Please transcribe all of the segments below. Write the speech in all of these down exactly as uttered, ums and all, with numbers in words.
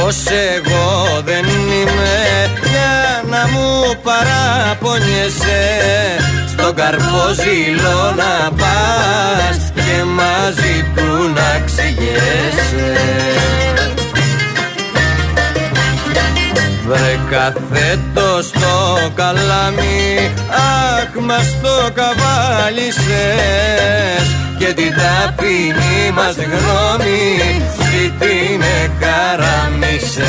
πως εγώ δεν είμαι για να μου παραπονιέσαι. Στον Καρπόζηλο να πας και μαζί του να ξηγέσαι. Βρε καθέτο στο καλάμι, αχ μας το καβάλισες και την ταπεινή μας γνώμη στη την εκαραμίσες.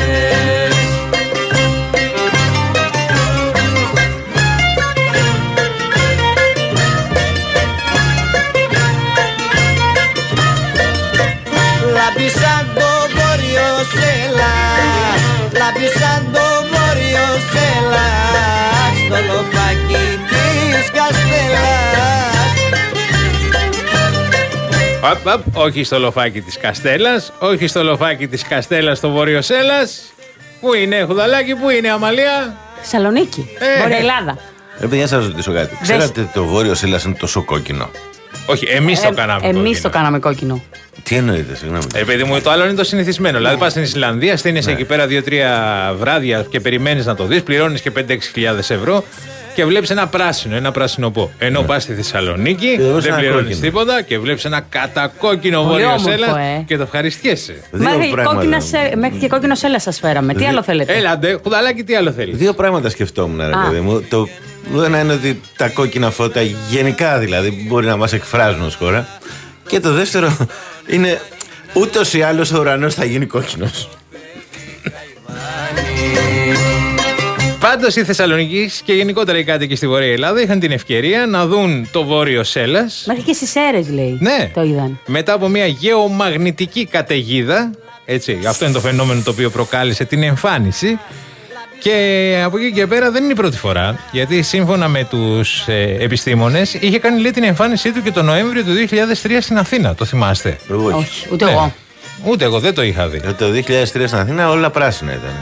Λάμπει σαν το βόρειο σέλας, λάμπει σαν το βόρειο σέλας, στο λοφάκι της Καστέλας. Απ, απ, όχι στο λοφάκι της Καστέλας, όχι στο λοφάκι της Καστέλας στο βόρειο σέλας. Πού είναι, Χουδαλάκι, πού είναι, Αμαλία? Θεσσαλονίκη, ε. Βόρεια Ελλάδα. Ρε παιδιά, σας ρωτήσω κάτι. Ξέρατε ότι το βόρειο σέλας είναι τόσο κόκκινο? Όχι, εμείς ε, το κάναμε εμείς κόκκινο. το κάναμε κόκκινο. Τι εννοείτε, συγγνώμη? Ε, παιδί μου, το άλλο είναι το συνηθισμένο. Δηλαδή, πας στην Ισλανδία, στείνεσαι Ναι. εκεί πέρα δύο-τρία βράδια και περιμένεις να το δεις, πληρώνεις και πέντε έξι χιλιάδες ευρώ και βλέπεις ένα πράσινο, ένα πράσινο. Ενώ Ναι. πας στη Θεσσαλονίκη, Και δεν πληρώνεις κόκκινο. τίποτα και βλέπεις ένα κατακόκκινο Πολύ βόρειο όμορφο, σέλα ε. και το ευχαριστιέσαι. Μέχρι, πράγματα. κόκκινα σε, μέχρι και κόκκινο σέλα σας φέραμε. Τι Δι- άλλο θέλετε? Έλαντε, Χουδαλάκι, τι άλλο θέλεις? Δύο πράγματα σκεφτόμουν, ρε Α. παιδί μου. Το ένα είναι ότι τα κόκκινα φώτα γενικά δηλαδή μπορεί να μας εκφράζουν ως χώρα. Και το δεύτερο είναι ούτως ή άλλως ο ουρανός θα γίνει κόκκινος. Πάντως οι Θεσσαλονίκοι και γενικότερα οι κάτοικοι στη Βόρεια Ελλάδα είχαν την ευκαιρία να δουν το βόρειο σέλας. Μέχρι και στις Σέρρες, λέει. Ναι. Το είδαν. Μετά από μια γεωμαγνητική καταιγίδα. Έτσι, αυτό είναι το φαινόμενο το οποίο προκάλεσε την εμφάνιση. Και από εκεί και πέρα δεν είναι η πρώτη φορά. Γιατί σύμφωνα με τους ε, επιστήμονες είχε κάνει, λέει, την εμφάνισή του και το Νοέμβριο του δύο χιλιάδες τρία στην Αθήνα. Το θυμάστε? Εγώ όχι. Όχι, ούτε Ναι. εγώ. Ούτε εγώ δεν το είχα δει. Ε, Το δύο χιλιάδες τρία στην Αθήνα όλα πράσινα ήταν.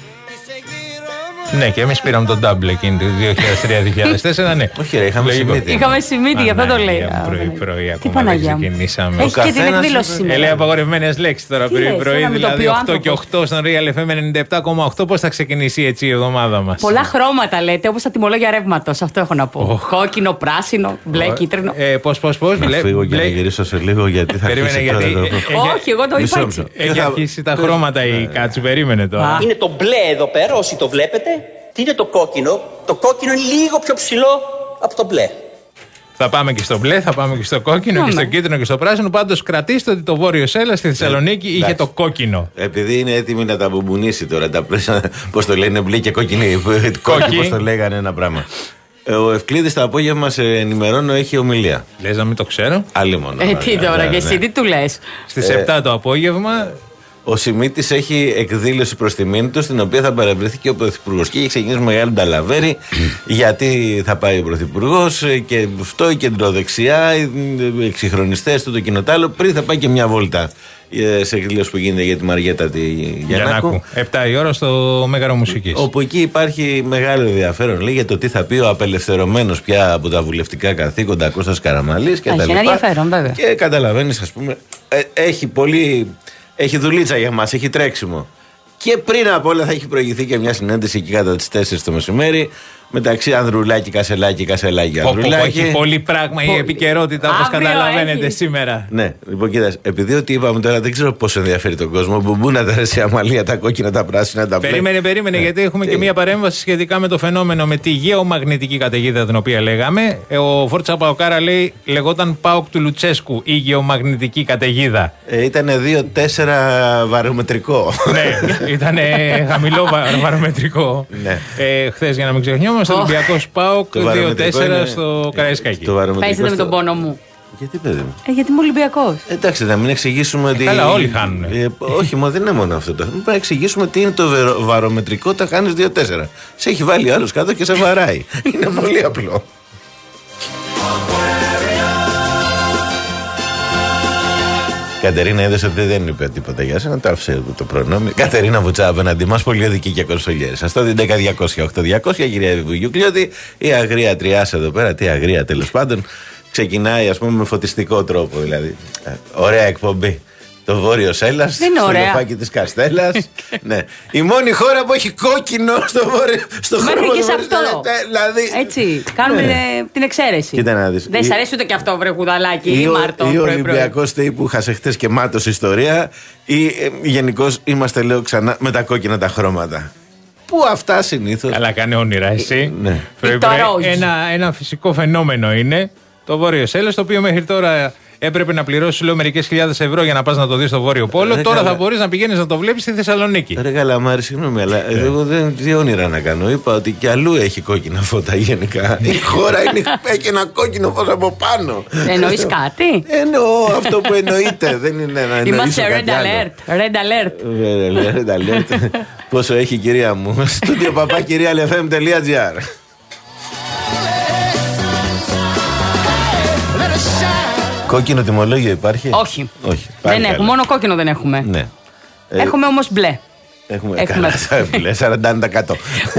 Ναι, και εμείς πήραμε τον double εκείνη του δύο χιλιάδες τρία δύο χιλιάδες τέσσερα, ναι. Όχι, ρε, είχαμε Λογικό. σημείωτη. Είχαμε σημείωτη, γι' αυτό το λέει. Παναγία μου, πρωί-πρωί Τι ακόμα δεν Παναγία μου. ξεκινήσαμε. Έχει και την καθένας εκδήλωση είπε- σήμερα. Ε, λέει απαγορευμένες λέξεις τώρα Τι λες, πρωί-πρωί, ένα δηλαδή μητοποιό οκτώ και άνθρωπος. οκτώ στον Real εφ εμ ενενήντα επτά κόμμα οκτώ. Πώς θα ξεκινήσει έτσι η εβδομάδα μας? Πολλά χρώματα λέτε, όπως τα τιμολόγια ρεύματος. Αυτό έχω να πω. Oh. Κόκκινο, πράσινο, μπλε, κίτρινο. Ε, πώς, πώς, πώς. Να μπλε- φύγω και να μπλε- γυρίσω σε λίγο γιατί θα Περίμενε, αρχίσει τώρα γιατί- το... ε, ε, Όχι, εγώ το Μισό είπα έτσι. λεπτό. Έχει θα- αρχίσει τα χρώματα η Κάτσου, περίμενε τώρα. Α. Είναι το μπλε εδώ πέρα, όσοι το βλέπετε. Τι είναι το κόκκινο? Το κόκκινο είναι λίγο πιο ψηλό από το μπλε. Θα πάμε και στο μπλε, θα πάμε και στο κόκκινο Πάμε. και στο κίτρινο και στο πράσινο. Πάντως κρατήστε ότι το βόρειο σέλα στη Θεσσαλονίκη είχε εντάξει. το κόκκινο. Επειδή είναι έτοιμη να τα μπουμπουνίσει τώρα, τα πλαίσια, πώς το λένε, μπλε και κόκκινη, Κόκκι. κόκκι, πώς το λέγανε ένα πράγμα. Ε, Ο Ευκλήδης το απόγευμα σε ενημερώνω έχει ομιλία. Λες να μην το ξέρω. Άλλη μόνο. Ε, τι ναι, τώρα, ναι, και εσύ ναι. τι του λες? Στις επτά το απόγευμα. Ο Σιμίτης έχει εκδήλωση προς τιμήν του, στην οποία θα παρευρεθεί και ο Πρωθυπουργός. Και έχει ξεκινήσει μεγάλη νταλαβέρη γιατί θα πάει ο Πρωθυπουργός και αυτό, η κεντροδεξιά, οι εξυγχρονιστές του, το κοινοτάλο, πριν θα πάει και μια βόλτα σε εκδήλωση που γίνεται για τη Μαριέτα τη Γιαννάκου. Γιαννάκου. επτά η ώρα στο Μέγαρο Μουσικής. Όπου εκεί υπάρχει μεγάλο ενδιαφέρον, λέει, για το τι θα πει ο απελευθερωμένος πια από τα βουλευτικά καθήκοντα Κώστας Καραμανλής και Έχει τα ένα λοιπά. ενδιαφέρον, βέβαια. Και καταλαβαίνεις, ας πούμε, ε, έχει πολύ. Έχει δουλίτσα για μας, έχει τρέξιμο. Και πριν από όλα θα έχει προηγηθεί και μια συνέντευξη εκεί κατά τις τέσσερις το μεσημέρι μεταξύ Ανδρουλάκη, Κασελάκη, Κασελάκη, Πω, πω, πω, Ανδρουλάκη. έχει πολύ πράγμα η επικαιρότητα, όπως Αύριο καταλαβαίνετε έχει. σήμερα. Ναι, λοιπόν, κοίτας, επειδή ό,τι είπαμε τώρα δεν ξέρω πόσο ενδιαφέρει τον κόσμο. Μπουμπούνα τα ρεσί Αμαλία, τα κόκκινα, τα πράσινα, τα μπλε. Περίμενε, περίμενε, Ναι. γιατί έχουμε Τι? και μία παρέμβαση σχετικά με το φαινόμενο με τη γεωμαγνητική καταιγίδα την οποία λέγαμε. Ε, Ο Φόρτσα Παοκάρα λέει λεγόταν Πάοκ του Λουτσέσκου η γεωμαγνητική καταιγίδα. Ε, ήταν δύο τέσσερα βαρομετρικό. Ναι, ήταν χαμηλό βα- βαρομετρικό. Ναι. Ε, Χθε, για να μην ξεχνιόμαστε, Oh. Ολυμπιακός Πάοκ Το δύο βαρομετρικό τέσσερα είναι- στο Καραϊσκάκι. Το βαρομετρικό Παίζετε με στο- τον πόνο μου. Γιατί, παιδί μου. Ε, γιατί είμαι Ολυμπιακός. Εντάξει, να μην εξηγήσουμε ότι. καλά, όλοι χάνουνε. Ε, όχι, μα δεν είναι μόνο αυτό. Το... Πρέπει να εξηγήσουμε τι είναι το βερο- βαρομετρικό όταν χάνει δύο τέσσερα. Σε έχει βάλει άλλο κάτω και σε βαράει. Είναι πολύ απλό. Κατερίνα, είδε ότι δεν είπε τίποτα για σένα, το άφησε το προνόμιο. Κατερίνα Βουτσά απέναντί μα, πολύ οδική και κονσολιέρη. Σα το δίνει δέκα διακόσια οκτώ διακόσια, κυρία Βιβουγιουκλιώτη. Η αγρία τριάσα εδώ πέρα, τι αγρία τέλος πάντων. Ξεκινάει, ας πούμε, με φωτιστικό τρόπο δηλαδή. Ωραία εκπομπή. Το Βόρειος Έλλας, Δεν είναι στο ωραία. λοφάκι της Καστέλλας. Ναι. Η μόνη χώρα που έχει κόκκινο στο βόρειο. Στο Μέχρι χρώμα και του σε Βόρειου. αυτό. Ε, δηλαδή. Έτσι. Κάνουμε Ναι. ε, την εξαίρεση. Κοίτα να δεις. Δεν Η- σ' αρέσει ούτε και αυτό, βρε κουδαλάκι. Ή Ή ο, Μάρτον. ή ο πρωί-πρωί. Ολυμπιακός ΤΕΙ που είχασε χτες και μάτωσε ιστορία, ή ε, γενικώς είμαστε, λέω ξανά, με τα κόκκινα τα χρώματα. Πού αυτά συνήθως. Καλά, κάνει όνειρα εσύ. Ναι. Πρωί, Ή το πρωί. ροζ. Ένα, ένα φυσικό φαινόμενο είναι το Βόρειος Έλλας, το οποίο μέχρι τώρα έπρεπε να πληρώσει, λέω, μερικές χιλιάδες ευρώ για να πας να το δεις στο Βόρειο Πόλο. Ρε Τώρα καλά. θα μπορείς να πηγαίνεις να το βλέπεις στη Θεσσαλονίκη. Ρε Καλαμάρη, συγγνώμη, αλλά εγώ δεν τι όνειρα να κάνω. Είπα ότι και αλλού έχει κόκκινα φώτα γενικά. Η χώρα είναι, έχει ένα κόκκινο φως από πάνω. Εννοείς κάτι? Εννοώ αυτό που εννοείται. Δεν είναι να εννοήσω Είμαστε κάτι red άλλο. alert. Red alert. Red alert. Πόσο έχει η κυρία μου. Στούντιο παπά κυρία ελ εφ εμ τελεία τζι άρ. Κόκκινο τιμολόγιο υπάρχει? Όχι. Όχι. Δεν Πάλι έχουμε. καλά. Μόνο κόκκινο δεν έχουμε. Ναι. Ε, Έχουμε όμως μπλε. Έχουμε, έχουμε. Καλά, λες, σαράντα τοις εκατό.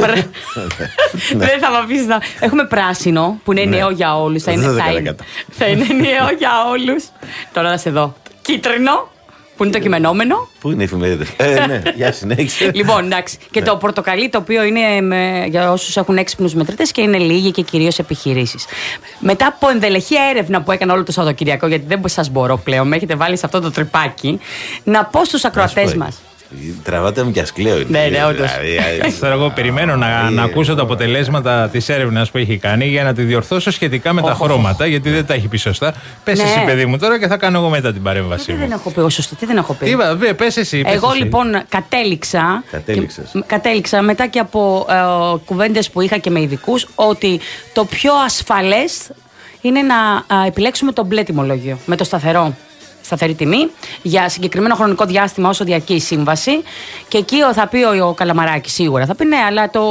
Δεν θα με αφήσεις να. Έχουμε πράσινο που είναι Ναι. νέο για όλους. Θα είναι, Δεν θα θα το είναι, έκανα. θα είναι νέο για όλους. Τώρα θα σε δω. Κίτρινο που είναι το κειμενόμενο. Πού είναι οι εφημερίδες? Ε, ναι, για συνέχισε. Λοιπόν, εντάξει. Και το πορτοκαλί, το οποίο είναι με, για όσους έχουν έξυπνους μετρητές και είναι λίγοι και κυρίως επιχειρήσεις. Μετά από ενδελεχή έρευνα που έκανα όλο το Σαββατοκυριακό, γιατί δεν σας μπορώ πλέον, με έχετε βάλει σε αυτό το τρυπάκι, να πω στους ακροατές μας. Τραβάτε μου κι ασκλαίο είναι. Ναι, ναι, όντως. Δηλαδή, Τώρα εγώ περιμένω να, να ακούσω τα αποτελέσματα της έρευνας που έχει κάνει για να τη διορθώσω σχετικά με τα Όχο. χρώματα, γιατί δεν τα έχει πει σωστά. Πες Ναι. εσύ, παιδί μου, τώρα και θα κάνω εγώ μετά την παρέμβασή Τι μου. δεν έχω πει, εγώ σωστά, τι δεν έχω πει. Τι είπα, βε, πες εσύ. πες Εγώ εσύ. λοιπόν κατέληξα. Κατέληξες. και- κατέληξα μετά και από ε, κουβέντες που είχα και με ειδικούς ότι το πιο ασφαλές είναι να α, επιλέξουμε το μπλε τιμολόγιο με το σταθερό. Σταθερή τιμή για συγκεκριμένο χρονικό διάστημα όσο διαρκεί η σύμβαση. Και εκεί ο- θα πει ο, ο Καλαμαράκης σίγουρα. Θα πει ναι, αλλά το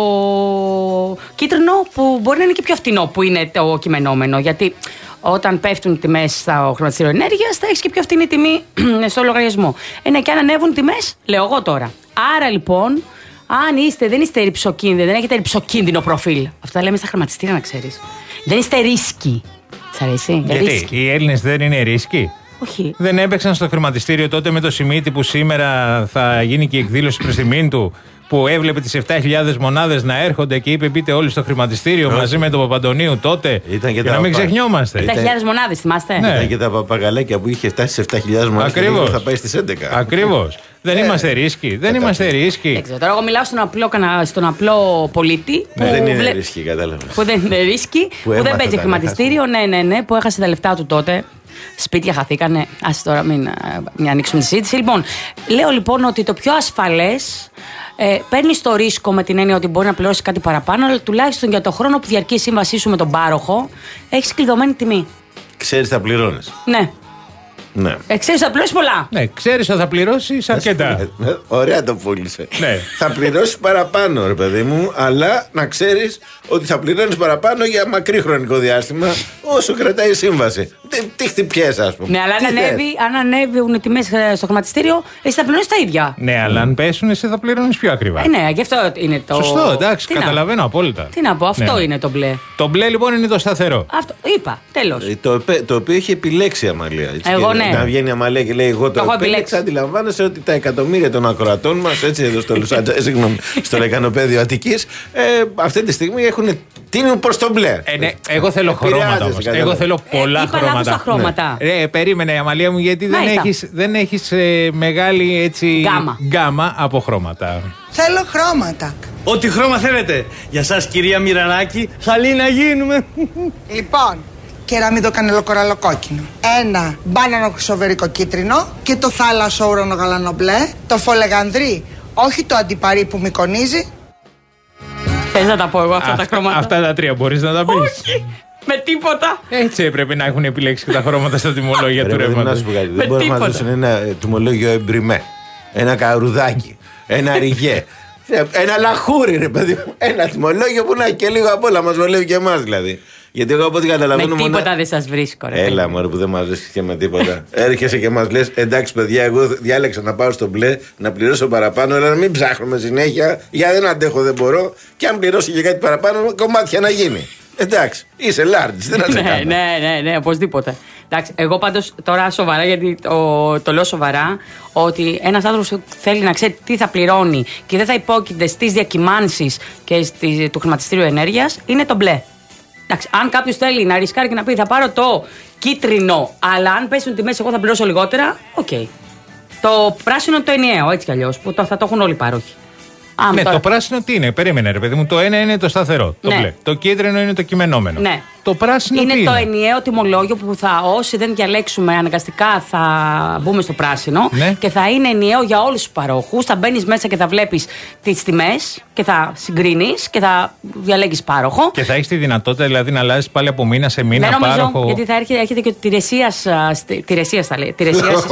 κίτρινο που μπορεί να είναι και πιο φτηνό που είναι το κειμενόμενο. Γιατί όταν πέφτουν τιμές στο χρηματιστήριο ενέργειας θα έχεις και πιο φτηνή τιμή στο λογαριασμό. Ε, ναι, και αν ανέβουν τιμές, λέω εγώ τώρα. Άρα λοιπόν, αν είστε, δεν είστε ρυψοκίνδυνοι, δεν έχετε ρυψοκίνδυνο προφίλ. Αυτά λέμε στα χρηματιστήρια, να ξέρεις. Δεν είστε ρίσκοι. Σ' αρέσει? Γιατί Ρίσκοι. οι Έλληνες δεν είναι ρίσκοι. Όχι. Δεν έπαιξαν στο χρηματιστήριο τότε με το Σιμίτι που σήμερα θα γίνει και η εκδήλωση προς τιμήν του, που έβλεπε τις επτά χιλιάδες μονάδες να έρχονται και είπε μπείτε όλοι στο χρηματιστήριο Όχι. μαζί με τον Παπαντονίου τότε. Ήταν και για τα να μην παπά. ξεχνιόμαστε. επτά χιλιάδες μονάδες, θυμάστε. Ναι. Ήταν και τα παπαγαλάκια που είχε φτάσει σε επτά χιλιάδες μονάδες και Ακριβώς. λίγο θα πάει στις έντεκα. Ακριβώς. Δεν είμαστε ρίσκοι. Δεν καταρχήν. είμαστε ρίσκοι. Δεν ξέρω. Τώρα, εγώ μιλάω στον απλό, κανα- στον απλό πολίτη. Που, Δεν είναι βλέ- ρίσκοι, κατάλαβα. που δεν είναι ρίσκι, που, έμαθε δεν παίζει τα χρηματιστήριο. Ναι, ναι, ναι, που έχασε τα λεφτά του τότε. Σπίτια χαθήκανε. Άσε τώρα, μην, ε, μην ανοίξουμε τη συζήτηση. Λοιπόν, λέω λοιπόν ότι το πιο ασφαλές ε, παίρνει το ρίσκο με την έννοια ότι μπορεί να πληρώσει κάτι παραπάνω, αλλά τουλάχιστον για το χρόνο που διαρκεί η σύμβασή σου με τον πάροχο, έχει κλειδωμένη τιμή. Ξέρεις θα πληρώνεις. Ναι. Ναι. Ε, ξέρεις, θα πληρώσει πολλά. Ναι, ξέρεις ότι θα πληρώσεις αρκετά. Ε, Ωραία το πούλησε. Ναι. Θα πληρώσεις παραπάνω, ρε παιδί μου, αλλά να ξέρεις ότι θα πληρώνεις παραπάνω για μακρύ χρονικό διάστημα όσο κρατάει η σύμβαση. Τι, τι χτυπιές, ας πούμε. Ναι, αλλά Τι αν, θες? ανέβει, αν ανέβουν οι τιμές ε, στο χρηματιστήριο, εσύ θα πληρώνεις τα ίδια. Ναι, αλλά αν πέσουν, εσύ θα πληρώνεις πιο ακριβά. Ε, ναι, γι' αυτό είναι το. Σωστό, εντάξει, Τι να- καταλαβαίνω απόλυτα. Τι να πω, αυτό Ναι. είναι το μπλε. Το μπλε λοιπόν είναι το σταθερό. Αυτό, είπα, τέλος. Ε, Το, επέ- το οποίο έχει επιλέξει η Αμαλία. έτσι, Εγώ και ναι. Να βγαίνει η Αμαλία και λέει: Εγώ το, Το έχω επέλεξα. επιλέξει. Αντιλαμβάνεσαι ότι τα εκατομμύρια των ακροατών μας, έτσι εδώ στο, Λουσάντζα- ε, συγγνώμη, στο Λεκανοπέδιο Αττικής, ε, αυτή τη στιγμή έχουν τίνουν προς τον μπλε. Ε, ναι, εγώ θέλω Επηρεάζεσαι, χρώματα όμως. κατάλαβα. Εγώ θέλω πολλά Ε, είπα λάθος χρώματα. τα χρώματα. Ναι. Ρε, περίμενε, Αμαλία μου, γιατί δεν Μάλιστα. έχεις, δεν έχεις ε, μεγάλη έτσι, Γκάμα. γκάμα από χρώματα. Θέλω χρώματα. Ό,τι χρώμα θέλετε. Για σας κυρία Μυρανάκη, χαλή να γίνουμε. Λοιπόν, κεραμίδο κανελοκοραλό κόκκινο. Ένα μπάνανο χρυσοβερικό κίτρινο και το θάλασσο ουρανο γαλανό μπλε. Το φολεγανδρί, όχι το αντιπαρί που μικονίζει. Θες να τα πω εγώ αυτά τα Αυτά, χρώματα? αυτά τα τρία μπορείς να τα πεις. Όχι, με τίποτα. Έτσι έπρεπε να έχουν επιλέξει και τα χρώματα στα τιμολόγια του Ρε, παιδί μου, να ρεύματος. σου πω κάτι. Με Δεν μπορεί να μας τίποτα. δώσουν ένα ε, τιμολόγιο εμπριμέ, ένα καρουδάκι, ένα ριγέ, ένα λαχούρι, ρε παιδί μου. Ένα τιμολόγιο που να έχει και λίγο απ' όλα. Μας βολεύει και εμάς δηλαδή. Γιατί εγώ από ό,τι Με καταλαβαίνω. μόνο- τίποτα δεν σας βρίσκω, ρε. Έλα, μωρέ, που δεν μας βρίσκεις και με τίποτα. Έρχεσαι και μας λες: Εντάξει, παιδιά, εγώ διάλεξα να πάω στο μπλε, να πληρώσω παραπάνω, αλλά να μην ψάχνουμε συνέχεια. Για δεν αντέχω, δεν μπορώ. Και αν πληρώσω και κάτι παραπάνω, κομμάτια να γίνει. Εντάξει, είσαι large, δεν να σε Ναι, κάνω. ναι, ναι, ναι, οπωσδήποτε. Εντάξει, εγώ πάντως τώρα σοβαρά, γιατί το, το λέω σοβαρά, ότι ένας άνθρωπος θέλει να ξέρει τι θα πληρώνει και δεν θα υπόκειται στις διακυμάνσεις και στη, του χρηματιστήριου ενέργειας, είναι το μπλε. Εντάξει, αν κάποιος θέλει να ρισκάρει και να πει θα πάρω το κίτρινο, αλλά αν πέσουν τιμές εγώ θα πληρώσω λιγότερα, οκ. Okay. Το πράσινο είναι το ενιαίο, έτσι κι αλλιώς, που το, θα το έχουν όλοι οι πάροχοι. Α, ναι, τώρα... το πράσινο τι είναι, περίμενε ρε παιδί μου. Το ένα είναι το σταθερό, το ναι. μπλε. Το κίτρινο είναι το κειμενόμενο. Ναι. Το πράσινο είναι τι το είναι. ενιαίο τιμολόγιο που θα, όσοι δεν διαλέξουμε αναγκαστικά, θα μπούμε στο πράσινο. Ναι. Και θα είναι ενιαίο για όλους τους παρόχους. Θα μπαίνεις μέσα και θα βλέπεις τις τιμές και θα συγκρίνεις και θα διαλέγεις πάροχο. Και θα έχεις τη δυνατότητα δηλαδή να αλλάζεις πάλι από μήνα σε μήνα ναι, νομίζω, πάροχο. Γιατί θα έρχεται, έρχεται και τηρεσίας. Τηρεσίας θα λέει. Τηρεσίας.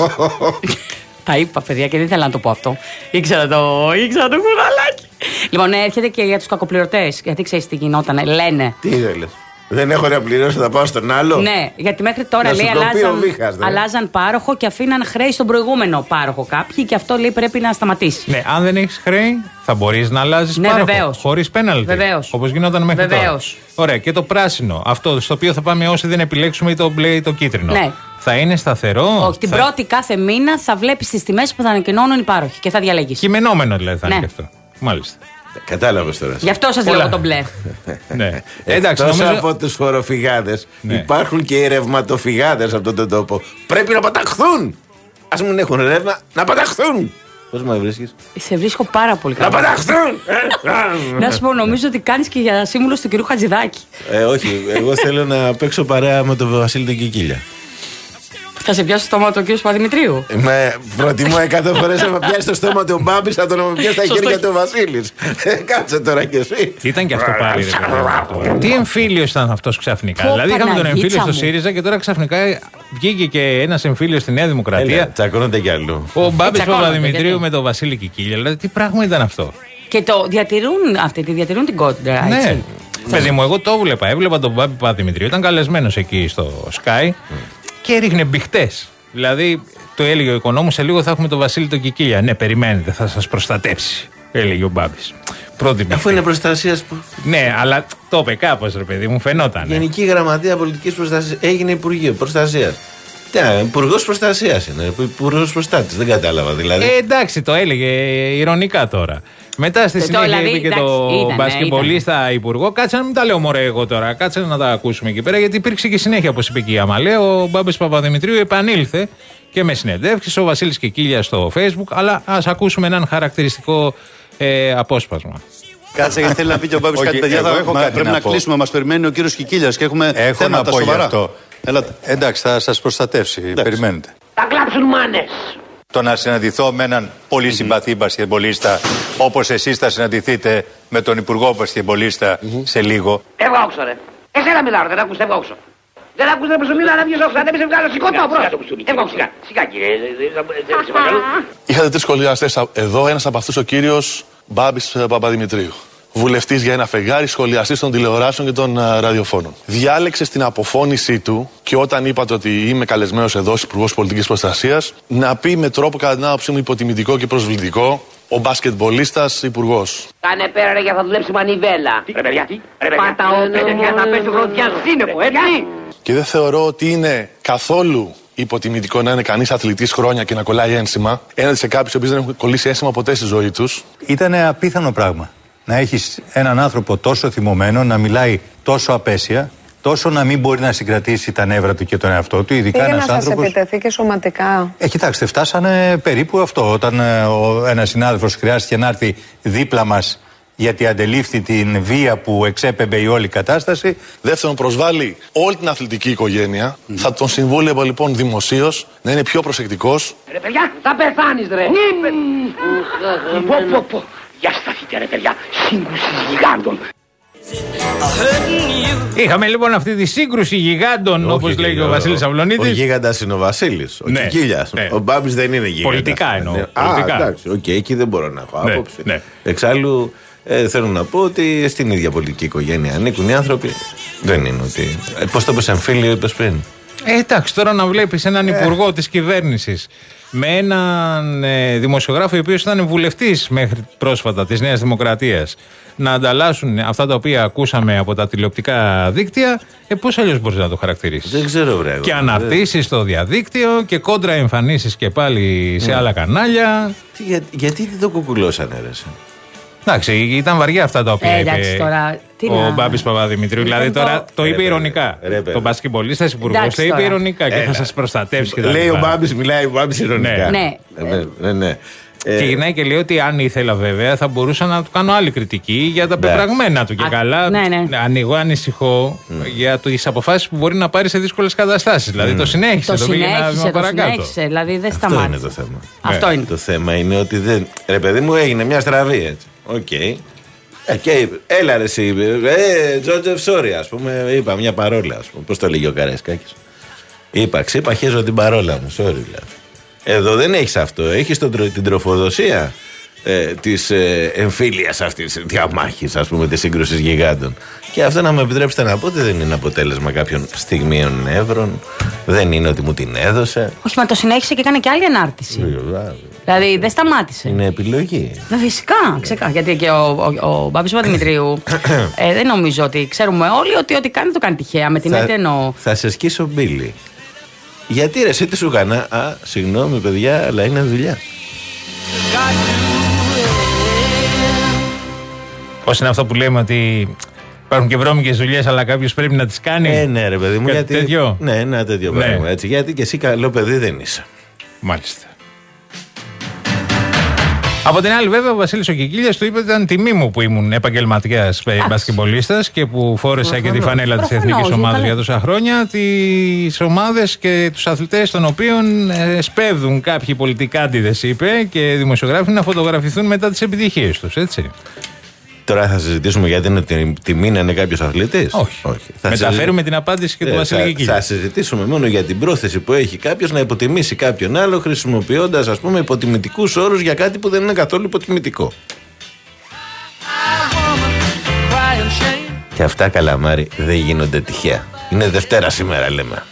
Τα είπα, παιδιά, και δεν ήθελα να το πω αυτό. Ήξερα το, ήξερα το κουβαλάκι. Λοιπόν, έρχεται και για τους κακοπληρωτές. Γιατί ξέρεις τι γινόταν, λένε. Τι ήθελες? Δεν έχω να πληρώσω, θα πάω στον άλλο. Ναι, γιατί μέχρι τώρα να λέει αλλάζαν, βήχας, αλλάζαν πάροχο και αφήναν χρέη στον προηγούμενο πάροχο κάποιοι και αυτό λέει πρέπει να σταματήσει. Ναι, αν δεν έχεις χρέη, θα μπορείς να αλλάζεις ναι, πάροχο. Βεβαίως. Χωρίς πέναλτι. Βεβαίως. Όπως γινόταν μέχρι Βεβαίως. τώρα. Ωραία, και το πράσινο, αυτό στο οποίο θα πάμε όσοι δεν επιλέξουμε ή το μπλε ή το κίτρινο. Ναι. Θα είναι σταθερό. Όχι, την θα... πρώτη κάθε μήνα θα βλέπεις τις τιμές που θα ανακοινώνουν οι πάροχοι και θα διαλέγεις. Κειμενόμενο δηλαδή θα ναι. είναι και αυτό. Μάλιστα. Κατάλαβες τώρα. Γι' αυτό σας Όλα. λέω το μπλε. Ναι. Εντάξει, Εκτός νομίζω... από τους φοροφυγάδες, ναι. υπάρχουν και οι ρευματοφυγάδες από αυτόν τον τόπο. Πρέπει να παταχθούν! Ας μην έχουν ρεύμα, να παταχθούν! Πώς με βρίσκεις? Σε βρίσκω πάρα πολύ Να καλά. παταχθούν! Να σου πω, νομίζω ότι κάνεις και για σύμβουλος του κυρίου Χατζηδάκη. ε, όχι, εγώ θέλω να παίξω παρέα με τον Βασίλη τον Κικίλια. Θα σε πιάσει το στόμα του κύριου Παπαδημητρίου. Με προτιμώ εκατό φορές να με πιάσει το στόμα του ο Μπάμπης από το να με πιάσει τα χέρια του ο Βασίλης. Ε, Κάτσε τώρα κι εσύ. Ήταν και αυτό πάλι. Ρε, τώρα. Τι εμφύλιος ήταν αυτός ξαφνικά. Πω, δηλαδή είχαμε τον Παναγίτσα εμφύλιο στο μου. ΣΥΡΙΖΑ και τώρα ξαφνικά βγήκε και ένας εμφύλιος στη Νέα Δημοκρατία. Έλα, τσακώνονται κι αλλού. Ο Μπάμπης τσακώνονται, Παπαδημητρίου γιατί? με τον Βασίλη Κικίλια. Δηλαδή τι πράγμα ήταν αυτό. Και το διατηρούν αυτή, τη διατηρούν την κόντρα, έτσι. Ναι. Παιδί μου, εγώ το έβλεπα. Έβλεπα τον Μπάμπη Παπαδημητρίου. Ήταν καλεσμένος εκεί στο Sky και έριχνε μπιχτές. Δηλαδή, το έλεγε ο οικονόμος, σε λίγο θα έχουμε τον Βασίλη τον Κικίλια. Ναι, περιμένετε, θα σας προστατέψει, έλεγε ο Μπάμπης. Πρώτη Αφού είναι προστασίας που. Ναι, αλλά το είπε κάπως, ρε παιδί μου, φαινόταν. Γενική Γραμματεία Πολιτικής Προστασίας. Έγινε Υπουργείο Προστασίας. Τι, Υπουργός Προστασίας είναι. Υπουργός Προστάτης. Δεν κατάλαβα δηλαδή. Ε, εντάξει, το έλεγε ηρωνικά τώρα. Μετά στη Το συνέχεια δηλαδή, είπε και εντάξει, το ήτανε, μπασκετμπολίστα υπουργό. Κάτσε να μην τα λέω μωρέ εγώ τώρα. Κάτσε να τα ακούσουμε εκεί πέρα. Γιατί υπήρξε και συνέχεια, όπως είπε και η Αμαλέα. Ο Μπάμπης Παπαδημητρίου επανήλθε και με συνεντεύξεις. Ο Βασίλης Κικίλια στο Facebook. Αλλά ας ακούσουμε έναν χαρακτηριστικό ε, απόσπασμα. Κάτσε γιατί θέλει να πει και ο Μπάμπης κάτι, παιδιά. Θα, μα, πρέπει να, να κλείσουμε. Μας περιμένει ο κύριος Κικίλιας και έχουμε έχω θέματα να πω σοβαρά. αυτό. Έλατε. Εντάξει, θα σας προστατεύσει. Εντάξει. Περιμένετε. Θα κλάψουν μάνες. Το να συναντηθώ με έναν πολύ συμπαθή μπασκετμπολίστα, όπως εσείς θα συναντηθείτε με τον Υπουργό Μπασκετμπολίστα σε λίγο. Εγώ όξω ρε. Εσένα μιλάω, δεν ακούς, εγώ όξω. Δεν ακούς, δεν σου μιλάω, να βγεις όξω, δεν με σε βγάλω, σηκώ το πρώτο. Εγώ όξω. Σιγά κύριε, σε παρακαλώ. Είχατε τρεις σχολιαστές εδώ, ένας από αυτούς ο κύριος Μπάμπης Παπαδημητρίου. Βουλευτής για ένα φεγγάρι, σχολιαστής των τηλεοράσεων και των uh, ραδιοφώνων. Διάλεξε στην αποφώνησή του και όταν είπατε ότι είμαι καλεσμένος εδώ ως Υπουργός Πολιτικής Προστασίας, να πει με τρόπο κατά την άποψή μου υποτιμητικό και προσβλητικό ο μπασκετμπολίστας υπουργός. Κάνε πέρα ρε για θα δουλέψει μανιβέλα. Ρε παιδιά, τι, ρε παιδιά. Πάτα ο παιδιά θα πέσει χρονιά σύννεφο, έτσι. Και δεν θεωρώ ότι είναι καθόλου υποτιμητικό να είναι κανείς αθλητής χρόνια και να κολλάει ένσημα έναντι σε κάποιους που δεν έχουν κολλήσει ένσημα ποτέ στη ζωή τους. Ήταν απίθανο πράγμα να έχεις έναν άνθρωπο τόσο θυμωμένο, να μιλάει τόσο απέσια, τόσο να μην μπορεί να συγκρατήσει τα νεύρα του και τον εαυτό του. Ειδικά Πήγε ένας να άνθρωπος. σας επιτεθεί και σωματικά. Ε, κοιτάξτε, φτάσανε περίπου αυτό. Όταν ε, ο, ένας συνάδελφος χρειάστηκε να έρθει δίπλα μας γιατί αντελήφθη την βία που εξέπεμπε η όλη κατάσταση. Δεύτερον, προσβάλλει όλη την αθλητική οικογένεια. Mm. Θα τον συμβούλευα λοιπόν δημοσίως να είναι πιο προσεκτικός. Ρε παιδιά, θα πεθάνεις ρε. Πω πω πω. Για σταθείτε ρε παιδιά, σύγκρουση γιγάντων. Είχαμε λοιπόν αυτή τη σύγκρουση γιγάντων, όπως λέει ο Βασίλης Αυλονίτης. Ο γίγαντας είναι ο Βασίλης, ο ναι, Κικίλιας. Ναι. Ο Μπάμπης δεν είναι γίγαντας. Πολιτικά εννοώ. Ναι. Πολιτικά. Α, εντάξει, οκ, okay, εκεί δεν μπορώ να έχω ναι, άποψη. Ναι. Εξάλλου, ε, θέλω να πω ότι στην ίδια πολιτική οικογένεια ανήκουν οι άνθρωποι. Δεν είναι ότι. Ε, πώς το πες εμφύλιο, είπες πριν. Ε, εντάξει, τώρα να βλέπεις έναν ε. υπουργό της κυβέρνησης με έναν ε, δημοσιογράφο, ο οποίος ήταν βουλευτής μέχρι πρόσφατα της Νέας Δημοκρατίας, να ανταλλάσσουν αυτά τα οποία ακούσαμε από τα τηλεοπτικά δίκτυα, ε, πώς αλλιώς μπορείς να το χαρακτηρίσεις? Δεν ξέρω, βρε. Και αναρτήσεις στο διαδίκτυο και κόντρα εμφανίσεις και πάλι σε mm. άλλα κανάλια. Τι, για, γιατί δεν το κουκουλώσανε, ρε? Εντάξει, ήταν βαριά αυτά τα οποία ε, είπε εντάξει, τώρα, ο να... Μπάμπης Παπαδημητρίου. Δηλαδή τώρα το είπε ηρωνικά. Το μπασκετμπολίστας υπουργός το είπε ηρωνικά και θα σας προστατεύσει. Λέει ο Μπάμπης, μιλάει ο Μπάμπης ηρωνικά. Ναι, ναι. Και γυρνάει και λέει ότι αν ήθελα βέβαια θα μπορούσα να του κάνω άλλη κριτική για τα πεπραγμένα του. Και καλά, ναι, ναι. ανοίγω, ανησυχώ mm. για τις αποφάσεις που μπορεί να πάρει σε δύσκολες καταστάσεις. Δηλαδή mm. το συνέχισε, το, το πήγε ένα βήμα παρακάτω. Συνέχισε, δηλαδή δεν σταμάτησε. Αυτό είναι το θέμα. Αυτό yeah. είναι. Το θέμα είναι ότι δεν. Ρε παιδί μου, έγινε μια στραβή έτσι. Οκ. Okay. Ε, και είπε, έλα ρε εσύ, ε, Τζότζεφ, sorry, ας πούμε, είπα μια παρόλα, ας πούμε. Πώς το λέγει ο Καραϊσκάκης? Είπα, ξύπα, χέζω την παρόλα μου, sorry δηλαδή. Εδώ δεν έχεις αυτό, έχεις τον, την τροφοδοσία ε, της ε, εμφύλιας αυτής της διαμάχης, ας πούμε, της σύγκρουσης γιγάντων. Και αυτό, να με επιτρέψετε να πω, ότι δεν είναι αποτέλεσμα κάποιων στιγμίων νεύρων, δεν είναι ότι μου την έδωσε. Όχι, μα το συνέχισε και έκανε και άλλη ανάρτηση. Δηλαδή δεν σταμάτησε. Είναι επιλογή. Ναι, φυσικά, ξεκάθαρα. Γιατί και ο, ο, ο Μπάμπης Παπαδημητρίου ε, δεν νομίζω ότι ξέρουμε όλοι ότι ό,τι κάνει το κάνει τυχαία. Με την θα, εννοώ. Θα σε σκίσω Μπίλι. Γιατί ρε, εσύ τι σου έκανα? Α, συγγνώμη παιδιά, αλλά είναι δουλειά. Πώς είναι αυτό που λέμε ότι υπάρχουν και βρώμικες δουλειές, αλλά κάποιος πρέπει να τις κάνει? Ε, ναι ρε παιδί μου, γιατί... τέτοιο. Ναι, ένα τέτοιο ναι. πράγμα, έτσι. Γιατί και εσύ καλό παιδί δεν είσαι. Μάλιστα. Από την άλλη, βέβαια, ο Βασίλης ο Κικίλιας του είπε ότι ήταν τιμή μου που ήμουν επαγγελματίας μπασκετμπολίστας και που φόρεσα Προφανώς. και τη φανέλα της εθνικής ομάδας για τόσα χρόνια. Τις ομάδες και τους αθλητές των οποίων ε, σπέβδουν κάποιοι πολιτικάντιδες, είπε, και δημοσιογράφοι να φωτογραφηθούν μετά τις επιτυχίες τους, έτσι. Τώρα θα συζητήσουμε γιατί είναι τιμή να είναι κάποιος αθλητής. Όχι. Όχι. Θα Μεταφέρουμε συζη... την απάντηση και του ε, Βασίλη Κικίλια. Θα συζητήσουμε μόνο για την πρόθεση που έχει κάποιος να υποτιμήσει κάποιον άλλο, χρησιμοποιώντας, ας πούμε, υποτιμητικούς όρους για κάτι που δεν είναι καθόλου υποτιμητικό. Και αυτά, Καλαμάρι, δεν γίνονται τυχαία. Είναι Δευτέρα σήμερα, λέμε.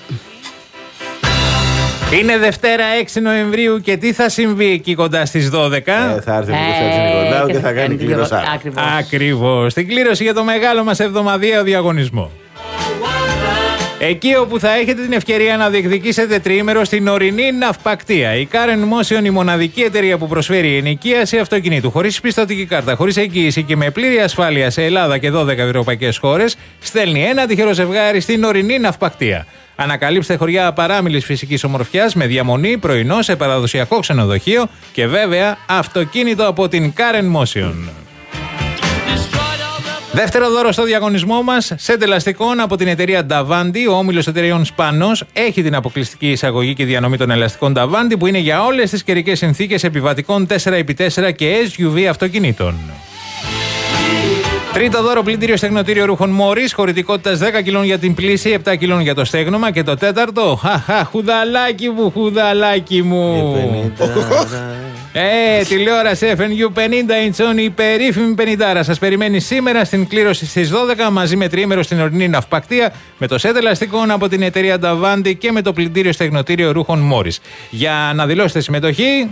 Είναι Δευτέρα έξι Νοεμβρίου και τι θα συμβεί εκεί κοντά στις δώδεκα? Ε, θα έρθει ο Κωνσταντίνος Νικολάου και, και θα κάνει κλήρωση. Ακριβώς. Ακριβώς. Την κλήρωση για το μεγάλο μας εβδομαδιαίο διαγωνισμό. Εκεί όπου θα έχετε την ευκαιρία να διεκδικήσετε τριήμερο στην ορεινή ναυπακτία. Η Karen Motion, η μοναδική εταιρεία που προσφέρει ενοικίαση αυτοκινήτου χωρίς πιστωτική κάρτα, χωρίς εγγύηση και με πλήρη ασφάλεια σε Ελλάδα και δώδεκα ευρωπαϊκές χώρες, στέλνει ένα τυχερό ζευγάρι στην ορεινή ναυπακτία. Ανακαλύψτε χωριά απαράμιλης φυσικής ομορφιάς με διαμονή, πρωινό σε παραδοσιακό ξενοδοχείο και βέβαια αυτοκίνητο από την Karen Motion. Δεύτερο δώρο στο διαγωνισμό μας, σετ ελαστικών από την εταιρεία Davanti. Ο όμιλος εταιρεών Spanos έχει την αποκλειστική εισαγωγή και διανομή των ελαστικών Davanti που είναι για όλες τις καιρικές συνθήκες επιβατικών τέσσερα επί τέσσερα και ες γιου βι αυτοκινήτων. Τρίτο δώρο, πλυντήριο στεγνοτήριο ρούχων Μόρις, χωρητικότητας δέκα κιλών για την πλύση, επτά κιλών για το στέγνομα. Και το τέταρτο, χαχα, χουδαλάκι μου, χουδαλάκι μου. Ε, τηλεόραση εφ εν γιου πενήντα inch, η περίφημη πενηντάρα. Σας περιμένει σήμερα στην κλήρωση στις δώδεκα μαζί με τριήμερο στην ορεινή ναυπακτία, με το σετ ελαστικών από την εταιρεία Davanti και με το πλυντήριο στεγνοτήριο ρούχων Μόρις. Για να δηλώσετε συμμετοχή.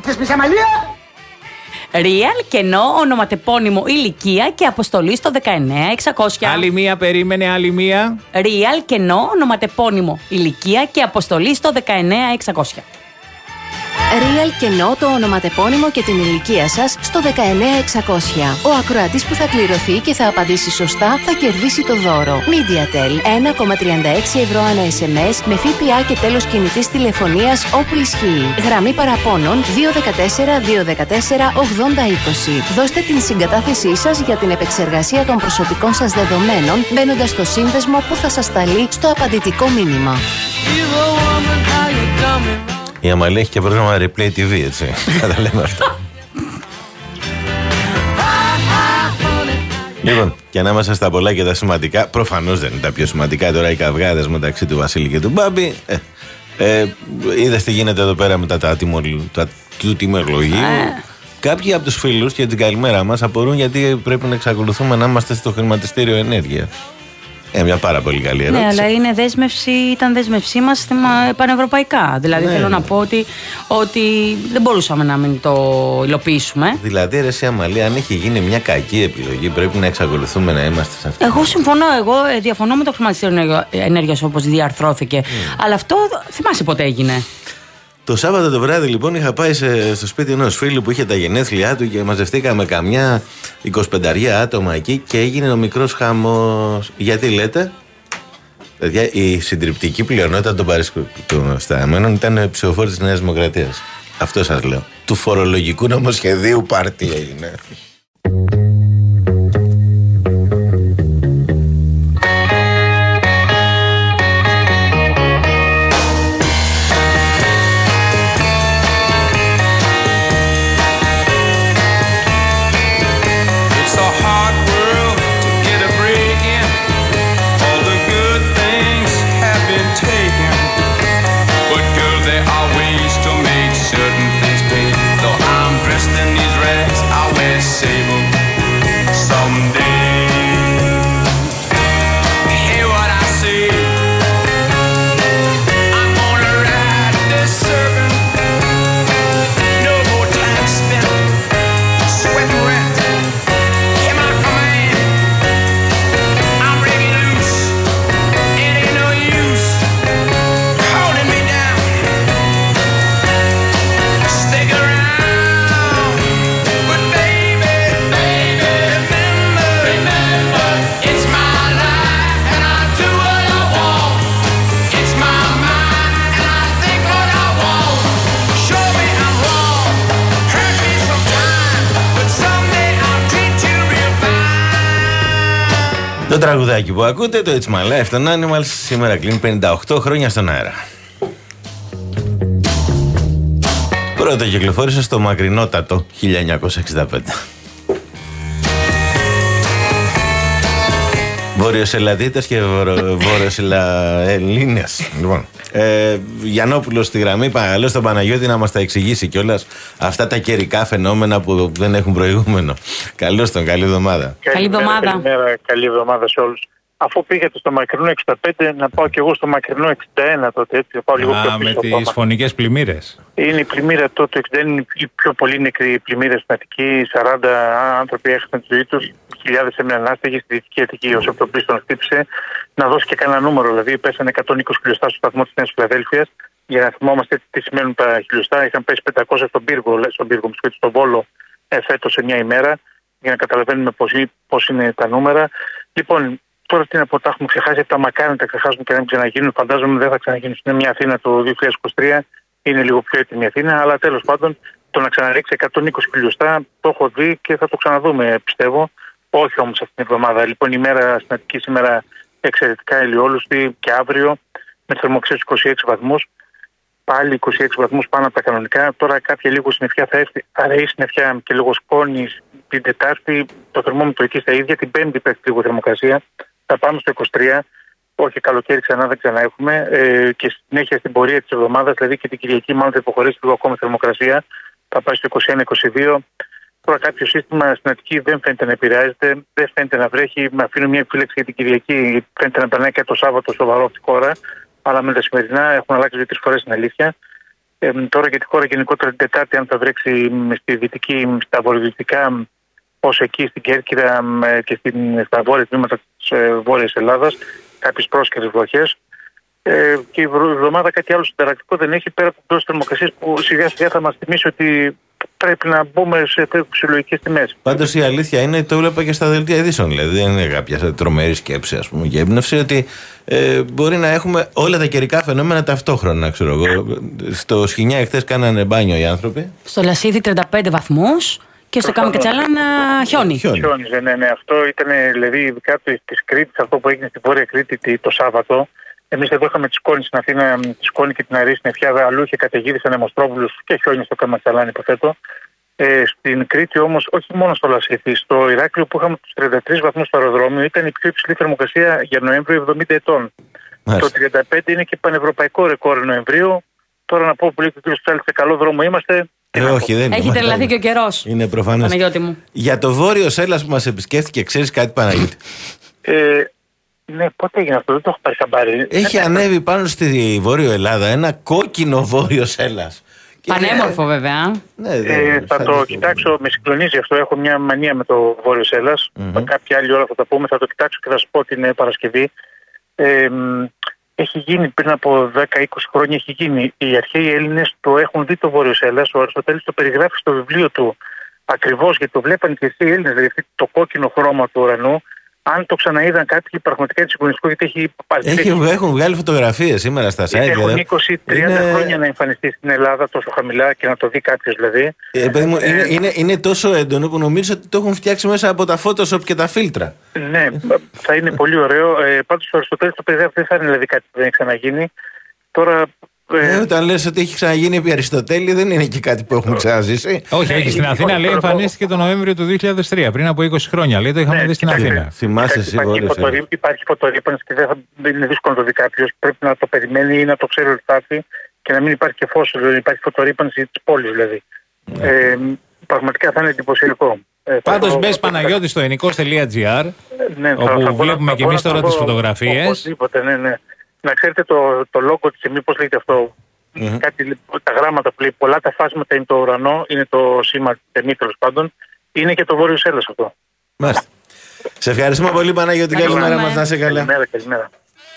Real, κενό, ονοματεπώνυμο, ηλικία και αποστολή στο δεκαεννέα εξακόσια. Άλλη μία, περίμενε, άλλη μία. Real, κενό, ονοματεπώνυμο, ηλικία και αποστολή στο δεκαεννέα εξακόσια. Real, κενό, το ονοματεπώνυμο και την ηλικία σας στο δεκαεννέα εξακόσια. Ο ακροατής που θα κληρωθεί και θα απαντήσει σωστά θα κερδίσει το δώρο. MediaTel, ένα κόμμα τριάντα έξι ευρώ ανά ες εμ ες με ΦΠΑ και τέλος κινητής τηλεφωνίας όπου ισχύει. Γραμμή παραπώνων δύο ένα τέσσερα δύο ένα τέσσερα ογδόντα είκοσι. Δώστε την συγκατάθεσή σας για την επεξεργασία των προσωπικών σας δεδομένων μπαίνοντας στο σύνδεσμο που θα σας σταλεί στο απαντητικό μήνυμα. Η Αμαλή έχει και πρόγραμμα Replay τι βι, έτσι. Θα τα λέμε αυτά. Λοιπόν, και να είμαστε στα πολλά και τα σημαντικά. Προφανώς δεν είναι τα πιο σημαντικά τώρα οι καυγάδες μεταξύ του Βασίλη και του Μπάμπη. Ε, ε, είδες τι γίνεται εδώ πέρα μετά τα, τα του τιμολογίου. Κάποιοι από τους φίλους και την καλημέρα μας απορούν γιατί πρέπει να εξακολουθούμε να είμαστε στο χρηματιστήριο ενέργεια. Ε, μια πάρα πολύ καλή ερώτηση. Ναι, αλλά είναι δέσμευση, ήταν δέσμευσή μας πανευρωπαϊκά. Δηλαδή ναι, θέλω ναι. να πω ότι, ότι δεν μπορούσαμε να μην το υλοποιήσουμε. Δηλαδή, ρε εσύ Αμαλία, αν έχει γίνει μια κακή επιλογή, πρέπει να εξακολουθούμε να είμαστε σε αυτή. Εγώ συμφωνώ. Εγώ διαφωνώ με το χρηματιστήριο ενέργειας όπως διαρθρώθηκε. Mm. Αλλά αυτό θυμάσαι πότε έγινε. Το Σάββατο το βράδυ λοιπόν είχα πάει σε, στο σπίτι ενός φίλου που είχε τα γενέθλιά του και μαζευτήκαμε καμιά εικοσιπέντε άτομα εκεί και έγινε ο μικρός χαμός. Γιατί λέτε? Παιδιά, η συντριπτική πλειονότητα των παρισταμένων ήταν ψηφοφόροι της Νέας Δημοκρατίας. Αυτό σας λέω. Του φορολογικού νομοσχεδίου πάρτι έγινε. Το τραγουδάκι που ακούτε, το It's My Life των Animals, σήμερα κλείνει πενήντα οκτώ χρόνια στον αέρα. Πρώτα κυκλοφόρησε στο μακρινότατο χίλια εννιακόσια εξήντα πέντε. Βόρειος-Ελλαδίτες και Βόρειος-Ελλήνες. Λοιπόν, ε, Γιαννόπουλος στη γραμμή, παρακαλώ στον Παναγιώτη να μας τα εξηγήσει κιόλας αυτά τα καιρικά φαινόμενα που δεν έχουν προηγούμενο. Καλώς τον, καλή εβδομάδα. Καλή εβδομάδα. Καλημέρα, καλή εβδομάδα σε όλους. Αφού πήγατε στο μακρινό εξήντα πέντε, να πάω κι εγώ στο μακρινό εξήντα ένα τότε, έτσι, πάω λίγο Α, πιο πίσω. με τις φωνικές πλημμύρες. Είναι η πλημμύρα τότε, το εξήντα ένα είναι η πιο πολύ νεκρή πλημμύρα στην Αττική. σαράντα άνθρωποι έχασαν τη ζωή τους, χιλιάδες έμειναν άστεγοι στη Δυτική Αττική, όσο το πλήστον χτύπησε. Να δώσει και κανένα νούμερο, δηλαδή πέσανε εκατόν είκοσι χιλιοστά στο σταθμό της Νέας Φιλαδέλφειας. Για να θυμόμαστε τι σημαίνουν τα χιλιοστά, είχαν πέσει πεντακόσια στον πύργο, στον πύργο, στον Βόλο, ε, φέτος σε μια ημέρα, για να καταλαβαίνουμε πώς είναι τα νούμερα. Λοιπόν, τώρα τι να πω, τα έχουμε ξεχάσει, τα μακάρι να τα ξεχάσουμε και να μην ξαναγίνουν. Φαντάζομαι δεν θα ξαναγίνουν. Είναι μια Αθήνα το δύο χιλιάδες είκοσι τρία, είναι λίγο πιο έτοιμη η Αθήνα, αλλά τέλος πάντων το να ξαναρίξει εκατόν είκοσι χιλιοστά το έχω δει και θα το ξαναδούμε, πιστεύω. Όχι όμως αυτήν την εβδομάδα. Λοιπόν, η μέρα στην Αττική σήμερα εξαιρετικά ηλιόλουστη και αύριο με θερμοκρασία είκοσι έξι βαθμούς. Πάλι είκοσι έξι βαθμούς πάνω από τα κανονικά. Τώρα κάποια λίγο συννεφιά θα έρθει. Αραιή συννεφιά και λίγο σκόνη την Τετάρτη. Το θερμόμετρο εκεί στα ίδια. Την Πέμπτη πέφτει λίγο θερμοκρασία. Θα πάμε στο είκοσι τρία. Όχι, καλοκαίρι ξανά δεν ξανά έχουμε. Ε, και συνέχεια στην πορεία τη εβδομάδα, δηλαδή και την Κυριακή, μάλλον θα υποχωρήσει λίγο ακόμα θερμοκρασία. Θα πάει στο είκοσι ένα είκοσι δύο. Τώρα κάποιο σύστημα στην Αττική δεν φαίνεται να επηρεάζεται, δεν φαίνεται να βρέχει. Με αφήνω μια επίλεξη για την Κυριακή. Φαίνεται να περνάει και το Σάββατο σοβαρό αυτή τη χώρα. Αλλά με τα σημερινά έχουν αλλάξει δύο-τρεις φορές την αλήθεια. Ε, τώρα για τη χώρα γενικότερα την Τετάρτη, αν θα βρέξει στη δυτική, στα βορειοδυτικά, όσο εκεί στην Κέρκυρα και στην, στα βόρεια τμήματα της ε, Βόρειας Ελλάδας, κάποιες πρόσκαιρες βροχές. Ε, και η εβδομάδα κάτι άλλο συνταρακτικό δεν έχει πέρα από τις θερμοκρασίες που σιγά σιγά θα μας θυμίσει ότι πρέπει να μπούμε σε φυσιολογικές τιμές. Πάντως η αλήθεια είναι, το έβλεπα και στα δελτία ειδήσεων, δηλαδή δεν είναι κάποια τρομερή σκέψη, ας πούμε, και έμπνευση, ότι ε, μπορεί να έχουμε όλα τα καιρικά φαινόμενα ταυτόχρονα, ξέρω εγώ. Στο Σχοινιά εχθές κάνανε μπάνιο οι άνθρωποι. Στο Λασίδι τριάντα πέντε βαθμούς. Και στο Κάμο Κατσαλάν χιόνι. Χιόνιζε, ναι, ναι. Αυτό ήταν, δηλαδή, ειδικά τη Κρήτη, αυτό που έγινε στην Βόρεια Κρήτη το Σάββατο. Εμείς εδώ είχαμε τη Σκόνη στην Αθήνα, τη Σκόνη και την Αρή στην Εφιάδα, αλλού είχε καταιγίδη σε Νεμοστρόβουλους και χιόνι στο Κάμο Κατσαλάν, υποθέτω. Ε, στην Κρήτη όμως, όχι μόνο στο Λασίθι, στο Ηράκλειο που είχαμε τους τριάντα τρεις βαθμούς στο αεροδρόμιο, ήταν η πιο υψηλή θερμοκρασία για Νοέμβριο εβδομήντα ετών. Μάλιστα. Το τριάντα πέντε είναι και πανευρωπαϊκό ρεκόρ Νοεμβρίου. Τώρα να πω που λέει ο κ. Ψάλης, σε καλό δρόμο είμαστε. Ε, όχι, δεν έχει τρελαθεί και ο καιρός. Είναι προφανές. Μου. Για το Βόρειο Έλλας που μας επισκέφθηκε, ξέρεις κάτι, Παναγιώτη? Ε, Ναι, πότε έγινε αυτό, δεν το έχω πάρει χαμπάρι. Έχει ανέβει πάνω στη Βόρειο Ελλάδα ένα κόκκινο Βόρειος Έλλας. Πανέμορφο βέβαια. Ναι, ε, θα το κοιτάξω, με συγκλονίζει αυτό. Έχω μια μανία με το Βόρειος Έλλας. Mm-hmm. Κάποια άλλη ώρα θα τα πούμε, θα το κοιτάξω και θα σας πω την Παρασκευή. Ε, έχει γίνει πριν από δέκα είκοσι χρόνια, έχει γίνει. Οι αρχαίοι Έλληνες το έχουν δει το Βόρειος Έλλας. Ο Αριστοτέλης το περιγράφει στο βιβλίο του ακριβώς, γιατί το βλέπανε και οι Έλληνες, δηλαδή το κόκκινο χρώμα του ουρανού. Αν το ξαναείδαν κάποιοι, πραγματικά είναι συγκλονιστικό, γιατί έχει Έχει, έχουν βγάλει φωτογραφίες σήμερα στα site. Έχουν είκοσι τριάντα είναι... χρόνια να εμφανιστεί στην Ελλάδα τόσο χαμηλά και να το δει κάποιο δηλαδή. Ε, παιδί μου, ε, είναι, είναι, είναι τόσο έντονο που νομίζω ότι το έχουν φτιάξει μέσα από τα Photoshop και τα φίλτρα. Ναι, θα είναι πολύ ωραίο. Ε, πάντως ο Αριστοτέλης το περιγράφει, δεν θα είναι δηλαδή κάτι που δεν έχει ξαναγίνει. Τώρα. Ε, ε, όταν λες ότι έχει ξαναγίνει επί Αριστοτέλη, δεν είναι και κάτι που έχουμε ξαναζήσει. Όχι, όχι. Στην Αθήνα λέει εμφανίστηκε τον Νοέμβριο του δύο χιλιάδες τρία, πριν από είκοσι χρόνια. Λέει το είχαμε δει στην Αθήνα. Θυμάσαι εσύ, υπάρχει φωτορύπανση και δεν είναι δύσκολο να το δει κάποιο. Πρέπει να το περιμένει ή να το ξέρει ότι θα έρθει και να μην υπάρχει και φως, δηλαδή υπάρχει φωτορύπανση τη πόλη δηλαδή. Ε, πραγματικά θα είναι εντυπωσιακό. Πάντως μπες Παναγιώτη στο ενικός τελεία τζι άρ, όπου βλέπουμε και εμείς τώρα τις φωτογραφίες. Οπωσδήποτε, ναι, ναι. Να ξέρετε το, το λόγο της ΕΜΗ, πώς λέγεται αυτό, mm-hmm. κάτι, τα γράμματα που λέει πολλά τα φάσματα είναι το ουρανό, είναι το σήμα της ΕΜΗ τέλος πάντων, είναι και το Βόρειος Έλλας αυτό. Μάλιστα. Σε ευχαριστούμε πολύ Παναγιώτη, καλημέρα μας, να είσαι καλά. Καλημέρα, καλημέρα.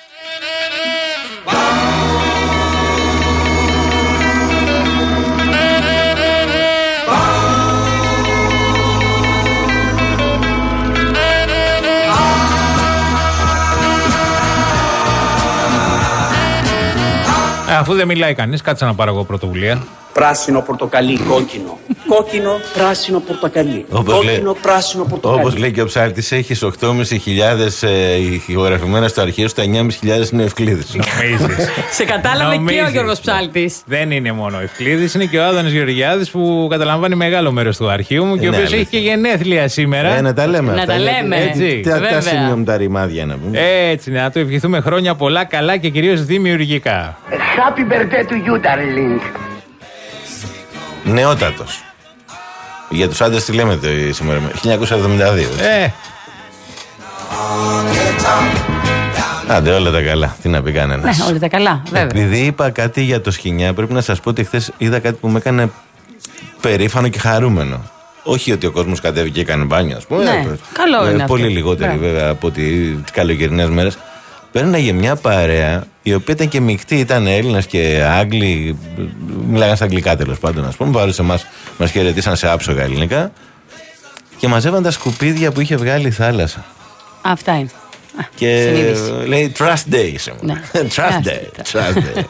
Αφού δεν μιλάει κανείς, κάτσε να πάρω εγώ πρωτοβουλία. Πράσινο, πορτοκαλί, κόκκινο. Κόκκινο, πράσινο, πορτοκαλί. Όπως κόκκινο, λέει, πράσινο, πορτοκαλί. Όπως λέει και ο ψάλτης, έχεις οκτώ χιλιάδες πεντακόσια ε, ηχογραφημένα στο αρχείο, στα εννιά χιλιάδες πεντακόσια είναι Ευκλήδης. Νομίζεις. Σε κατάλαβε και ο Γιώργος Ψάλτης. Δεν είναι μόνο ο Ευκλήδης, είναι και ο Άδωνης Γεωργιάδης που καταλαμβάνει μεγάλο μέρος του αρχείου μου και ο οποίος έχει και γενέθλια σήμερα. Ε, να τα λέμε να αυτά. Τα λέμε. Έτσι. Τα σημειώνουμε τα ρημάδια να πούμε. Έτσι, να του ευχηθούμε χρόνια πολλά, καλά και κυρίως δημιουργικά. Happy birthday to you, darling. Νεότατος. Για τους άντρες τι λέμε το σήμερα, χίλια εννιακόσια εβδομήντα δύο. Ε. Άντε, όλα τα καλά. Τι να πει κανένας. Ναι, όλα τα καλά, βέβαια. Επειδή είπα κάτι για το Σχοινιά, πρέπει να σας πω ότι χθες είδα κάτι που με έκανε περήφανο και χαρούμενο. Όχι ότι ο κόσμος κατέβηκε και έκανε μπάνιο, ας πούμε. Ναι, καλό ε, είναι πολύ αυτό. λιγότεροι Ναι. βέβαια από τις καλοκαιρινές μέρες. Πέρναγε μια παρέα η οποία ήταν και μεικτή, ήταν Έλληνες και Άγγλοι, μιλάγαν στα αγγλικά τέλος πάντων, ας πούμε. Παρόλο εμάς μας χαιρετήσαν σε άψογα ελληνικά και μαζεύαν τα σκουπίδια που είχε βγάλει η θάλασσα. Αυτά είναι. Και Συνείδηση. λέει Trust Day σε μου. Ναι. Trust Day. Trust Day.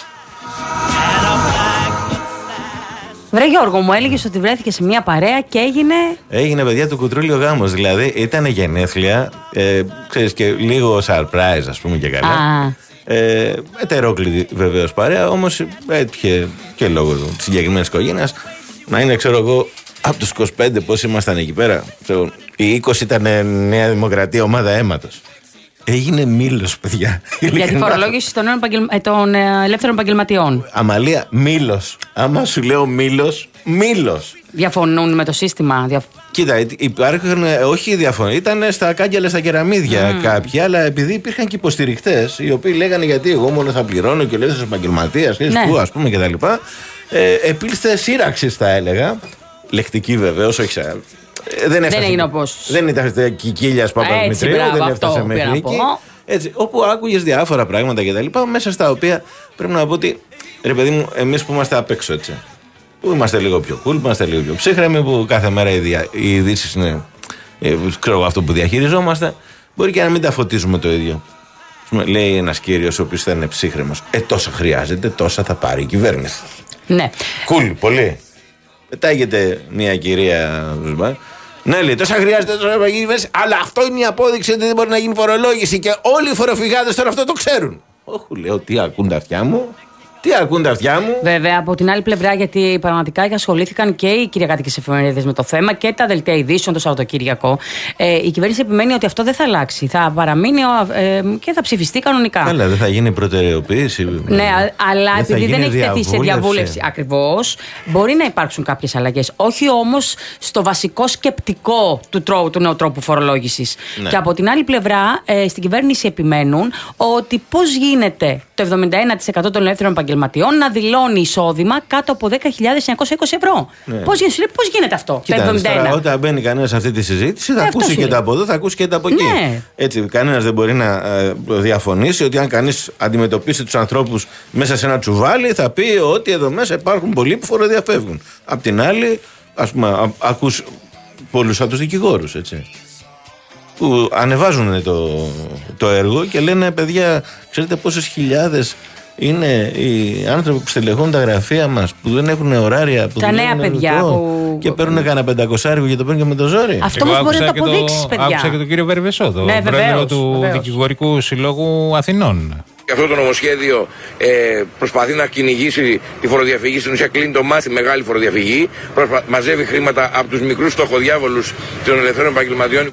Βρε Γιώργο, μου έλεγες ότι βρέθηκε σε μια παρέα και έγινε. Έγινε παιδιά του κουτρούλι ο γάμος. Δηλαδή ήταν γενέθλια, ε, ξέρεις, και λίγο surprise, ας πούμε, και καλά. Α. Ε, ετερόκλητη βεβαίως παρέα, όμως έτυχε και λόγω της συγκεκριμένης οικογένειας να είναι, ξέρω εγώ, από τους είκοσι πέντε πώς ήμασταν εκεί πέρα. Ξέρω, οι είκοσι ήταν Νέα Δημοκρατία, ομάδα αίματος. Έγινε μήλος, παιδιά. Για τη φορολόγηση των, επαγγελμα... των ελεύθερων επαγγελματιών. Αμαλία, μήλος. Άμα σου λέω μήλος, μήλος. Διαφωνούν με το σύστημα. Δια... Κοίτα, υπάρχουν, όχι διαφωνία, ήταν στα κάγκελα, στα κεραμίδια mm. κάποιοι, αλλά επειδή υπήρχαν και υποστηρικτές, οι οποίοι λέγανε γιατί εγώ μόνο θα πληρώνω και ελεύθερος επαγγελματίας, ναι. που ας πούμε κτλ. Ε, επήλθε σύραξη, θα έλεγα. Λεκτική βεβαίως, όχι σαν. Δεν, έφτασε, δεν έγινε όπως. Δεν ήταν Κικίλιας Παπαδημητρίου, δεν έφτασε μέχρι εκεί. Έτσι, όπου άκουγες διάφορα πράγματα κτλ. Μέσα στα οποία πρέπει να πω ότι, ρε παιδί μου, εμείς που είμαστε απ' έξω, έτσι. Που είμαστε λίγο πιο cool, που είμαστε λίγο πιο ψύχρεμοι, που κάθε μέρα οι, δια, οι ειδήσεις είναι ε, ξέρω, αυτό που διαχειριζόμαστε, μπορεί και να μην τα φωτίζουμε το ίδιο. Λέει ένας κύριος ο οποίος θα είναι ψύχρεμος, ε, τόσα χρειάζεται, τόσα θα πάρει η κυβέρνηση. Ναι. Cool, πολύ. Πετάγεται μια κυρία. Ναι, λέει, τόσα χρειάζεται, τόσα θα γίνει, αλλά αυτό είναι η απόδειξη ότι δεν μπορεί να γίνει φορολόγηση και όλοι οι φοροφυγάδες τώρα αυτό το ξέρουν. Όχι, λέω, τι ακούν τα αυτιά μου, Τι ακούν τα αυτιά μου. Βέβαια, από την άλλη πλευρά, γιατί πραγματικά ασχολήθηκαν και οι κυριακάτικες εφημερίδες με το θέμα και τα δελτία ειδήσεων το Σαββατοκύριακο. Ε, η κυβέρνηση επιμένει ότι αυτό δεν θα αλλάξει. Θα παραμείνει ε, και θα ψηφιστεί κανονικά. Καλά, δεν θα γίνει προτεραιοποίηση. Ναι, αλλά δεν επειδή δεν έχει τεθεί σε διαβούλευση ακριβώς, μπορεί να υπάρξουν κάποιες αλλαγές. Όχι όμως στο βασικό σκεπτικό του, τρό, του νέου τρόπου φορολόγησης. Ναι. Και από την άλλη πλευρά, ε, στην κυβέρνηση επιμένουν ότι πώς γίνεται το εβδομήντα ένα τοις εκατό των ελεύθερων επαγγελματιών να δηλώνει εισόδημα κάτω από δέκα χιλιάδες εννιακόσια είκοσι ευρώ. Ναι. Πώς, πώς γίνεται αυτό? Κοίτα, το εβδομήντα ένα. Τώρα, όταν μπαίνει κανένας σε αυτή τη συζήτηση, θα ε, ακούσει και τα από εδώ, θα ακούσει και τα από εκεί. Ναι. Έτσι, κανένας δεν μπορεί να ε, διαφωνήσει ότι αν κανείς αντιμετωπίσει τους ανθρώπους μέσα σε ένα τσουβάλι, θα πει ότι εδώ μέσα υπάρχουν πολλοί που φοροδιαφεύγουν. Απ' την άλλη, ας πούμε, α, ακούς πολλούς από τους δικηγόρους, έτσι, που ανεβάζουν το, το έργο και λένε, παιδιά, ξέρετε πόσες χιλιάδες είναι οι άνθρωποι που στελεχώνουν τα γραφεία μας, που δεν έχουν ωράρια, που τα νέα παιδιά που... και παίρνουν κανένα πεντακοσάρικο και το παίρνουν και με το ζόρι. Αυτό όμως μπορεί να το αποδείξει, παιδιά. Άκουσα και τον κύριο Βερβεσό, το ναι, πρόεδρο του βεβαίως. Δικηγορικού Συλλόγου Αθηνών. Και αυτό το νομοσχέδιο ε, προσπαθεί να κυνηγήσει τη φοροδιαφυγή, στην ουσία κλείνει το μάτι στη μεγάλη φοροδιαφυγή, προσπα... μαζεύει χρήματα από τους μικρούς φτωχοδιάβολους των ελευθέρων επαγγελματιών.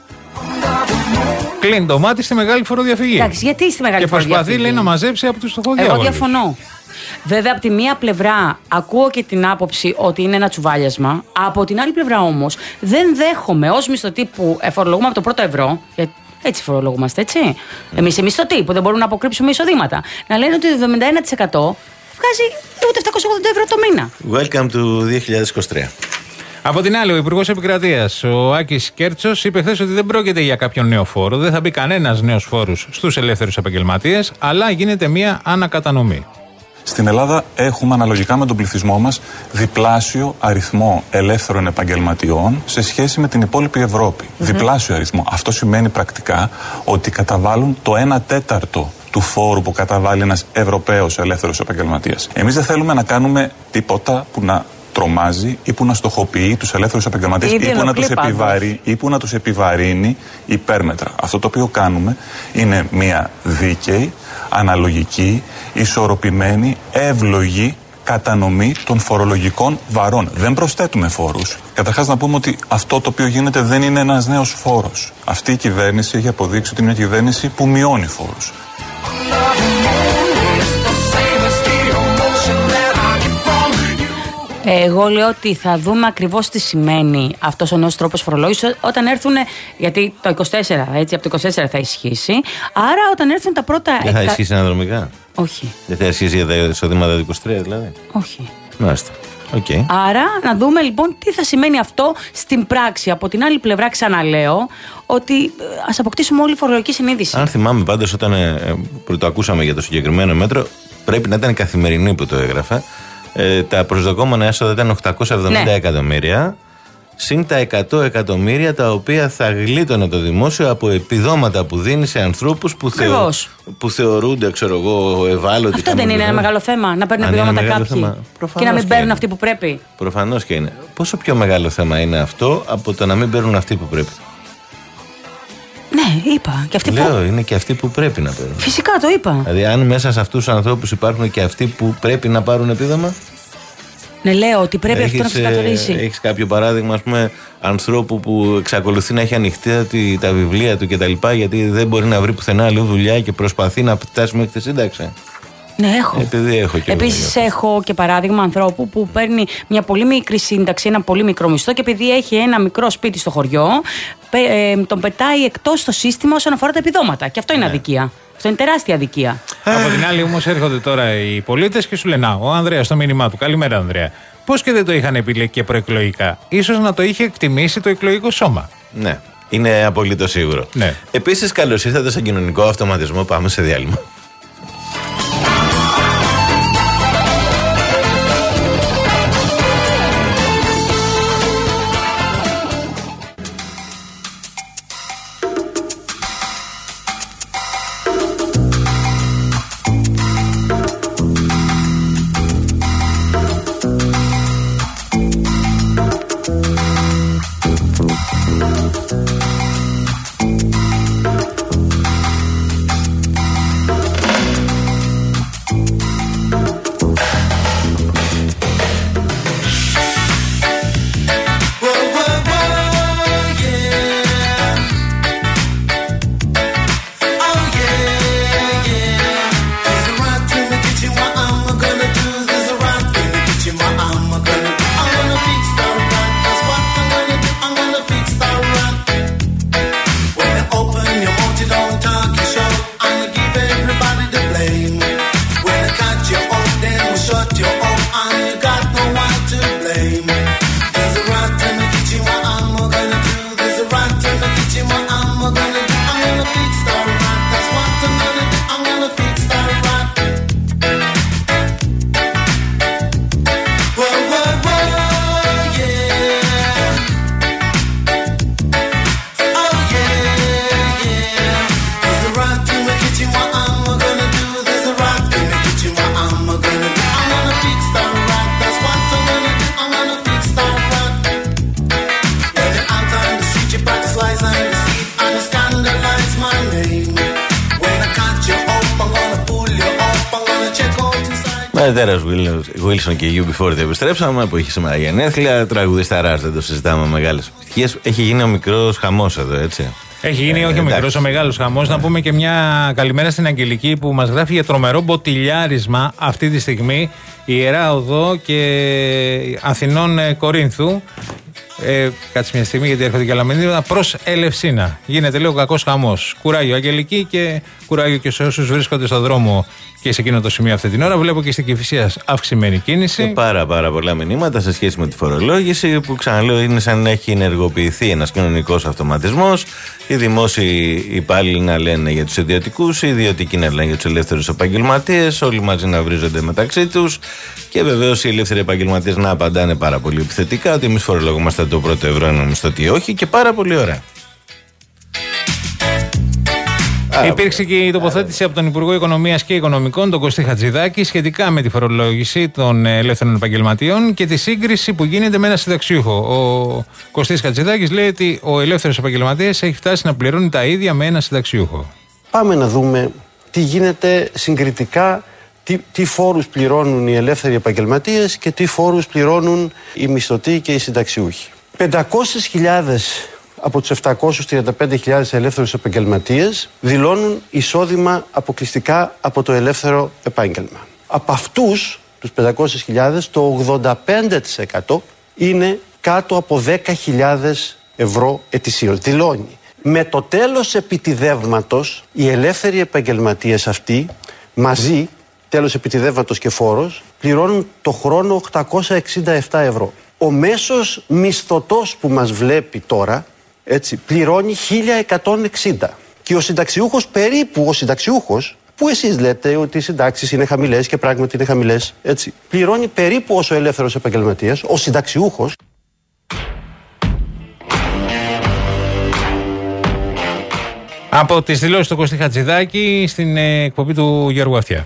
Κλείνει το μάτι στη μεγάλη φοροδιαφυγή. Εντάξει, γιατί στη μεγάλη και φοροδιαφυγή? Και προσπαθεί, λέει, να μαζέψει από τους φτωχοδιάβολους. Εγώ διαφωνώ. Βέβαια, από τη μία πλευρά ακούω και την άποψη ότι είναι ένα τσουβάλιασμα. Από την άλλη πλευρά όμως δεν δέχομαι ως μισθωτή που φορολογούμε από το πρώτο ευρώ. Έτσι φορολογούμαστε, έτσι. Mm. Εμείς οι μισθωτοί που δεν μπορούμε να αποκρύψουμε εισοδήματα. Να λένε ότι το εβδομήντα ένα τοις εκατό βγάζει ούτε επτακόσια ογδόντα ευρώ το μήνα. Welcome to δύο χιλιάδες είκοσι τρία. Από την άλλη, ο Υπουργός Επικρατείας, ο Άκης Κέρτσος, είπε χθες ότι δεν πρόκειται για κάποιον νέο φόρο, δεν θα μπει κανένας νέος φόρος στους ελεύθερους επαγγελματίες, αλλά γίνεται μια ανακατανομή. Στην Ελλάδα έχουμε αναλογικά με τον πληθυσμό μας διπλάσιο αριθμό ελεύθερων επαγγελματιών σε σχέση με την υπόλοιπη Ευρώπη. Mm-hmm. Διπλάσιο αριθμό. Αυτό σημαίνει πρακτικά ότι καταβάλουν το ένα τέταρτο του φόρου που καταβάλει ένας Ευρωπαίος ελεύθερος επαγγελματίας. Εμείς δεν θέλουμε να κάνουμε τίποτα που να τρομάζει ή που να στοχοποιεί τους ελεύθερους επαγγελματίες ή που, να τους επιβαρύνει, ή που να τους επιβαρύνει υπέρμετρα. Αυτό το οποίο κάνουμε είναι μια δίκαιη, αναλογική, ισορροπημένη, εύλογη κατανομή των φορολογικών βαρών. Δεν προσθέτουμε φόρους. Καταρχάς να πούμε ότι αυτό το οποίο γίνεται δεν είναι ένας νέος φόρος. Αυτή η κυβέρνηση έχει αποδείξει ότι είναι μια κυβέρνηση που μειώνει φόρους. Εγώ λέω ότι θα δούμε ακριβώς τι σημαίνει αυτός ο νέος τρόπος φορολόγησης όταν έρθουν, γιατί το είκοσι τέσσερα, έτσι, από το είκοσι τέσσερα θα ισχύσει. Άρα όταν έρθουν τα πρώτα... Δεν θα εκα... ισχύσει αναδρομικά. Όχι. Δεν θα ισχύσει για τα εισοδήματα του είκοσι τρία δηλαδή. Όχι. Μάλιστα. Okay. Άρα να δούμε λοιπόν τι θα σημαίνει αυτό στην πράξη. Από την άλλη πλευρά ξαναλέω ότι ας αποκτήσουμε όλη η φορολογική συνείδηση. Αν θυμάμαι πάντως όταν ε, το ακούσαμε για το συγκεκριμένο μέτρο, πρέπει να ήταν καθημερινή που το έγραφα. Ε, τα προσδοκόμενα έσοδα ήταν οκτακόσια εβδομήντα ναι. εκατομμύρια, συν τα εκατό εκατομμύρια τα οποία θα γλίτωνε το δημόσιο από επιδόματα που δίνει σε ανθρώπους που, θεω, που θεωρούνται, ξέρω εγώ, ευάλωτοι. Αυτό δεν είναι ένα μεγάλο θέμα, να παίρνουν επιδόματα κάποιοι και να μην παίρνουν αυτοί που πρέπει. Προφανώς και είναι. Πόσο πιο μεγάλο θέμα είναι αυτό από το να μην παίρνουν αυτοί που πρέπει? Ναι, είπα. Και αυτοί Λέω, που... είναι και αυτοί που πρέπει να παίρνουν. Φυσικά το είπα. Δηλαδή, αν μέσα σε αυτούς τους ανθρώπους υπάρχουν και αυτοί που πρέπει να πάρουν επίδομα. Ναι, λέω ότι πρέπει έχεις, αυτό να ξεκαθαρίσει. Έχεις κάποιο παράδειγμα, ας πούμε, ανθρώπου που εξακολουθεί να έχει ανοιχτά τα βιβλία του κτλ. Γιατί δεν μπορεί να βρει πουθενά αλλού δουλειά και προσπαθεί να φτάσει μέχρι τη σύνταξη? Ναι, έχω. Επειδή έχω και Επίσης, έχω και παράδειγμα ανθρώπου που παίρνει μια πολύ μικρή σύνταξη, ένα πολύ μικρό μισθό και επειδή έχει ένα μικρό σπίτι στο χωριό, ε, τον πετάει εκτός το σύστημα όσον αφορά τα επιδόματα. Και αυτό είναι ναι. αδικία. Αυτό είναι τεράστια αδικία. Από την άλλη, όμως, έρχονται τώρα οι πολίτες και σου λένε: ο Ανδρέας, το μήνυμά του. Καλημέρα, Ανδρέα. Πώς και δεν το είχαν επιλέξει και προεκλογικά? Ίσως να το είχε εκτιμήσει το εκλογικό σώμα. Ναι, είναι απολύτως σίγουρο. Ναι. Επίσης, καλώς ήρθατε στον κοινωνικό αυτοματισμό. Πάμε σε διάλειμμα. Πατέρας Wilson και γιου μπι φορ επιστρέψαμε, που έχει σήμερα γενέθλια. Τραγουδισταράς, δεν το συζητάμε, μεγάλες επιτυχίες. Έχει γίνει ο μικρός χαμός εδώ, έτσι. Έχει γίνει, ε, όχι ο μικρός, ο μεγάλος χαμός. Να πούμε και μια καλημέρα στην Αγγελική που μας γράφει για τρομερό μποτιλιάρισμα αυτή τη στιγμή. Ιερά Οδό και Αθηνών Κορίνθου. Ε, κάτσε μια στιγμή γιατί έρχονται και άλλα μηνύματα. Προς Ελευσίνα. Γίνεται λίγο κακός χαμός. Κουράγιο Αγγελική και κουράγιο και σε όσους βρίσκονται στον δρόμο και σε εκείνο το σημείο αυτή την ώρα. Βλέπω και στην Κηφισία αυξημένη κίνηση. Και πάρα, πάρα πολλά μηνύματα σε σχέση με τη φορολόγηση που, ξαναλέω, είναι σαν να έχει ενεργοποιηθεί ένας κοινωνικός αυτοματισμός. Οι δημόσιοι υπάλληλοι να λένε για τους ιδιωτικούς, οι ιδιωτικοί να λένε για τους ελεύθερους επαγγελματίες, όλοι μαζί να βρίζονται μεταξύ τους. Και βεβαίως οι ελεύθεροι επαγγελματίες να απαντάνε πάρα πολύ επιθετικά ότι εμείς φορολογούμαστε το πρώτο ευρώ, ενώ εμείς το τι όχι, και πάρα πολύ ωραία. Υπήρξε και η τοποθέτηση από τον Υπουργό Οικονομίας και Οικονομικών, τον Κωστή Χατζηδάκη, σχετικά με τη φορολόγηση των ελεύθερων επαγγελματιών και τη σύγκριση που γίνεται με ένα συνταξιούχο. Ο Κωστής Χατζηδάκης λέει ότι ο ελεύθερος επαγγελματίας έχει φτάσει να πληρώνει τα ίδια με ένα συνταξιούχο. Πάμε να δούμε τι γίνεται συγκριτικά, τι, τι φόρους πληρώνουν οι ελεύθεροι επαγγελματίες και τι φόρους πληρώνουν οι μισθωτοί και οι συνταξιούχοι. πεντακόσιες χιλιάδες από τους επτακόσιες τριάντα πέντε χιλιάδες ελεύθερους επαγγελματίες δηλώνουν εισόδημα αποκλειστικά από το ελεύθερο επάγγελμα. Από αυτούς τους πεντακόσιες χιλιάδες το ογδόντα πέντε τοις εκατό είναι κάτω από δέκα χιλιάδες ευρώ ετησίως. Δηλώνει. Με το τέλος επιτιδεύματος οι ελεύθεροι επαγγελματίες αυτοί μαζί, τέλος επιτιδεύματος και φόρος, πληρώνουν το χρόνο οκτακόσια εξήντα επτά ευρώ. Ο μέσος μισθωτός που μας βλέπει τώρα, έτσι, πληρώνει χίλια εκατόν εξήντα. Και ο συνταξιούχος περίπου, ο συνταξιούχος, που εσείς λέτε ότι οι συντάξεις είναι χαμηλές και πράγματι είναι χαμηλές, έτσι, πληρώνει περίπου όσο ελεύθερος επαγγελματίας, ο συνταξιούχος. Από τις δηλώσεις του Κωστή Χατζηδάκη στην ε, εκπομπή του Γιώργου Αυτιά.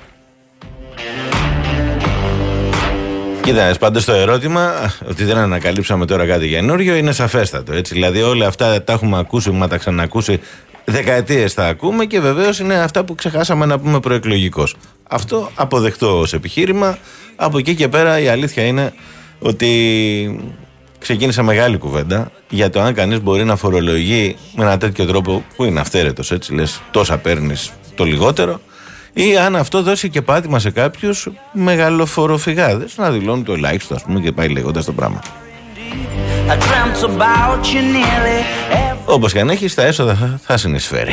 Κοίτα, πάντως το ερώτημα ότι δεν ανακαλύψαμε τώρα κάτι καινούριο είναι σαφέστατο. Έτσι. Δηλαδή όλα αυτά τα έχουμε ακούσει, μα τα ξανακούσει, δεκαετίες τα ακούμε και βεβαίως είναι αυτά που ξεχάσαμε να πούμε προεκλογικώς. Αυτό αποδεκτό ως επιχείρημα. Από εκεί και πέρα η αλήθεια είναι ότι ξεκίνησε μεγάλη κουβέντα για το αν κανείς μπορεί να φορολογεί με ένα τέτοιο τρόπο που είναι αυθαίρετος, έτσι λες, τόσα παίρνεις το λιγότερο. Ή αν αυτό δώσει και πάτημα σε κάποιους μεγαλοφοροφυγάδες να δηλώνουν το ελάχιστο, ας πούμε, και πάει λέγοντας το πράγμα. Όπως και αν έχει, τα έσοδα θα, θα συνεισφέρει.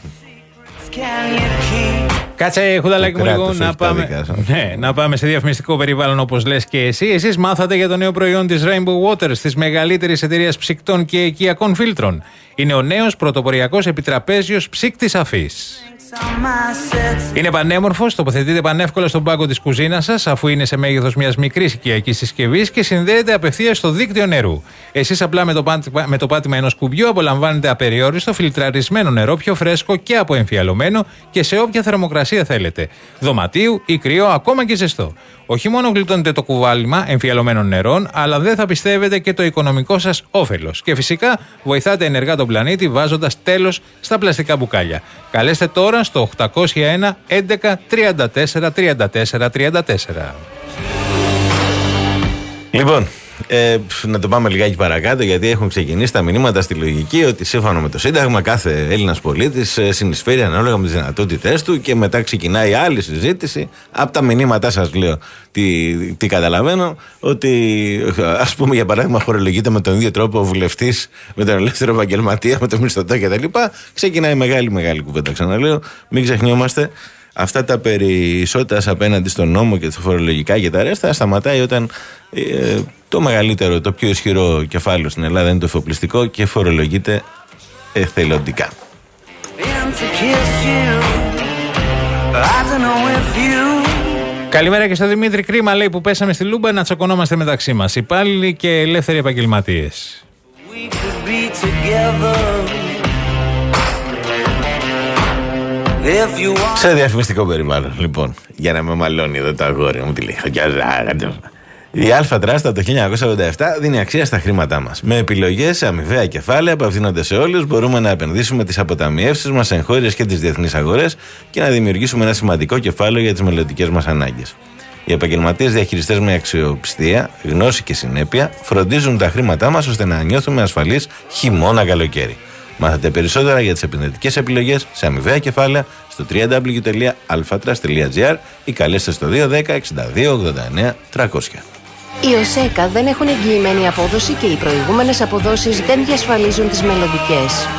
Κάτσε, Χουδαλάκη μου, λίγο να πάμε, ναι, να πάμε σε διαφημιστικό περιβάλλον, όπως λες και εσύ. Εσείς μάθατε για το νέο προϊόν της Rainbow Waters, της μεγαλύτερης εταιρείας ψυκτών και οικιακών φίλτρων. Είναι ο νέος πρωτοποριακός επιτραπέζιος ψύκτης αφής. Είναι πανέμορφος, τοποθετείται πανεύκολα στον πάγκο της κουζίνας σας, αφού είναι σε μέγεθος μιας μικρής οικιακής συσκευής και συνδέεται απευθείας στο δίκτυο νερού. Εσείς απλά με το, πάτημα, με το πάτημα ενός κουμπιού απολαμβάνετε απεριόριστο φιλτραρισμένο νερό, πιο φρέσκο και αποεμφιαλωμένο και σε όποια θερμοκρασία θέλετε. Δωματίου ή κρύο, ακόμα και ζεστό. Όχι μόνο γλιτώνετε το κουβάλιμα εμφιαλωμένων νερών, αλλά δεν θα πιστεύετε και το οικονομικό σας όφελος. Και φυσικά βοηθάτε ενεργά τον πλανήτη βάζοντας τέλος στα πλαστικά μπουκάλια. Καλέστε τώρα στο οκτακόσια ένα έντεκα τριάντα τέσσερα τριάντα τέσσερα τριάντα τέσσερα. Λοιπόν, ε, να το πάμε λιγάκι παρακάτω, γιατί έχουν ξεκινήσει τα μηνύματα στη λογική ότι σύμφωνα με το Σύνταγμα κάθε Έλληνας πολίτης ε, συνεισφέρει ανάλογα με τις δυνατότητές του και μετά ξεκινάει άλλη συζήτηση. Από τα μηνύματά σας λέω τι, τι καταλαβαίνω, ότι ας πούμε για παράδειγμα φορολογείται με τον ίδιο τρόπο ο βουλευτής με τον ελεύθερο επαγγελματία, με τον μισθωτό κτλ. Ξεκινάει μεγάλη μεγάλη κουβέντα, ξαναλέω, μην ξεχνιόμαστε. Αυτά τα περί ισότητας απέναντι στον νόμο και τα φορολογικά και τα ρέστα σταματάει όταν ε, το μεγαλύτερο, το πιο ισχυρό κεφάλαιο στην Ελλάδα είναι το εφοπλιστικό και φορολογείται εθελοντικά. Καλημέρα και στο Δημήτρη. Κρίμα, λέει, που πέσαμε στη Λούμπα να τσακωνόμαστε μεταξύ μας, υπάλληλοι και ελεύθεροι επαγγελματίες. Σε διαφημιστικό περιβάλλον, λοιπόν, για να με μαλώνει εδώ το αγόρι μου, τι λέει. Η Αλφα Trust από το χίλια εννιακόσια ογδόντα επτά δίνει αξία στα χρήματά μας. Με επιλογές σε αμοιβαία κεφάλαια που απευθύνονται σε όλους, μπορούμε να επενδύσουμε τις αποταμιεύσεις μας σε εγχώριες και τις διεθνείς αγορές και να δημιουργήσουμε ένα σημαντικό κεφάλαιο για τις μελλοντικές μας ανάγκες. Οι επαγγελματίες διαχειριστές με αξιοπιστία, γνώση και συνέπεια φροντίζουν τα χρήματά μας ώστε να νιώθουμε ασφαλείς χειμώνα-καλοκαίρι. Μάθετε περισσότερα για τις επενδυτικές επιλογές σε αμοιβαία κεφάλαια στο double-u double-u double-u τελεία alphatras τελεία gr ή καλέστε στο δύο ένα μηδέν εξήντα δύο ογδόντα εννέα τριακόσια. Οι ΟΣΕΚΑ δεν έχουν εγγυημένη απόδοση και οι προηγούμενες αποδόσεις δεν διασφαλίζουν τις μελλοντικές.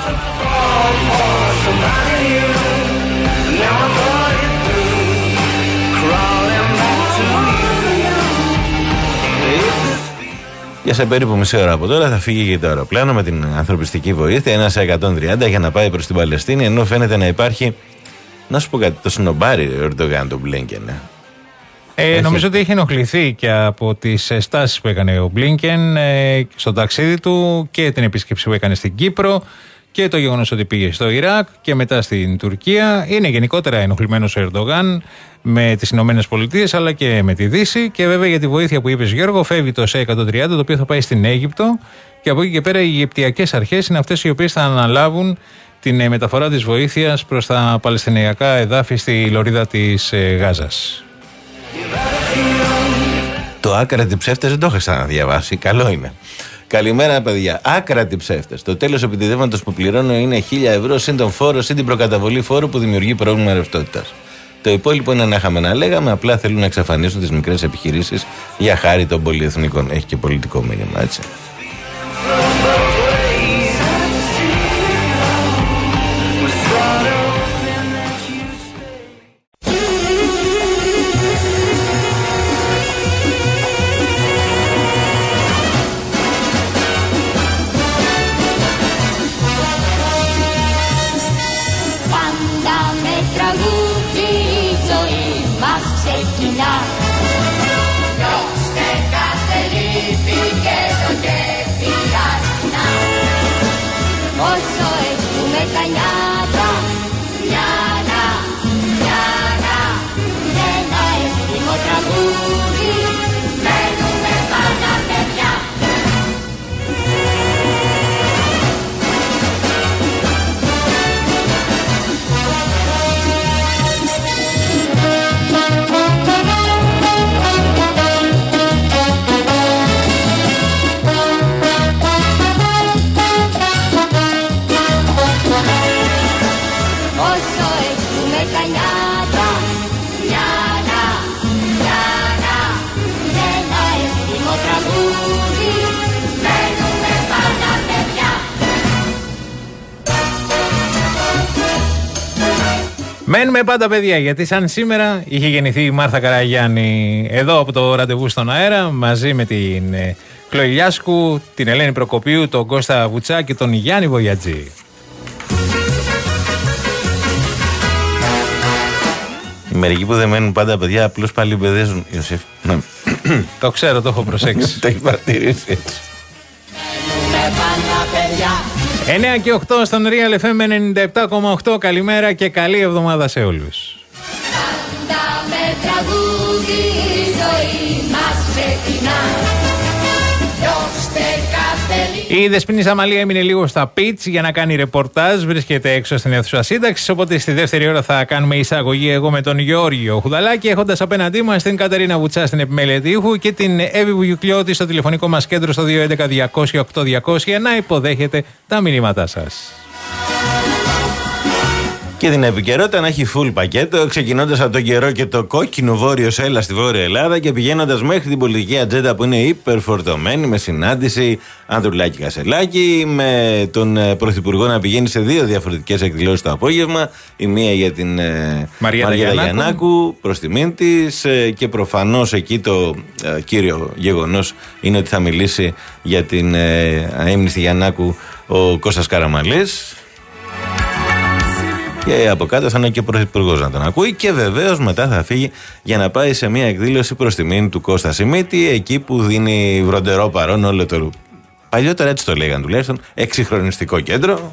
Για σε περίπου μισή ώρα από τώρα θα φύγει και το αεροπλάνο με την ανθρωπιστική βοήθεια, ένα σε εκατόν τριάντα, για να πάει προς την Παλαιστίνη, ενώ φαίνεται να υπάρχει, να σου πω κάτι, το σνομπάρι ο Ερντογάν τον Μπλίνκεν. Ε, νομίζω ότι έχει ενοχληθεί και από τις στάσεις που έκανε ο Μπλίνκεν ε, στο ταξίδι του και την επίσκεψη που έκανε στην Κύπρο και το γεγονός ότι πήγε στο Ιράκ και μετά στην Τουρκία. Είναι γενικότερα ενοχλημένος ο Ερντογάν με τις Ηνωμένες Πολιτείες αλλά και με τη Δύση, και βέβαια για τη βοήθεια που είπες, Γιώργο, φεύγει το ΣΕ εκατόν τριάντα, το οποίο θα πάει στην Αίγυπτο, και από εκεί και πέρα οι Αιγυπτιακές αρχές είναι αυτές οι οποίες θα αναλάβουν την μεταφορά της βοήθειας προς τα Παλαιστινιακά εδάφη στη λωρίδα της Γάζας. Το άκρατη ψεύτες δεν το έχω ξαναδιαβάσει. Καλό είναι. Καλημέρα, παιδιά. Άκρατη ψεύτες. Το τέλος επιτεδεύματος που πληρώνω είναι χίλια ευρώ συν τον φόρο συν την προκαταβολή φόρου που δημιουργεί πρόβλημα ρευστότητας. Το υπόλοιπο είναι να είχαμε να λέγαμε. Απλά θέλουν να εξαφανίσουν τις μικρές επιχειρήσεις για χάρη των πολυεθνικών. Έχει και πολιτικό μήνυμα, έτσι. Μένουμε πάντα, παιδιά, γιατί σαν σήμερα είχε γεννηθεί η Μάρθα Καραγιάννη εδώ από το ραντεβού στον αέρα, μαζί με την ε, Κλώη Λιάσκου, την Ελένη Προκοπίου, τον Κώστα Βουτσά και τον Γιάννη Βογιατζή. Οι μερικοί που δεν μένουν πάντα, παιδιά, απλώς πάλι μπεδίζουν. Ιωσήφ. Το ξέρω, το έχω προσέξει. Το έχει παρατηρήσει έτσι. εννέα και οκτώ στον Real εφ εμ ενενήντα επτά κόμμα οκτώ. Καλημέρα και καλή εβδομάδα σε όλους. Η Δεσποινή Σαμαλία έμεινε λίγο στα πιτς για να κάνει ρεπορτάζ. Βρίσκεται έξω στην αίθουσα σύνταξης. Οπότε στη δεύτερη ώρα θα κάνουμε εισαγωγή εγώ με τον Γιώργιο Χουδαλάκη, έχοντας απέναντί μας την Κατερίνα Βουτσά στην επιμέλεια ήχου και την Εύη Βουγιουκλιώτη στο τηλεφωνικό μας κέντρο στο δύο έντεκα διακόσια οκτώ διακόσια να υποδέχετε τα μηνύματά σας. Και την επικαιρότητα να έχει full πακέτο, ξεκινώντας από τον καιρό και το κόκκινο βόρειο σέλα στη Βόρεια Ελλάδα και πηγαίνοντας μέχρι την πολιτική ατζέντα που είναι υπερφορτωμένη, με συνάντηση Ανδρουλάκη Κασελάκη, με τον Πρωθυπουργό να πηγαίνει σε δύο διαφορετικές εκδηλώσεις το απόγευμα. Η μία για την Μαριέτα Γιαννάκου, προς τιμήν της, και προφανώς εκεί το ε, κύριο γεγονός είναι ότι θα μιλήσει για την ε, αείμνηστη Γιαννάκου ο Κώστας Καραμανλής. Και από κάτω θα είναι και ο Πρωθυπουργός να τον ακούει. Και βεβαίως μετά θα φύγει για να πάει σε μια εκδήλωση προς τιμήν του Κώστα Σιμίτη, εκεί που δίνει βροντερό παρόν όλο το. Παλιότερα έτσι το λέγαν τουλάχιστον, εξυγχρονιστικό κέντρο.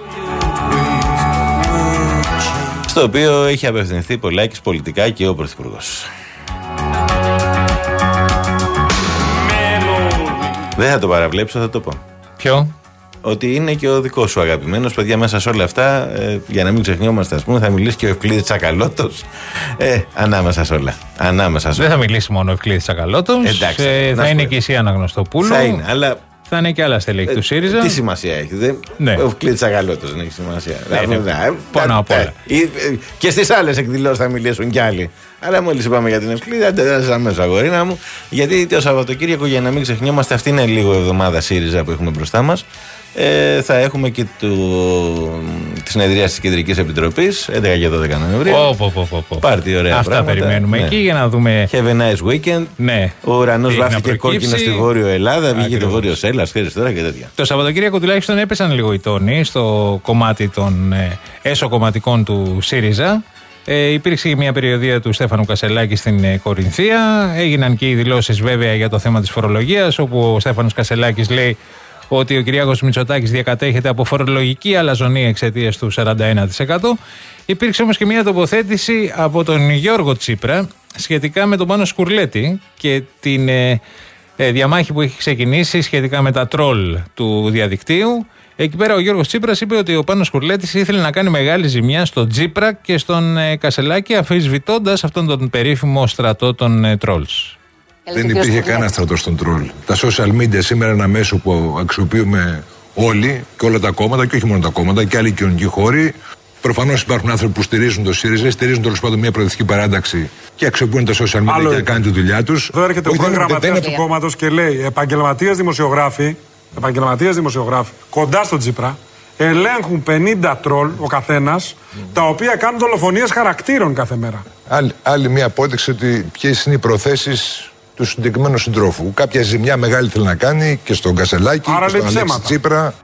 Στο οποίο έχει απευθυνθεί πολλάκις πολιτικά και ο Πρωθυπουργός. Δεν θα το παραβλέψω, θα το πω. Ποιο? ότι είναι και ο δικός σου αγαπημένος. Παιδιά, μέσα σε όλα αυτά, ε, για να μην ξεχνιόμαστε, ας πούμε, θα μιλήσει και ο Ευκλήδης Τσακαλώτος. Ε, ανάμεσα σε όλα. Ανάμεσα σε όλα. Δεν θα μιλήσει μόνο ο Ευκλήδης Τσακαλώτος. Εντάξει, ε, θα είναι και εσύ Αναγνωστοπούλου. Θα είναι, αλλά. Θα είναι και άλλα στελέχη ε, του ΣΥΡΙΖΑ. Τι σημασία έχει, δεν... ναι. Ο Ευκλήδης Τσακαλώτος δεν έχει σημασία. Ναι, ναι. Πάνω απ' όλα. Και στις άλλες εκδηλώσεις θα μιλήσουν κι άλλοι. Αλλά μόλις είπαμε για την Ευκλήδη, αντέδρασες αμέσως, αγορίνα μου. Γιατί το Σαββατοκύριακο, για να μην ξεχνιόμαστε, αυτή είναι λίγο εβδομάδα ΣΥΡΙΖΑ που έχουμε μπροστά μας. Ε, θα έχουμε και το, τη συνεδρία της Κεντρικής Επιτροπής έντεκα και δώδεκα Νοεμβρίου. Πάρτι, ωραία αυτά πράγματα. Περιμένουμε ναι. εκεί για να δούμε. Have a nice weekend. Ναι. Ο ουρανός βάφηκε κόκκινο στη Βόρειο Ελλάδα, βγήκε το Βόρειο Έλλας, ξέρεις τώρα και τέτοια. Το Σαββατοκύριακο τουλάχιστον έπεσαν λίγο οι τόνοι στο κομμάτι των ε, έσω-κομματικών του ΣΥΡΙΖΑ. Ε, υπήρξε και μια περιοδία του Στέφανου Κασελάκη στην ε, Κορινθία. Έγιναν και οι δηλώσεις βέβαια για το θέμα της φορολογίας, όπου ο Στέφανος Κασελάκης λέει ότι ο Κυριάκος Μητσοτάκης διακατέχεται από φορολογική αλαζονία εξαιτίας του σαράντα ένα τοις εκατό. Υπήρξε όμως και μια τοποθέτηση από τον Γιώργο Τσίπρα σχετικά με τον Πάνο Σκουρλέτη και την ε, ε, διαμάχη που έχει ξεκινήσει σχετικά με τα τρόλ του διαδικτύου. Εκεί πέρα ο Γιώργος Τσίπρας είπε ότι ο Πάνος Σκουρλέτης ήθελε να κάνει μεγάλη ζημιά στον Τσίπρα και στον ε, Κασελάκη, αμφισβητώντας αυτόν τον περίφημο στρατό των ε, trolls. Δεν υπήρχε κανένα στρατό στον τρόλ. Τα social media σήμερα είναι ένα μέσο που αξιοποιούμε όλοι και όλα τα κόμματα, και όχι μόνο τα κόμματα, και άλλοι κοινωνικοί χώροι. Προφανώς υπάρχουν άνθρωποι που στηρίζουν το ΣΥΡΙΖΑ, στηρίζουν τέλος πάντων μια προοδευτική παράταξη και αξιοποιούν τα social media για να κάνουν τη δουλειά τους. Εδώ έρχεται ο προγραμματέας του κόμματος και λέει: επαγγελματίες δημοσιογράφοι, επαγγελματίες δημοσιογράφοι κοντά στον Τσίπρα ελέγχουν πενήντα τρόλ ο καθένας, mm. τα οποία κάνουν δολοφονίες χαρακτήρων κάθε μέρα. Άλλη, άλλη μια απόδειξη ότι ποιες είναι οι προθέσεις του συγκεκριμένου συντρόφου. Κάποια ζημιά μεγάλη θέλει να κάνει και στον Κασελάκη και στον Αλέξη Τσίπρα.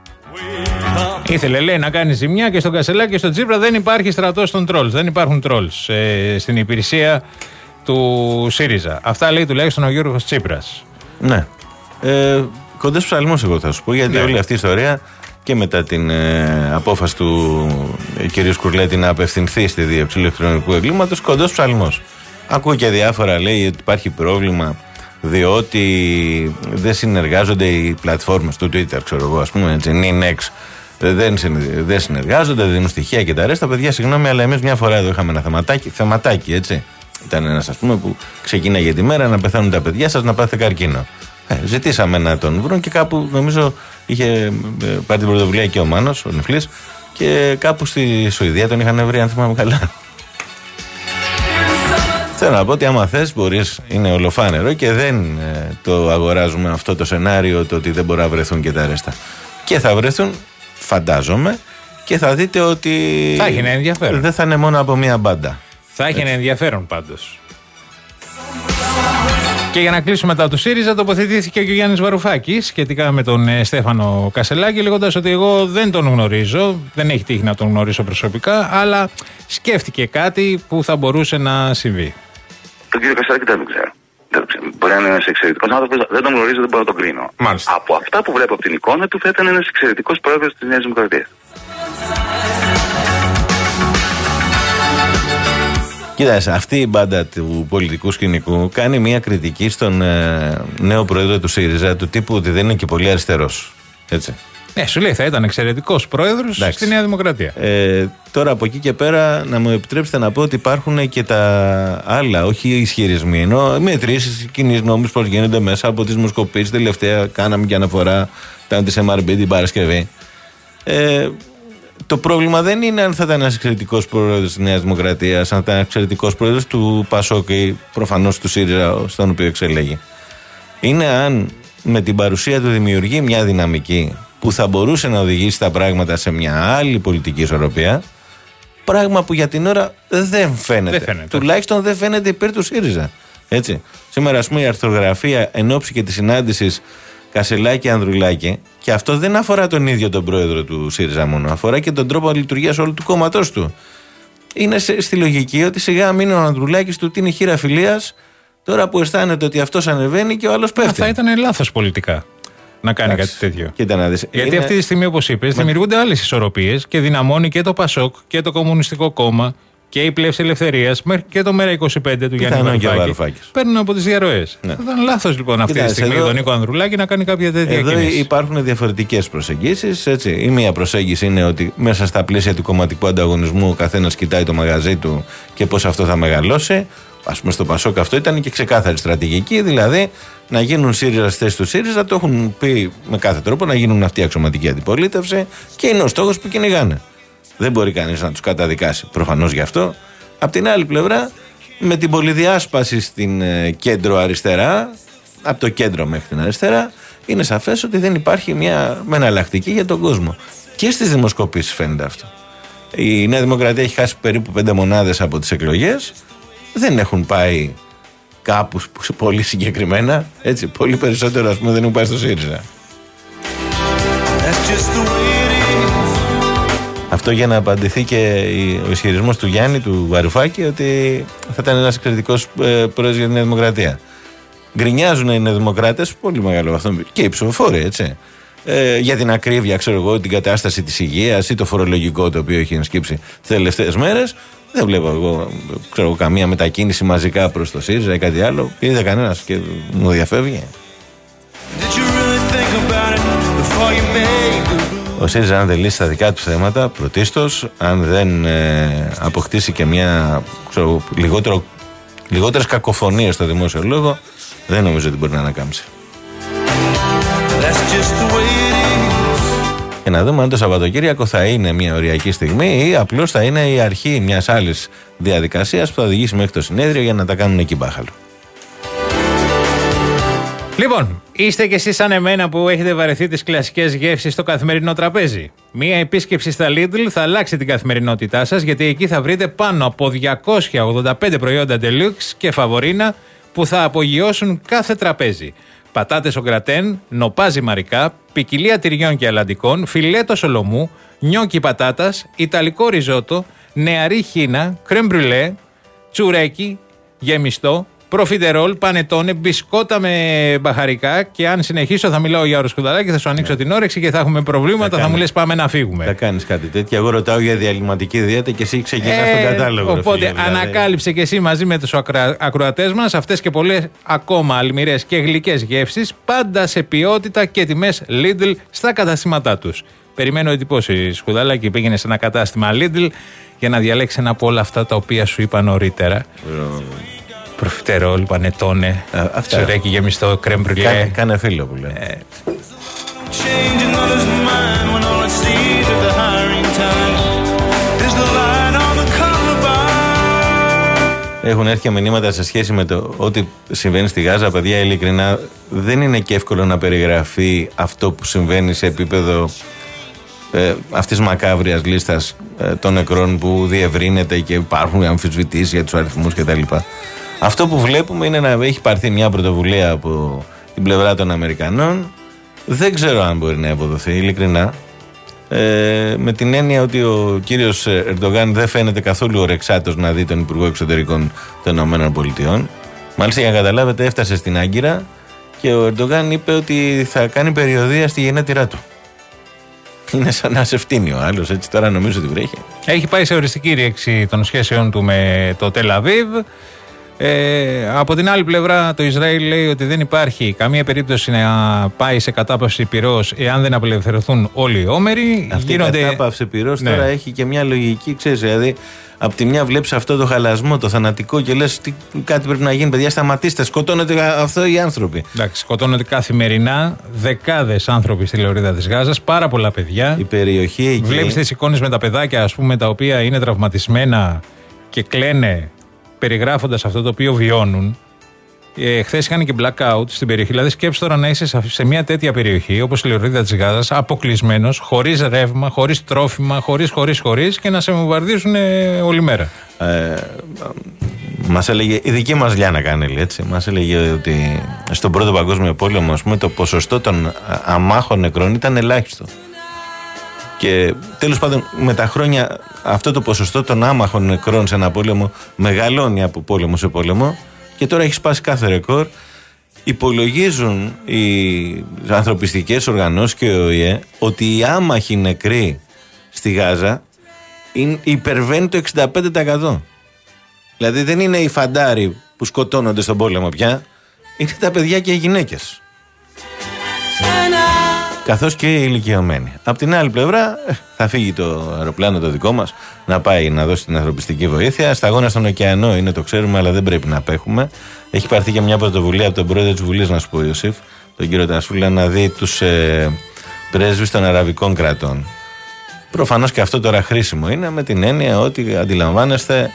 Ήθελε, λέει, να κάνει ζημιά και στον Κασελάκη και στον Τσίπρα. Δεν υπάρχει στρατός των τρόλς. Δεν υπάρχουν τρόλς ε, στην υπηρεσία του ΣΥΡΙΖΑ. Αυτά λέει τουλάχιστον ο Γιώργος Τσίπρας. Ναι. Ε, Κοντές ψαλμούς, εγώ θα σου πω, γιατί ναι. όλη αυτή η ιστορία και μετά την ε, απόφαση του ε, κ. Σκουρλέτη να απευθυνθεί στη δίωξη ηλεκτρονικού εγκλήματος, κοντός ψαλμός. Ακούω και διάφορα, λέει ότι υπάρχει πρόβλημα διότι δεν συνεργάζονται οι πλατφόρμες του Twitter, ξέρω εγώ, ας πούμε, έτσι, Ninex, δεν, δεν συνεργάζονται, δεν δίνουν στοιχεία και τα ρέστα. Παιδιά, συγγνώμη, αλλά εμείς μια φορά εδώ είχαμε ένα θεματάκι, θεματάκι έτσι. Ήταν ένας, ας πούμε, που ξεκίναγε τη μέρα να πεθάνουν τα παιδιά σας, να πάθετε καρκίνο. Ε, ζητήσαμε να τον βρουν και κάπου, νομίζω, είχε ε, πάρει την πρωτοβουλία και ο Μάνος, ο Νεφλής, και κάπου στη Σουηδία τον είχαν βρει, αν θυμάμαι καλά. Θέλω να πω ότι άμα θες μπορείς, είναι ολοφάνερο και δεν ε, το αγοράζουμε αυτό το σενάριο, το ότι δεν μπορεί να βρεθούν και τα ρέστα. Και θα βρεθούν, φαντάζομαι, και θα δείτε ότι θα έχει ένα ενδιαφέρον. Δεν θα είναι μόνο από μία μπάντα. Θα έχει ένα ενδιαφέρον πάντως. Και για να κλείσουμε μετά του ΣΥΡΙΖΑ, τοποθετήθηκε και ο Γιάννης Βαρουφάκης σχετικά με τον ε, Στέφανο Κασελάκη, λέγοντας ότι εγώ δεν τον γνωρίζω, δεν έχει τύχει να τον γνωρίσω προσωπικά, αλλά σκέφτηκε κάτι που θα μπορούσε να συμβεί. Τον κύριο Κασελάκη δεν τον ξέρω. Δεν ξέρω. Μπορεί να είναι ένας εξαιρετικός άνθρωπος, δεν τον γνωρίζω, δεν μπορώ να τον κρίνω. Μάλιστα. Από αυτά που βλέπω από την εικόνα του, θα ήταν ένας εξαιρετικός πρόεδρος της Νέας Δημοκρατίας. Κοίταξε, αυτή η μπάντα του πολιτικού σκηνικού κάνει μια κριτική στον ε, νέο πρόεδρο του ΣΥΡΙΖΑ, του τύπου ότι δεν είναι και πολύ αριστερός. Έτσι. Ναι, σου λέει θα ήταν εξαιρετικός πρόεδρος Εντάξει. στη Νέα Δημοκρατία. Ε, τώρα από εκεί και πέρα να μου επιτρέψετε να πω ότι υπάρχουν και τα άλλα, όχι ισχυρισμοί, ενώ μετρήσεις κοινής νόμης πώς γίνονται μέσα από τις δημοσκοπήσεις. Τελευταία κάναμε και αναφορά, ήταν της εμ αρ μπι την Παρασκευή. Ε, Το πρόβλημα δεν είναι αν θα ήταν ένας εξαιρετικός πρόεδρος της Νέας Δημοκρατίας, αν θα ήταν εξαιρετικός πρόεδρος του ΠΑΣΟΚ ή προφανώς του ΣΥΡΙΖΑ, στον οποίο εξελέγει. Είναι αν με την παρουσία του δημιουργεί μια δυναμική που θα μπορούσε να οδηγήσει τα πράγματα σε μια άλλη πολιτική ισορροπία, πράγμα που για την ώρα δεν φαίνεται. Δεν φαίνεται. Τουλάχιστον δεν φαίνεται υπέρ του ΣΥΡΙΖΑ. Έτσι. Σήμερα, ας πούμε, η αρθρογραφία εν ώψη και τη συνάντηση Κασελάκη-Ανδρουλάκη, και αυτό δεν αφορά τον ίδιο τον πρόεδρο του ΣΥΡΙΖΑ μόνο, αφορά και τον τρόπο λειτουργίας όλου του κόμματός του. Είναι στη λογική ότι σιγά μείνει ο Ανδρουλάκης του την χείρα φιλίας, τώρα που αισθάνεται ότι αυτός ανεβαίνει και ο άλλος πέφτει. Θα ήταν λάθος πολιτικά να κάνει Άξι. κάτι τέτοιο. Κοίτα να δεις. Γιατί είναι... αυτή τη στιγμή, όπως είπες, Μα... δημιουργούνται άλλες ισορροπίες και δυναμώνει και το ΠΑΣΟΚ και το Κομμουνιστικό Κόμμα και η Πλεύση Ελευθερίας μέχρι και το Μέρα είκοσι πέντε του τι Γιάννη Βαρουφάκη παίρνουν από τις διαρροές. Ναι. Θα ήταν λάθος λοιπόν αυτή τη στιγμή εδώ, τον Νίκο Ανδρουλάκη να κάνει κάποια τέτοια εδώ κίνηση. Υπάρχουν διαφορετικές προσεγγίσεις. Έτσι. Η μία προσέγγιση είναι ότι μέσα στα πλαίσια του κομματικού ανταγωνισμού ο καθένας κοιτάει το μαγαζί του και πώς αυτό θα μεγαλώσει. Ας πούμε στο Πασόκ αυτό ήταν και ξεκάθαρη στρατηγική, δηλαδή να γίνουν ΣΥΡΙΖΑ στη θέση του ΣΥΡΙΖΑ, το έχουν πει με κάθε τρόπο, να γίνουν αυτή η αξιωματική αντιπολίτευση και είναι ο στόχος που κυνηγάνε. Δεν μπορεί κανείς να τους καταδικάσει προφανώς γι' αυτό. Απ' την άλλη πλευρά, με την πολυδιάσπαση στην ε, κέντρο αριστερά, από το κέντρο μέχρι την αριστερά, είναι σαφές ότι δεν υπάρχει μια εναλλακτική για τον κόσμο. Και στις δημοσκοπήσεις φαίνεται αυτό. Η Νέα Δημοκρατία έχει χάσει περίπου πέντε μονάδες από τις εκλογές. Δεν έχουν πάει κάπου πολύ συγκεκριμένα. Έτσι, πολύ περισσότερο ας πούμε δεν έχουν πάει στο ΣΥΡΙΖΑ. Αυτό για να απαντηθεί και ο ισχυρισμός του Γιάννη, του Βαρουφάκη, ότι θα ήταν ένας εξαιρετικός ε, πρόεδρος για τη Νέα Δημοκρατία. Γκρινιάζουν οι Νεοδημοκράτες, πολύ μεγάλο βαθμό, και οι ψηφοφόροι, έτσι. Ε, για την ακρίβεια, ξέρω εγώ, την κατάσταση της υγείας ή το φορολογικό το οποίο έχει ενσκύψει τις τελευταίες μέρες. Δεν βλέπω εγώ, ξέρω, καμία μετακίνηση μαζικά προς το ΣΥΡΙΖΑ ή κάτι άλλο. Είδε κανένας και μου διαφεύγει. Ο ΣΥΡΙΖΑ, αν δεν λύσει τα δικά του θέματα, πρωτίστως, αν δεν ε, αποκτήσει και μια ξέρω, λιγότερο, λιγότερες κακοφωνίες στο δημόσιο λόγο, δεν νομίζω ότι μπορεί να ανακάμψει. Και να δούμε αν το Σαββατοκύριακο θα είναι μια οριακή στιγμή ή απλώς θα είναι η αρχή μιας άλλης διαδικασίας που θα οδηγήσει μέχρι το συνέδριο για να τα κάνουν εκεί μπάχαλο. Λοιπόν, είστε κι εσείς σαν εμένα που έχετε βαρεθεί τις κλασικές γεύσεις στο καθημερινό τραπέζι. Μία επίσκεψη στα Lidl θα αλλάξει την καθημερινότητά σας, γιατί εκεί θα βρείτε πάνω από διακόσια ογδόντα πέντε προϊόντα Deluxe και Φαβορίνα που θα απογειώσουν κάθε τραπέζι. Πατάτες ο γκρατέν, νοπάζι μαρικά, ποικιλία τυριών και αλαντικών, φιλέτο σολομού, νιόκι πατάτας, ιταλικό ριζότο, νεαρή χίνα, κρέμ μπρουλέ, τσουρέκι, γεμιστό, προφιτερόλ, πανετόνε, μπισκότα με μπαχαρικά. Και αν συνεχίσω θα μιλάω για οροσχουδαράκι και θα σου ανοίξω ναι. την όρεξη και θα έχουμε προβλήματα. Θα, θα μου λες πάμε να φύγουμε. Θα κάνεις κάτι τέτοιο. Εγώ ρωτάω για διαλυματική δίαιτα και εσύ ξεκινάς ε, τον κατάλογο. Οπότε φίλε, ανακάλυψε και εσύ μαζί με τους ακροατές μας αυτές και πολλές ακόμα αλμυρές και γλυκές γεύσεις, πάντα σε ποιότητα και τιμές Lidl στα καταστήματά τους. Περιμένω εντυπώσεις, Σκουδαλάκη. Πήγαινε σε ένα κατάστημα Lidl για να διαλέξει ένα από όλα αυτά τα οποία σου είπα νωρίτερα. Mm. Προφιτερόλ, πανετόνε, τσουρέκι γεμιστό, κρέμ μπρουλέ. Κάνε, κάνε φίλο που λέει. Ε. Έχουν έρθει και μηνύματα σε σχέση με το ό,τι συμβαίνει στη Γάζα. Παιδιά, ειλικρινά δεν είναι και εύκολο να περιγραφεί αυτό που συμβαίνει σε επίπεδο ε, αυτής μακάβριας λίστας ε, των νεκρών που διευρύνεται και υπάρχουν αμφισβητήσεις για τους αριθμούς κτλ. Αυτό που βλέπουμε είναι να έχει πάρθει μια πρωτοβουλία από την πλευρά των Αμερικανών. Δεν ξέρω αν μπορεί να ευοδοθεί, ειλικρινά. Ε, με την έννοια ότι ο κύριος Ερντογάν δεν φαίνεται καθόλου ορεξάτος να δει τον Υπουργό Εξωτερικών των ΗΠΑ. Μάλιστα, για να καταλάβετε, έφτασε στην Άγκυρα και ο Ερντογάν είπε ότι θα κάνει περιοδεία στη γενέτειρά του. Είναι σαν να σε φτύνει ο άλλος, έτσι τώρα νομίζω ότι βρέχει. Έχει πάει σε οριστική ρήξη των σχέσεων του με το Τελ Αβίβ. Ε, από την άλλη πλευρά, το Ισραήλ λέει ότι δεν υπάρχει καμία περίπτωση να πάει σε κατάπαυση πυρός εάν δεν απελευθερωθούν όλοι οι όμεροι. Αυτή γίνονται... η κατάπαυση πυρός ναι. τώρα έχει και μια λογική, ξέρεις, δηλαδή από τη μια βλέπεις αυτό το χαλασμό, το θανατικό και λες τι, κάτι πρέπει να γίνει, παιδιά, σταματήστε, σκοτώνονται αυτό οι άνθρωποι. Εντάξει, σκοτώνονται καθημερινά δεκάδες άνθρωποι στη λωρίδα της Γάζας, πάρα πολλά παιδιά. Η περιοχή εκεί. Βλέπεις τις εικόνες με τα παιδάκια, ας πούμε, τα οποία είναι τραυματισμένα και κλαίνε περιγράφοντας αυτό το οποίο βιώνουν. Ε, χθες είχαν και blackout στην περιοχή. Δηλαδή, σκέψου τώρα να είσαι σε μια τέτοια περιοχή, όπως η λωρίδα της Γάζας, αποκλεισμένος, χωρίς ρεύμα, χωρίς τρόφιμα, χωρίς, χωρίς, χωρίς και να σε βομβαρδίζουν ε, όλη μέρα. Ε, μας έλεγε, η δική μας Λιάννα Κάνελη, έτσι, μας έλεγε ότι στον Πρώτο Παγκόσμιο Πόλεμο, ας πούμε, το ποσοστό των αμάχων νεκρών ήταν ελάχιστο. Και τέλος πάντων με τα χρόνια αυτό το ποσοστό των άμαχων νεκρών σε ένα πόλεμο μεγαλώνει από πόλεμο σε πόλεμο και τώρα έχει σπάσει κάθε ρεκόρ. Υπολογίζουν οι ανθρωπιστικές οργανώσεις και ο ΟΗΕ ότι οι άμαχοι νεκροί στη Γάζα είναι, υπερβαίνει το εξήντα πέντε τοις εκατό. Δηλαδή δεν είναι οι φαντάροι που σκοτώνονται στον πόλεμο πια, είναι τα παιδιά και οι γυναίκες. Καθώς και οι ηλικιωμένοι. Απ' την άλλη πλευρά θα φύγει το αεροπλάνο το δικό μας να πάει να δώσει την ανθρωπιστική βοήθεια. Σταγόνα στον ωκεανό είναι, το ξέρουμε, αλλά δεν πρέπει να απέχουμε. Έχει πάρθει και μια πρωτοβουλία από τον πρόεδρο της Βουλής, να σου πω, Ιωσήφ, τον κύριο Τασούλα, να δει τους ε, πρέσβεις των αραβικών κρατών. Προφανώς και αυτό τώρα χρήσιμο είναι, με την έννοια ότι αντιλαμβάνεστε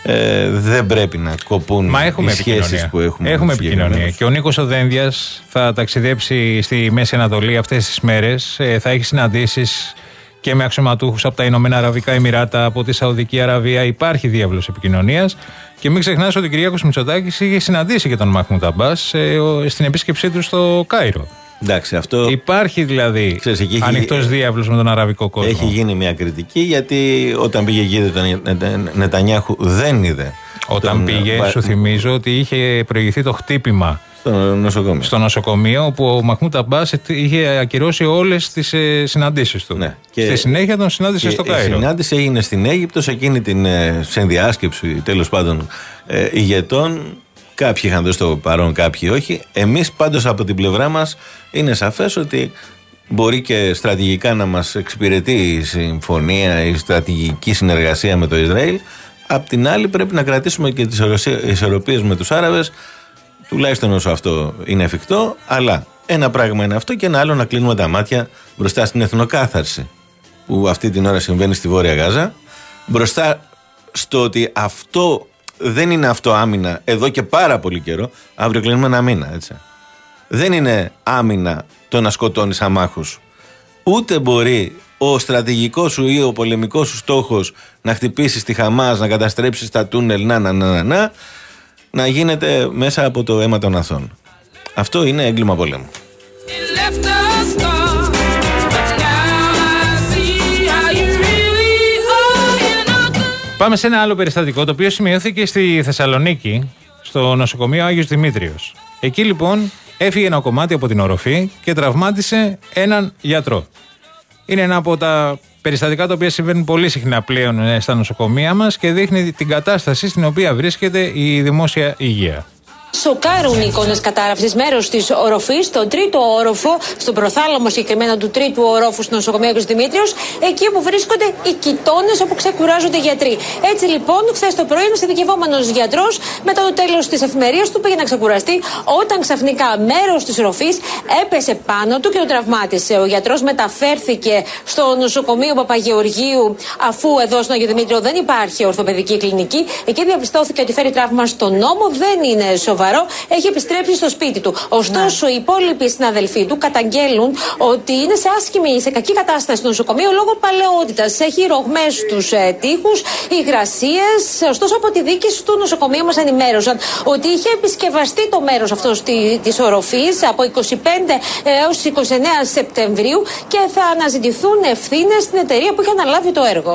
ε, δεν πρέπει να κοπούν Μα έχουμε οι σχέσεις που έχουμε. Έχουμε επικοινωνία. Και ο Νίκος ο Δένδιας θα ταξιδέψει στη Μέση Ανατολή αυτές τις μέρες. Ε, θα έχει συναντήσεις και με αξιωματούχους από τα Ηνωμένα Αραβικά Εμιράτα, από τη Σαουδική Αραβία. Υπάρχει διάβλος επικοινωνίας. Και μην ξεχνάς ότι ο Κυριάκος Μητσοτάκης είχε συναντήσει και τον Μαχμούντ Αμπάς ε, στην επίσκεψή του στο Κάιρο. Εντάξει, αυτό... Υπάρχει δηλαδή ανοιχτός έχει... διάβλος με τον αραβικό κόσμο. Έχει γίνει μια κριτική, γιατί όταν πήγε εκεί τον Νετανιάχου δεν είδε. Όταν τον... πήγε, σου θυμίζω ότι είχε προηγηθεί το χτύπημα στο νοσοκομείο, στο νοσοκομείο όπου ο Μαχμούντ Αμπάς είχε ακυρώσει όλες τις ε, συναντήσεις του. Ναι. Στη συνέχεια τον συνάντησε στο Κάιρο. Η συνάντηση έγινε στην Αίγυπτο, σε εκείνη την ε, συνδιάσκεψη τέλος πάντων ε, ηγετών. Κάποιοι είχαν δώσει το παρόν, κάποιοι όχι. Εμείς πάντως από την πλευρά μας είναι σαφές ότι μπορεί και στρατηγικά να μας εξυπηρετεί η συμφωνία, η στρατηγική συνεργασία με το Ισραήλ. Απ' την άλλη πρέπει να κρατήσουμε και τις ισορροπίες με τους Άραβες, τουλάχιστον όσο αυτό είναι εφικτό. Αλλά ένα πράγμα είναι αυτό και ένα άλλο να κλείνουμε τα μάτια μπροστά στην εθνοκάθαρση που αυτή την ώρα συμβαίνει στη Βόρεια Γάζα, μπροστά στο ότι αυτό δεν είναι αυτό άμυνα εδώ και πάρα πολύ καιρό. Αύριο κλείνουμε ένα μήνα, έτσι. Δεν είναι άμυνα το να σκοτώνεις αμάχους. Ούτε μπορεί ο στρατηγικός σου ή ο πολεμικός σου στόχος να χτυπήσεις τη Χαμάς, να καταστρέψεις τα τούνελ, να, να, να, να, να, να γίνεται μέσα από το αίμα των αθώων. Αυτό είναι έγκλημα πολέμου. Πάμε σε ένα άλλο περιστατικό, το οποίο σημειώθηκε στη Θεσσαλονίκη, στο νοσοκομείο Άγιος Δημήτριος. Εκεί λοιπόν έφυγε ένα κομμάτι από την οροφή και τραυμάτισε έναν γιατρό. Είναι ένα από τα περιστατικά τα οποία συμβαίνουν πολύ συχνά πλέον στα νοσοκομεία μας και δείχνει την κατάσταση στην οποία βρίσκεται η δημόσια υγεία. Σοκάρουν οι εικόνες κατάρρευσης μέρος της οροφής, στον τρίτο όροφο, στον προθάλαμο συγκεκριμένα του τρίτου ορόφου στο νοσοκομείο Άγιος Δημήτριος, εκεί όπου βρίσκονται οι κοιτώνες όπου ξεκουράζονται οι γιατροί. Έτσι λοιπόν, χθες το πρωί, ένας ειδικευόμενος γιατρός, μετά το τέλος της εφημερίας του, πήγε να ξεκουραστεί, όταν ξαφνικά μέρος της οροφής έπεσε πάνω του και τον τραυμάτισε. Ο γιατρός μεταφέρθηκε στο νοσοκομείο Παπαγεωργίου, αφού εδώ στο Άγιο Δημήτριο δεν υπάρχει ορθοπαιδική κλινική. Εκεί διαπιστώθηκε ότι φέρει τραύμα στον ώμο, δεν είναι σοβαρό. Έχει επιστρέψει στο σπίτι του. Ωστόσο, ναι. οι υπόλοιποι συναδελφοί του καταγγέλουν ότι είναι σε άσχημη, σε κακή κατάσταση στο νοσοκομείο λόγω παλαιότητας. Έχει ρογμές στους ε, τοίχους, υγρασίες. Ωστόσο, από τη διοίκηση του νοσοκομείου μας ενημέρωσαν ότι είχε επισκευαστεί το μέρος αυτό της οροφής από είκοσι πέντε έως είκοσι εννέα Σεπτεμβρίου και θα αναζητηθούν ευθύνες στην εταιρεία που είχε αναλάβει το έργο.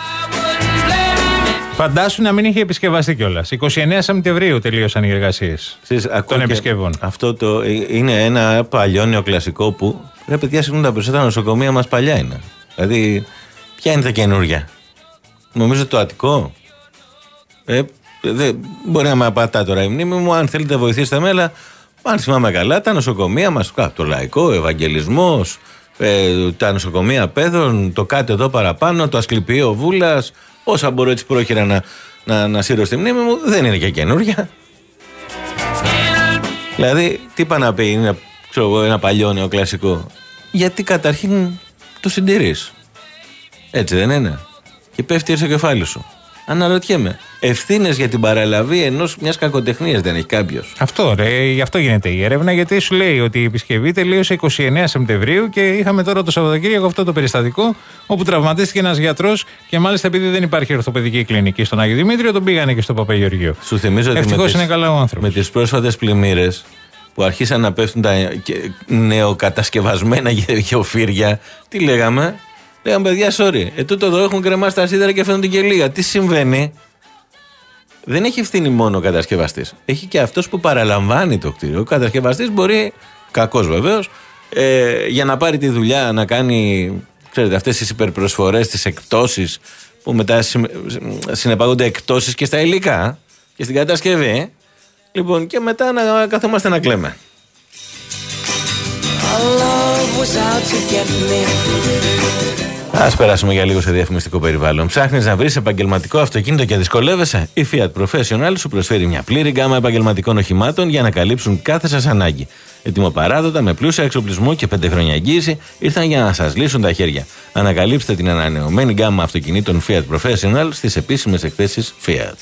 Φαντάσου να μην είχε επισκευαστεί κιόλας. είκοσι εννέα Σεπτεμβρίου τελείωσαν οι εργασίες των επισκευών. Αυτό το, είναι ένα παλιό νεοκλασικό που ρε παιδιά, συγγνώμη, τα περισσότερα νοσοκομεία μας παλιά είναι. Δηλαδή, ποια είναι τα καινούργια? Νομίζω το Αττικό. Ε, δε, μπορεί να με απατά τώρα η μνήμη μου. Αν θέλετε, βοηθήστε με, αλλά αν θυμάμαι καλά, τα νοσοκομεία μας, το Λαϊκό, ο Ευαγγελισμός, ε, τα νοσοκομεία Πέδων, το κάτι εδώ παραπάνω, το Ασκληπείο Βούλας. Όσα μπορώ έτσι πρόχειρα να, να, να σύρω στη μνήμη μου, δεν είναι και καινούργια. Δηλαδή, τι είπα να πει, είναι ξέρω, ένα παλιό νεοκλασικό. Γιατί καταρχήν το συντηρείς. Έτσι δεν είναι? Και πέφτει στο κεφάλι σου. Αναρωτιέμαι. Ευθύνες για την παραλαβή ενός μιας κακοτεχνίας δεν έχει κάποιος? Αυτό ρε, γι' αυτό γίνεται η έρευνα, γιατί σου λέει ότι η επισκευή τελείωσε είκοσι εννέα Σεπτεμβρίου και είχαμε τώρα το Σαββατοκύριακο αυτό το περιστατικό όπου τραυματίστηκε ένας γιατρός και μάλιστα επειδή δεν υπάρχει ορθοπαιδική κλινική στον Άγιο Δημήτριο, τον πήγανε και στο Παπαγεωργείο. Σου θυμίζω ότι ευτυχώς είναι καλά ο άνθρωπος. Με τις πρόσφατες πλημμύρες που αρχίσαν να πέφτουν τα νεοκατασκευασμένα γεωφύρια, τι λέγαμε? Λέγαμε παιδιά, sorry, ε, τούτο εδώ έχουν κρεμάσει τα σίδερα και φαίνονται και λίγα. Τι συμβαίνει? Δεν έχει ευθύνη μόνο ο κατασκευαστής. Έχει και αυτός που παραλαμβάνει το κτίριο. Ο κατασκευαστής μπορεί, κακός βεβαίως, ε, για να πάρει τη δουλειά να κάνει, ξέρετε, αυτές τις υπερπροσφορές, τις εκτόσεις που μετά συνεπάγονται εκπτώσεις και στα υλικά και στην κατασκευή. Λοιπόν, και μετά να καθόμαστε να κλαίμε. Ας περάσουμε για λίγο σε διαφημιστικό περιβάλλον. Ψάχνεις να βρεις επαγγελματικό αυτοκίνητο και δυσκολεύεσαι? Η Fiat Professional σου προσφέρει μια πλήρη γκάμα επαγγελματικών οχημάτων για να καλύψουν κάθε σας ανάγκη. Ετοιμοπαράδοτα, με πλούσια εξοπλισμό και πέντε χρόνια εγγύηση, ήρθαν για να σας λύσουν τα χέρια. Ανακαλύψτε την ανανεωμένη γκάμα αυτοκινήτων Fiat Professional στις επίσημες εκθέσεις Fiat.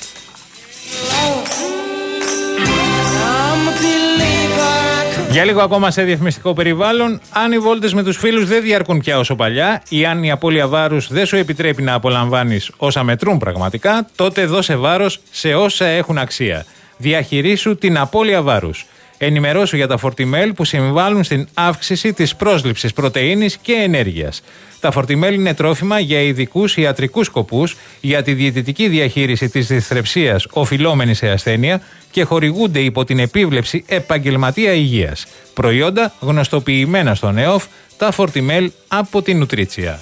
Για λίγο ακόμα σε διαφημιστικό περιβάλλον. Αν οι βόλτες με τους φίλους δεν διαρκούν πια όσο παλιά, ή αν η απώλεια βάρους δεν σου επιτρέπει να απολαμβάνεις όσα μετρούν πραγματικά, τότε δώσε βάρος σε όσα έχουν αξία. Διαχειρίσου την απώλεια βάρους. Ενημερώσου για τα φορτιμέλ που συμβάλλουν στην αύξηση της πρόσληψης πρωτεΐνης και ενέργειας. Τα φορτιμέλ είναι τρόφιμα για ειδικούς ιατρικούς σκοπούς, για τη διαιτητική διαχείριση της δυσθρεψίας οφειλόμενης σε ασθένεια και χορηγούνται υπό την επίβλεψη επαγγελματία υγείας. Προϊόντα γνωστοποιημένα στον ΕΟΦ, τα φορτιμέλ από την Νουτρίτσια.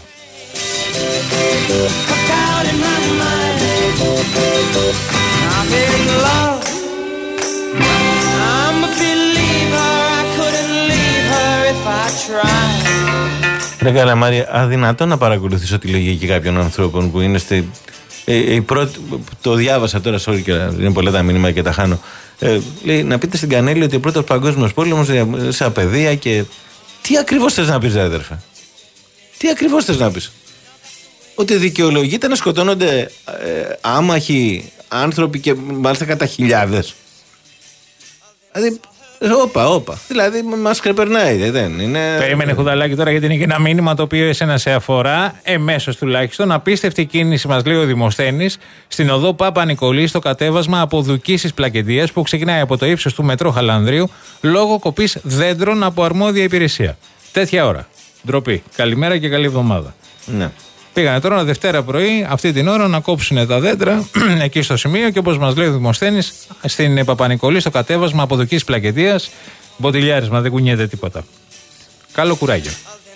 Ρε Καλαμάρη, αδυνατό να παρακολουθήσω τη λογική κάποιων ανθρώπων που είναι στη... Ε, η πρώτη, το διάβασα τώρα, sorry, και είναι πολλά τα μήνυμα και τα χάνω. Ε, λέει, να πείτε στην Κανέλη ότι ο πρώτος παγκόσμιος πόλεμος σε απαιδεία και... Τι ακριβώς θες να πεις, ρε αδερφέ? Τι ακριβώς θες να πεις? Ότι δικαιολογείται να σκοτώνονται ε, άμαχοι άνθρωποι και μάλιστα κατά χιλιάδες? Δηλαδή... Όπα, όπα. Δηλαδή μας κρεπερνάει, δεν είναι. Περίμενε, Χουδαλάκη, τώρα, γιατί είναι και ένα μήνυμα το οποίο εσένα σε αφορά, εμέσως τουλάχιστον. Απίστευτη κίνηση, μας λέει ο Δημοσθένης, στην οδό Πάπα Νικολή, στο κατέβασμα από Δουκίσης Πλακεντίας, που ξεκινάει από το ύψος του μετρό Χαλανδρίου, λόγω κοπής δέντρων από αρμόδια υπηρεσία. Τέτοια ώρα. Ντροπή. Καλημέρα και καλή εβδομάδα. Ναι. Πήγανε τώρα Δευτέρα πρωί, αυτή την ώρα, να κόψουν τα δέντρα εκεί στο σημείο και όπως μας λέει ο Δημοσθένης, στην Παπανικολή, στο κατέβασμα από Δουκής Πλακεντίας, μποτιλιάρισμα, δεν κουνιέται τίποτα. Καλό κουράγιο.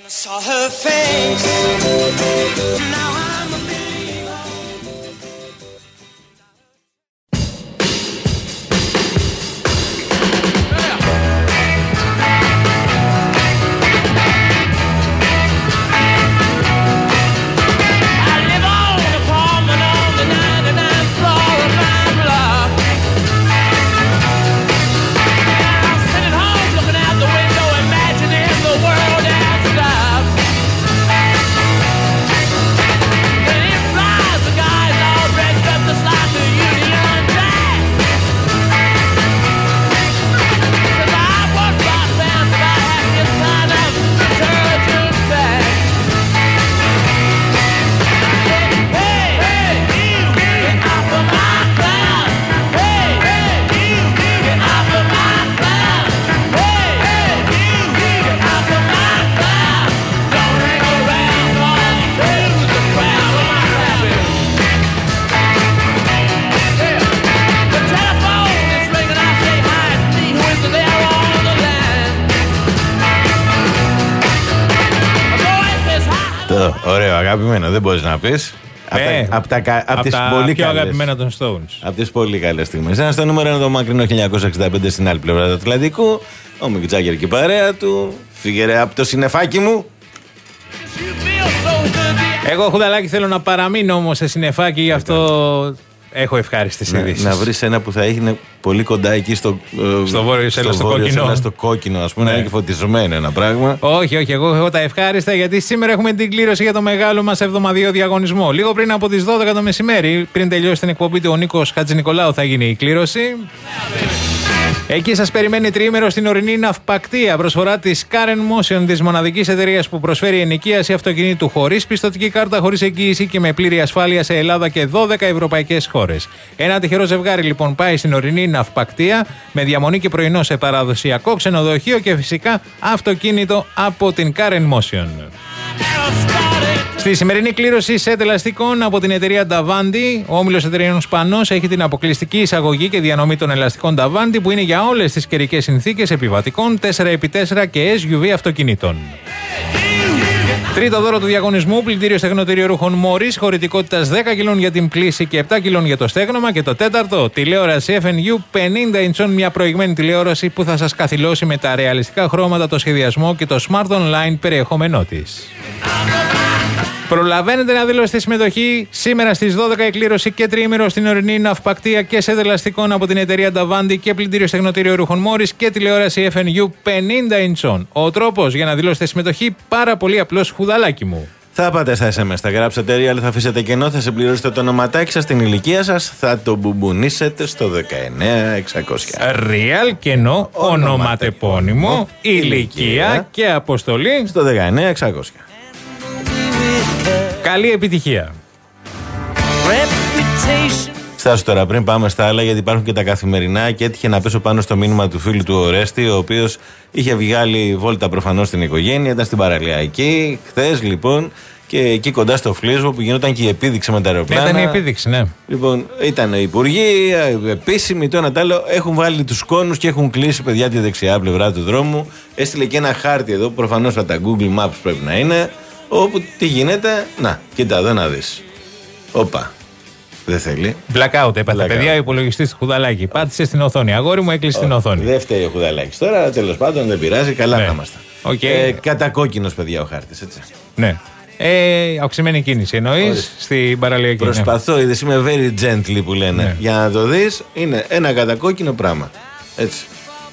Ωραίο, αγαπημένο, δεν μπορείς να πεις. Ε, από τα, απ τα, απ απ τις τα πολύ πιο καλές, αγαπημένα των Stones. από τις πολύ καλές στιγμές. Ένα στο νούμερο είναι το μακρινό χίλια εννιακόσια εξήντα πέντε στην άλλη πλευρά του Ατλαντικού. Ο Μικ Τζάγκερ και η παρέα του. Φύγε ρε από το συννεφάκι μου. Εγώ, Χουδαλάκη, θέλω να παραμείνω όμως σε συννεφάκι, γι' αυτό έχω ευχάριστες ειδήσεις. Να βρεις ένα που θα είναι πολύ κοντά εκεί στο, στο βόρειο Σέλα, στο, στο κόκκινο. Στο κόκκινο, ας πούμε, ναι. Να είναι και φωτισμένο ένα πράγμα. Όχι, όχι, εγώ έχω τα ευχάριστα, γιατί σήμερα έχουμε την κλήρωση για το μεγάλο μας εβδομαδιαίο διαγωνισμό. Λίγο πριν από τις δώδεκα το μεσημέρι, πριν τελειώσει την εκπομπή του ο Νίκος Χατζηνικολάου, θα γίνει η κλήρωση. Εκεί σας περιμένει τριήμερο στην ορεινή ναυπακτία. Προσφορά της Karen Motion, της μοναδικής εταιρείας που προσφέρει ενοικίαση αυτοκινήτου χωρίς πιστωτική κάρτα, χωρίς εγγύηση και με πλήρη ασφάλεια σε Ελλάδα και δώδεκα ευρωπαϊκές χώρες. Ένα τυχερό ζευγάρι λοιπόν πάει στην ορεινή ναυπακτία με διαμονή και πρωινό σε παραδοσιακό ξενοδοχείο και φυσικά αυτοκίνητο από την Karen Motion. Στη σημερινή κλήρωση σετ ελαστικών από την εταιρεία Davanti, ο όμιλος εταιρείων Σπανός έχει την αποκλειστική εισαγωγή και διανομή των ελαστικών Davanti που είναι για όλες τις καιρικές συνθήκες επιβατικών τέσσερα επί τέσσερα και ες γιου βι αυτοκινήτων. Τρίτο δώρο του διαγωνισμού, πλυντήριο στεγνοτήριο ρούχων Μόρις, χωρητικότητας δέκα κιλών για την πλύση και επτά κιλών για το στέγνομα. Και το τέταρτο, τηλεόραση εφ εν γιου πενήντα ιντσών, μια προηγμένη τηλεόραση που θα σας καθυλώσει με τα ρεαλιστικά χρώματα, το σχεδιασμό και το smart online περιεχόμενό της. Προλαβαίνετε να δηλώσετε συμμετοχή. Σήμερα στις δώδεκα εκκλήρωση και τριήμερο στην ορεινή ναυπακτία και σε δελαστικών από την εταιρεία Νταβάντι και πλυντήριο στεγνοτήριο ρούχων Μόρις και τηλεόραση εφ εν γιου πενήντα ιντσών. Ο τρόπος για να δηλώσετε συμμετοχή πάρα πολύ απλός, χουδαλάκι μου. Θα πάτε στα ες εμ ες, θα γράψετε Real, θα αφήσετε κενό, θα συμπληρώσετε το ονοματάκι σας, την ηλικία σας, θα το μπουμπουνίσετε στο δεκαεννέα εξακόσια. Real, κενό, ονοματεπώνυμο, ηλικία και αποστολή στο δεκαεννέα εξακόσια. Καλή επιτυχία. Στάσου τώρα πριν πάμε στα άλλα, γιατί υπάρχουν και τα καθημερινά και έτυχε να πέσω πάνω στο μήνυμα του φίλου του Ορέστη, ο οποίος είχε βγάλει βόλτα προφανώς στην οικογένεια, ήταν στην παραλιακή χθες λοιπόν και εκεί κοντά στο Φλίσβο που γινόταν και η επίδειξη με τα αεροπλάνα. Ήταν η επίδειξη, ναι. Λοιπόν, ήταν οι υπουργοί, επίσημοι, το ένα τ' άλλο, έχουν βάλει τους κόνους και έχουν κλείσει παιδιά τη δεξιά πλευρά του δρόμου. Έστειλε και ένα χάρτη εδώ, προφανώς από τα Google Maps πρέπει να είναι, όπου τι γίνεται, να, κοίτα εδώ να δεις. Όπα. Δεν θέλει. Blackout έπαθε. Παιδιά, ο υπολογιστής του Χουδαλάκη. Πάτησε στην οθόνη. Αγόρι μου έκλεισε την οθόνη. Δεν φταίει ο Χουδαλάκης. Τώρα τέλος πάντων δεν πειράζει. Καλά θα είμαστε. Okay. Ε, κατακόκκινος, παιδιά, ο χάρτης, έτσι. Ναι. Ε, αυξημένη κίνηση εννοείς στην παραλιακή. Προσπαθώ, είδες, είμαι very gently που λένε. Ναι. Για να το δεις, είναι ένα κατακόκκινο πράγμα. Έτσι.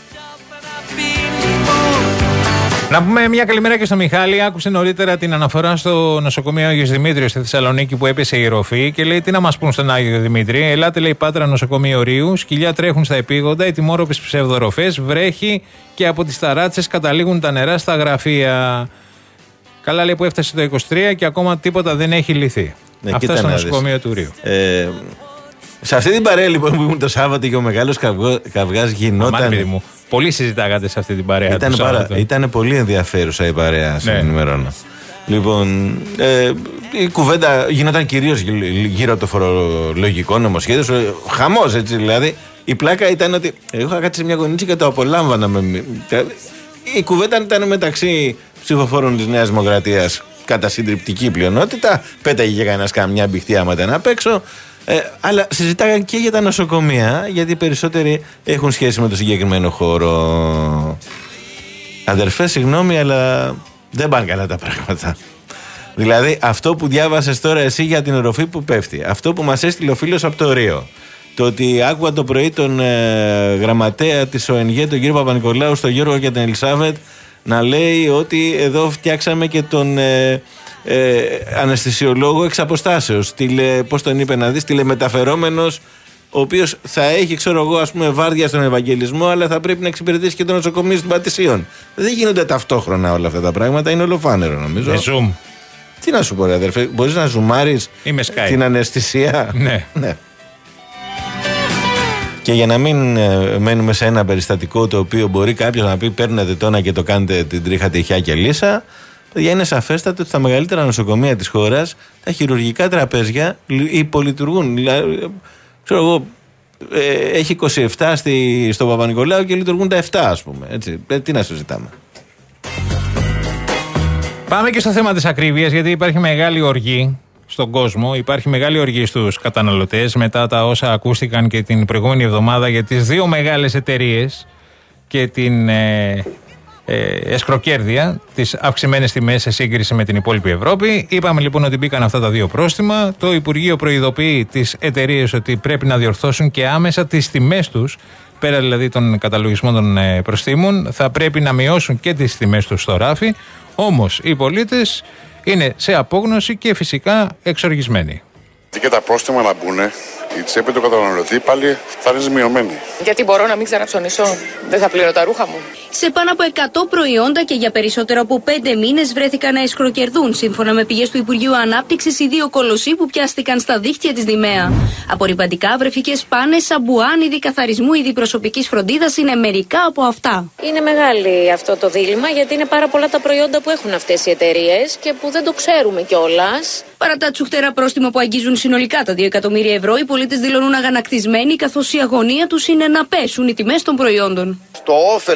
Να πούμε μια καλημέρα και στο Μιχάλη. Άκουσε νωρίτερα την αναφορά στο νοσοκομείο Άγιος Δημήτριος στη Θεσσαλονίκη που έπεσε η ροφή και λέει: τι να μας πούν στον Άγιο Δημήτρη. Ελάτε, λέει, Πάτρα νοσοκομείο Ρίου. Σκυλιά τρέχουν στα επίγοντα, οι τιμόρροπες ψευδοροφές, βρέχει και από τις ταράτσες καταλήγουν τα νερά στα γραφεία. Καλά, λέει, που έφτασε το είκοσι τρία και ακόμα τίποτα δεν έχει λυθεί. Ναι, αυτά στο νοσοκομείο του Ρίου. Ε, σε αυτή την παρέα λοιπόν που ήμουν το Σάββατο και ο μεγάλος καυγάς γινόταν. Μου. Πολύ συζητάγατε σε αυτή την παρέα. Ήταν, παρα... Ήταν πολύ ενδιαφέρουσα η παρέα, ναι. Σας ενημερώνω. Λοιπόν, ε, η κουβέντα γινόταν κυρίως γύρω από το φορολογικό νομοσχέδιο. Χαμός, έτσι δηλαδή. Η πλάκα ήταν ότι εγώ είχα κάτσει σε μια γωνίτσα και το απολάμβανα. Με... Η κουβέντα ήταν μεταξύ ψηφοφόρων της Νέας Δημοκρατίας κατά συντριπτική πλειονότητα. Πέταγε και κανένας καμιά μπιχτή άμα ήταν απ' έξω. Ε, αλλά συζητάγαν και για τα νοσοκομεία, γιατί οι περισσότεροι έχουν σχέση με το συγκεκριμένο χώρο. Αδερφέ, συγγνώμη, αλλά δεν πάνε καλά τα πράγματα. Δηλαδή, αυτό που διάβασες τώρα εσύ για την οροφή που πέφτει, αυτό που μας έστειλε ο φίλος από το Ρίο, το ότι άκουγα το πρωί τον ε, γραμματέα της ΟΕΝΓΕ, τον κύριο Παπα-Νικολάου, στον Γιώργο και την Ελισάβετ, να λέει ότι εδώ φτιάξαμε και τον ε, ε, αναισθησιολόγο εξ αποστάσεως. Τηλε, πώς τον είπε να δεις, τηλεμεταφερόμενος, ο οποίος θα έχει, ξέρω εγώ, ας πούμε, βάρδια στον Ευαγγελισμό, αλλά θα πρέπει να εξυπηρετήσει και το νοσοκομείο των Πατησίων. Δεν γίνονται ταυτόχρονα όλα αυτά τα πράγματα, είναι ολοφάνερο νομίζω. Με zoom. Τι να σου πω, ρε αδερφέ, μπορείς να ζουμάρεις την αναισθησία. Ναι. Ναι. Και για να μην ε, μένουμε σε ένα περιστατικό το οποίο μπορεί κάποιος να πει παίρνετε τόνα και το κάνετε την τρίχα τυχιά και λύσα, παιδιά, είναι σαφέστατο ότι στα μεγαλύτερα νοσοκομεία της χώρας τα χειρουργικά τραπέζια υπολειτουργούν. Δηλαδή, ξέρω εγώ, ε, έχει είκοσι επτά στη, στο Παπα-Νικολάου και λειτουργούν τα επτά, ας πούμε. Έτσι. Ε, τι να συζητάμε. Πάμε και στο θέμα της ακρίβειας, γιατί υπάρχει μεγάλη οργή στον κόσμο, υπάρχει μεγάλη οργή στους καταναλωτές μετά τα όσα ακούστηκαν και την προηγούμενη εβδομάδα για τις δύο μεγάλες εταιρείες και την ε, ε, εσκροκέρδεια, τις αυξημένες τιμές σε σύγκριση με την υπόλοιπη Ευρώπη. Είπαμε λοιπόν ότι μπήκαν αυτά τα δύο πρόστιμα. Το Υπουργείο προειδοποιεί τις εταιρείες ότι πρέπει να διορθώσουν και άμεσα τις τιμές τους, πέρα δηλαδή των καταλογισμών των ε, προστίμων, θα πρέπει να μειώσουν και τις τιμές τους στο ράφι. Όμως οι πολίτες είναι σε απόγνωση και φυσικά εξοργισμένοι. Και τα πρόστιμα να μπουν, η τσέπη του καταναλωτή πάλι θα είναι μειωμένη. Γιατί μπορώ να μην ξαναψωνίσω, δεν θα πληρώ τα ρούχα μου. Σε πάνω από εκατό προϊόντα και για περισσότερο από πέντε μήνες βρέθηκαν να εσκροκερδούν. Σύμφωνα με πηγές του Υπουργείου Ανάπτυξης, οι δύο κολοσσοί που πιάστηκαν στα δίχτυα της Δημαία. Απορριπαντικά, βρεφικές πάνες, σαμπουάν, είδη καθαρισμού, είδη προσωπικής φροντίδας είναι μερικά από αυτά. Είναι μεγάλη αυτό το δίλημμα, γιατί είναι πάρα πολλά τα προϊόντα που έχουν αυτές οι εταιρείες και που δεν το ξέρουμε κιόλας. Παρά τα τσουχτερά πρόστιμα που αγγίζουν συνολικά τα δύο εκατομμύρια ευρώ, οι πολίτες δηλώνουν αγανακτισμένοι, καθώς η αγωνία τους είναι να πέσουν οι τιμές των προϊόντων. Το όφελος το οποίο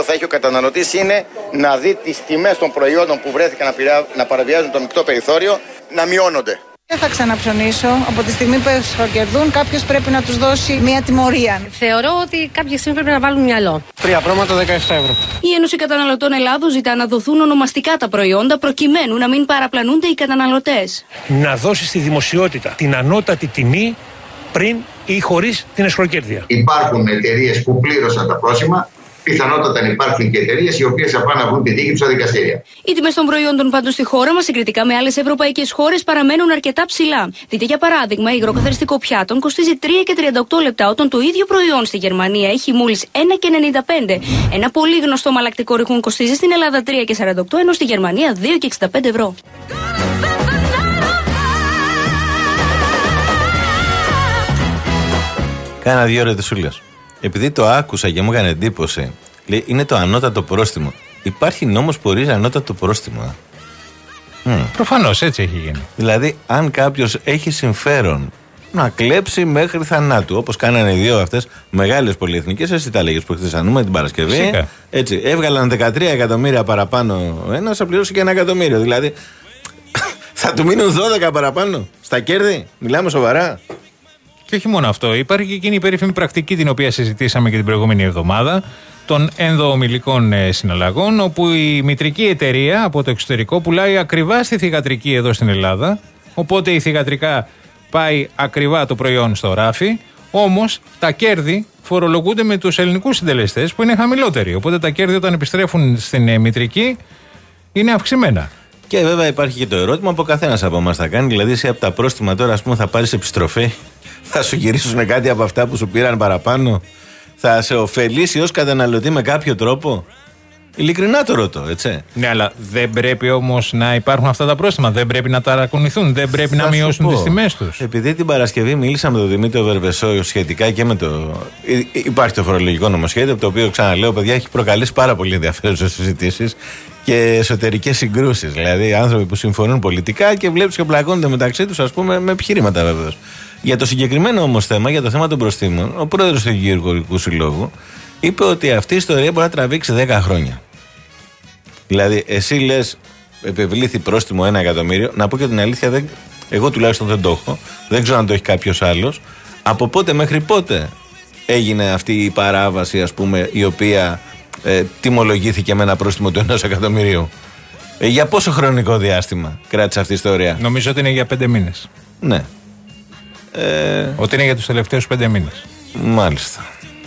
οποίο θα έχει ο καταναλωτής είναι να δει τις τιμές των προϊόντων που βρέθηκαν να παραβιάζουν το μεικτό περιθώριο να μειώνονται. Δεν θα ξαναψωνίσω. Από τη στιγμή που εσχροκερδούν, κάποιος πρέπει να τους δώσει μια τιμωρία. Θεωρώ ότι κάποια στιγμή πρέπει να βάλουν μυαλό. Τρία πρώματα, δεκαεπτά ευρώ. Η Ένωση Καταναλωτών Ελλάδος ζητά να δοθούν ονομαστικά τα προϊόντα προκειμένου να μην παραπλανούνται οι καταναλωτές. Να δώσει στη δημοσιότητα την ανώτατη τιμή πριν ή χωρίς την εσχροκέρδεια. Υπάρχουν εταιρείες που πλήρωσαν τα πρόσημα. Πιθανότατα υπάρχουν και εταιρείες οι οποίες θα πάνε να βγουν τη δίκη τους στα δικαστήρια. Οι τιμές των προϊόντων πάντως στη χώρα μας, συγκριτικά με άλλες ευρωπαϊκές χώρες, παραμένουν αρκετά ψηλά. Δείτε για παράδειγμα, υγροκαθαριστικό πιάτων κοστίζει τρία και τριάντα οκτώ λεπτά, όταν το ίδιο προϊόν στη Γερμανία έχει μόλις ένα και ενενήντα πέντε. Ένα πολύ γνωστό μαλακτικό ρηχούν κοστίζει στην Ελλάδα τρία και σαράντα οκτώ, ενώ στη Γερμανία δύο και εξήντα πέντε ευρώ. Κάνα δύο ώρες σούλες. Επειδή το άκουσα και μου έκανε εντύπωση, λέει είναι το ανώτατο πρόστιμο. Υπάρχει νόμος που ορίζει ανώτατο πρόστιμο. Mm. Προφανώς έτσι έχει γίνει. Δηλαδή, αν κάποιος έχει συμφέρον να κλέψει μέχρι θανάτου, όπως κάνανε οι δύο αυτές μεγάλες πολυεθνικές, εσύ τα λέγες που χθεσανούμε την Παρασκευή. Φυσικά. Έτσι, έβγαλαν δεκατρία εκατομμύρια παραπάνω ο ένας, θα πληρώσει και ένα εκατομμύριο. Δηλαδή, θα του μείνουν δώδεκα παραπάνω στα κέρδη. Μιλάμε σοβαρά. Και όχι μόνο αυτό, υπάρχει και εκείνη η περίφημη πρακτική την οποία συζητήσαμε και την προηγούμενη εβδομάδα των ενδοομιλικών συναλλαγών, όπου η μητρική εταιρεία από το εξωτερικό πουλάει ακριβά στη θυγατρική εδώ στην Ελλάδα. Οπότε η θυγατρικά πάει ακριβά το προϊόν στο ράφι, όμως τα κέρδη φορολογούνται με τους ελληνικούς συντελεστές που είναι χαμηλότεροι. Οπότε τα κέρδη όταν επιστρέφουν στην μητρική είναι αυξημένα. Και βέβαια υπάρχει και το ερώτημα που ο καθένας από εμάς θα κάνει, δηλαδή εσύ από τα πρόστιμα τώρα, ας πούμε, θα πάρεις επιστροφή. Θα σου γυρίσουν κάτι από αυτά που σου πήραν παραπάνω. Θα σε ωφελήσει ως καταναλωτή με κάποιο τρόπο. Ειλικρινά το ρωτώ, έτσι. Ναι, αλλά δεν πρέπει όμως να υπάρχουν αυτά τα πρόστιμα. Δεν πρέπει να ταρακουνηθούν. Δεν πρέπει θα να μειώσουν τις τιμές τους. Επειδή την Παρασκευή μίλησα με τον Δημήτριο Βερβεσό σχετικά και με το. Υπάρχει το φορολογικό νομοσχέδιο, το οποίο ξαναλέω, παιδιά, έχει προκαλέσει πάρα πολύ ενδιαφέρουσες συζητήσεις και εσωτερικές συγκρούσεις. Δηλαδή, άνθρωποι που συμφωνούν πολιτικά και βλέπεις και πλακώνονται μεταξύ τους, ας πούμε, με επιχειρήματα βέβαιως. Για το συγκεκριμένο όμως θέμα, για το θέμα των προστίμων, ο πρόεδρος του Γεωργικού Συλλόγου είπε ότι αυτή η ιστορία μπορεί να τραβήξει δέκα χρόνια. Δηλαδή, εσύ λες, επευλήθη πρόστιμο ένα εκατομμύριο, να πω και την αλήθεια, δεν, εγώ τουλάχιστον δεν το έχω, δεν ξέρω αν το έχει κάποιος άλλος. Από πότε μέχρι πότε έγινε αυτή η παράβαση, ας πούμε, η οποία ε, τιμολογήθηκε με ένα πρόστιμο του ενός εκατομμυρίου? Ε, για πόσο χρονικό διάστημα κράτησε αυτή η ιστορία? Νομίζω ότι είναι για πέντε μήνες. Ναι. Ε... Ότι είναι για τους τελευταίους πέντε μήνες. Μάλιστα.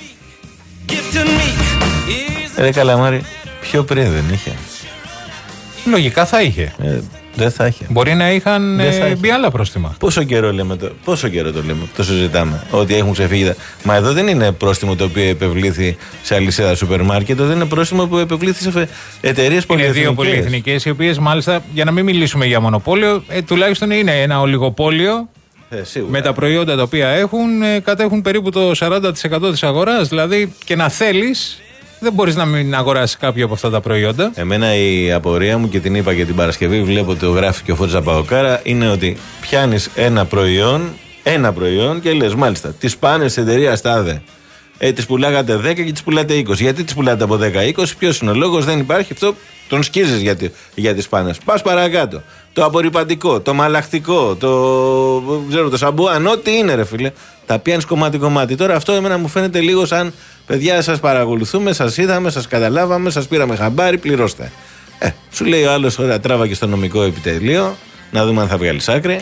Ρε Καλαμάρη, πιο πριν δεν είχε? Λογικά θα είχε. Ε, δεν θα είχε. Μπορεί να είχαν ε, μπει άλλα πρόστιμα. Πόσο καιρό, λέμε το, πόσο καιρό το λέμε, το συζητάμε, ότι έχουν ξεφύγει. Μα εδώ δεν είναι πρόστιμο το οποίο επευλήθη σε αλυσίδα σούπερ μάρκετ, δεν είναι πρόστιμο που επευλήθη σε εταιρείες πολυεθνικές. Είναι δύο πολυεθνικές, οι οποίες μάλιστα, για να μην μιλήσουμε για μονοπόλιο, ε, τουλάχιστον είναι ένα ολιγοπόλιο. Ε, με τα προϊόντα τα οποία έχουν, ε, κατέχουν περίπου το σαράντα τοις εκατό της αγοράς. Δηλαδή και να θέλεις, δεν μπορείς να μην αγοράσεις κάποιο από αυτά τα προϊόντα. Εμένα η απορία μου, και την είπα και την Παρασκευή, βλέπω το γράφει και ο Φώτης Απαδοκάρα, είναι ότι πιάνεις ένα προϊόν, ένα προϊόν και λες μάλιστα, τις πάνε σε εταιρεία στάδε. Ε, τις πουλάγατε δέκα και τις πουλάτε είκοσι. Γιατί τις πουλάτε από δέκα είκοσι, ποιος είναι ο λόγος? Δεν υπάρχει αυτό. Τον σκίζεις για, για τις πάνες. Πας παρακάτω. Το απορριπαντικό, το μαλακτικό, το, ξέρω, το σαμπουάν, ό,τι είναι, ρε φίλε. Τα πιάνεις κομμάτι-κομμάτι. Τώρα αυτό εμένα μου φαίνεται λίγο σαν παιδιά, σας παρακολουθούμε, σας είδαμε, σας καταλάβαμε, σας πήραμε χαμπάρι, πληρώστε. Ε, σου λέει ο άλλος, ωραία, τράβα και στο νομικό επιτελείο, να δούμε αν θα βγάλεις άκρη.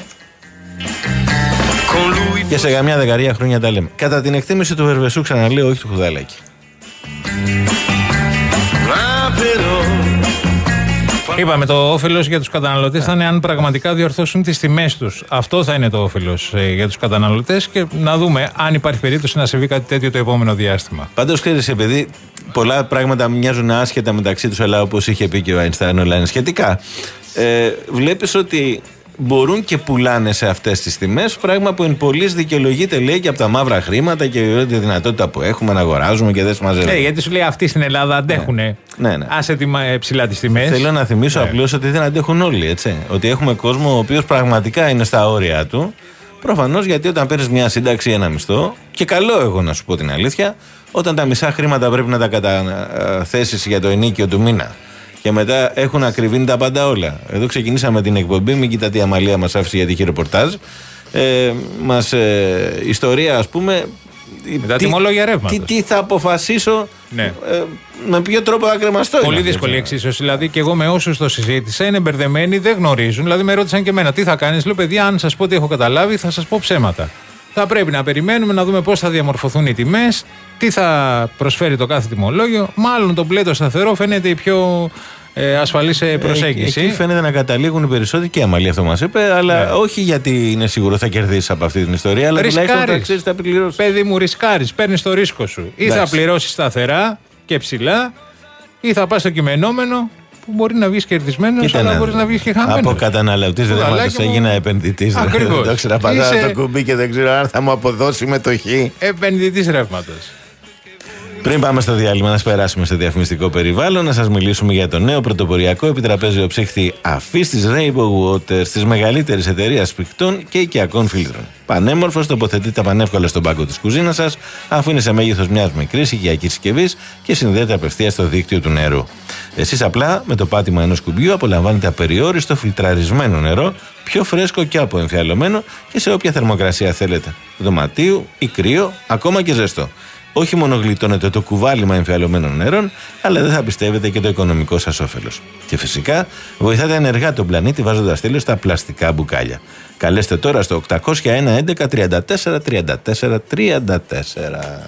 Και σε καμιά δεκαετία χρόνια τα λέμε. Κατά την εκτίμηση του Βερβεσού, ξαναλέω, όχι του Χουδαλάκη. Είπαμε, το όφελος για τους καταναλωτές θα είναι αν πραγματικά διορθώσουν τις τιμές τους. Αυτό θα είναι το όφελος ε, για τους καταναλωτές, και να δούμε αν υπάρχει περίπτωση να συμβεί κάτι τέτοιο το επόμενο διάστημα. Πάντως, ξέρεις, επειδή πολλά πράγματα μοιάζουν άσχετα μεταξύ τους, αλλά όπως είχε πει και ο Einstein online σχετικά, ε, βλέπεις ότι μπορούν και πουλάνε σε αυτές τις τιμές, πράγμα που εν πολλής δικαιολογείται, λέει, και από τα μαύρα χρήματα και τη δυνατότητα που έχουμε να αγοράζουμε και δεν συμμαζεύουν. Ναι, γιατί σου λέει αυτοί στην Ελλάδα αντέχουν. Ναι. Ναι, ναι. Άσε ψηλά τις τιμές. Θέλω να θυμίσω ναι. απλώς ότι δεν αντέχουν όλοι, έτσι. Ότι έχουμε κόσμο ο οποίος πραγματικά είναι στα όρια του. Προφανώς, γιατί όταν παίρνεις μια σύνταξη ή ένα μισθό, και καλό εγώ να σου πω την αλήθεια, Όταν τα μισά χρήματα πρέπει να τα καταθέσεις για το ενίκιο του μήνα και μετά έχουν ακριβήνει τα πάντα όλα. Εδώ ξεκινήσαμε την εκπομπή, μην κοιτάτε η Αμαλία μας άφησε γιατί είχε ρεπορτάζ. Ε, μας ε, ιστορία, ας πούμε. Τα τιμολόγια ρεύματος. Τι, τι θα αποφασίσω, ναι. ε, με ποιο τρόπο θα κρεμαστώ. Πολύ δύσκολη εξίσωση. Δηλαδή, και εγώ με όσους το συζήτησα είναι μπερδεμένοι, δεν γνωρίζουν. Δηλαδή, με ρώτησαν και εμένα τι θα κάνεις. Λέω, παιδιά, αν σας πω τι έχω καταλάβει, θα σας πω ψέματα. Θα πρέπει να περιμένουμε να δούμε πώς θα διαμορφωθούν οι τιμές, τι θα προσφέρει το κάθε τιμολόγιο. Μάλλον το μπλε το σταθερό φαίνεται η πιο ε, ασφαλή προσέγγιση. Ε, εκεί φαίνεται να καταλήγουν οι περισσότεροι, και η Αμαλία αυτό μας είπε, αλλά ναι. όχι γιατί είναι σίγουρο θα κερδίσει από αυτή την ιστορία, αλλά τουλάχιστον θα ξέρεις, θα πληρώσεις. Παιδί μου, ρισκάρεις, παίρνεις το ρίσκο σου. Ή εντάξει, θα πληρώσεις σταθερά και ψηλά, ή θα πας στο κειμενόμενο που μπορεί να βγεις κερδισμένος, αλλά μπορεί να βγεις και χαμένος. Από καταναλωτής ρεύματος έγινα επενδυτής. Ακριβώς. Δεν ξέρω, πατάω το κουμπί και δεν ξέρω αν θα μου αποδώσει μετοχή. Επενδυτής ρεύματος. Πριν πάμε στο διάλειμμα, να περάσουμε στο διαφημιστικό περιβάλλον, να σας μιλήσουμε για το νέο πρωτοποριακό επιτραπέζιο ψύχτη αφής της Rainbow Waters, της μεγαλύτερης εταιρείας σπιχτών και οικιακών φίλτρων. Πανέμορφος, τοποθετείται πανεύκολα στον πάγκο της κουζίνας σας, αφού είναι σε μέγεθος μιας μικρής οικιακής συσκευής και συνδέεται απευθείας στο δίκτυο του νερού. Εσείς απλά με το πάτημα ενός κουμπιού απολαμβάνετε απεριόριστο φιλτραρισμένο νερό, πιο φρέσκο και αποεμφιαλωμένο και σε όποια θερμοκρασία θέλετε. Δωματίου ή κρύο, ακόμα και ζεστό. Όχι μόνο γλιτώνετε το κουβάλιμα εμφιαλωμένων νερών, αλλά δεν θα πιστεύετε και το οικονομικό σας όφελος. Και φυσικά βοηθάτε ενεργά τον πλανήτη βάζοντας τέλος στα πλαστικά μπουκάλια. Καλέστε τώρα στο οκτακόσια ένα έντεκα τριάντα τέσσερα τριάντα τέσσερα τριάντα τέσσερα.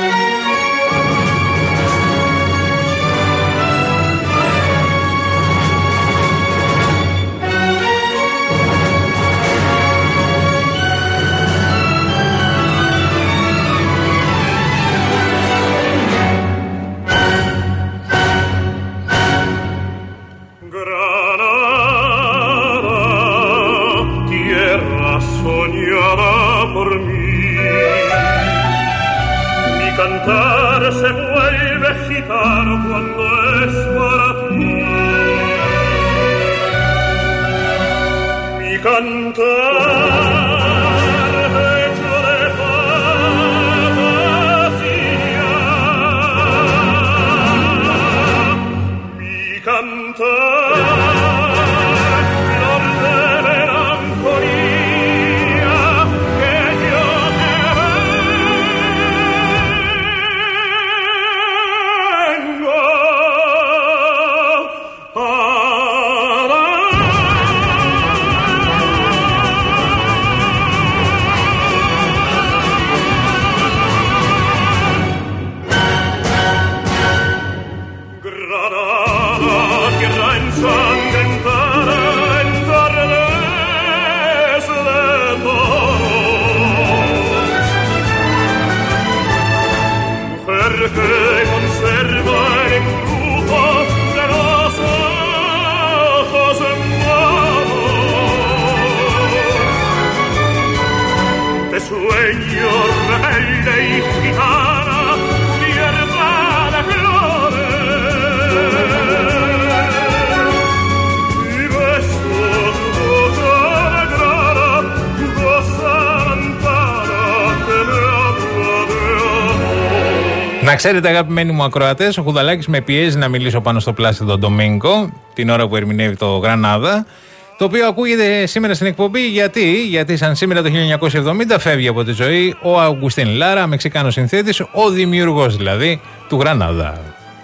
Να ξέρετε, αγαπημένοι μου ακροατές, ο Χουδαλάκης με πιέζει να μιλήσω πάνω στο Πλάσιδο Ντομίνγκο την ώρα που ερμηνεύει το Γρανάδα. Το οποίο ακούγεται σήμερα στην εκπομπή γιατί, γιατί σαν σήμερα το χίλια εννιακόσια εβδομήντα φεύγει από τη ζωή ο Αουγκουστίν Λάρα, Μεξικάνος συνθέτης, ο δημιουργός δηλαδή του Γρανάδα.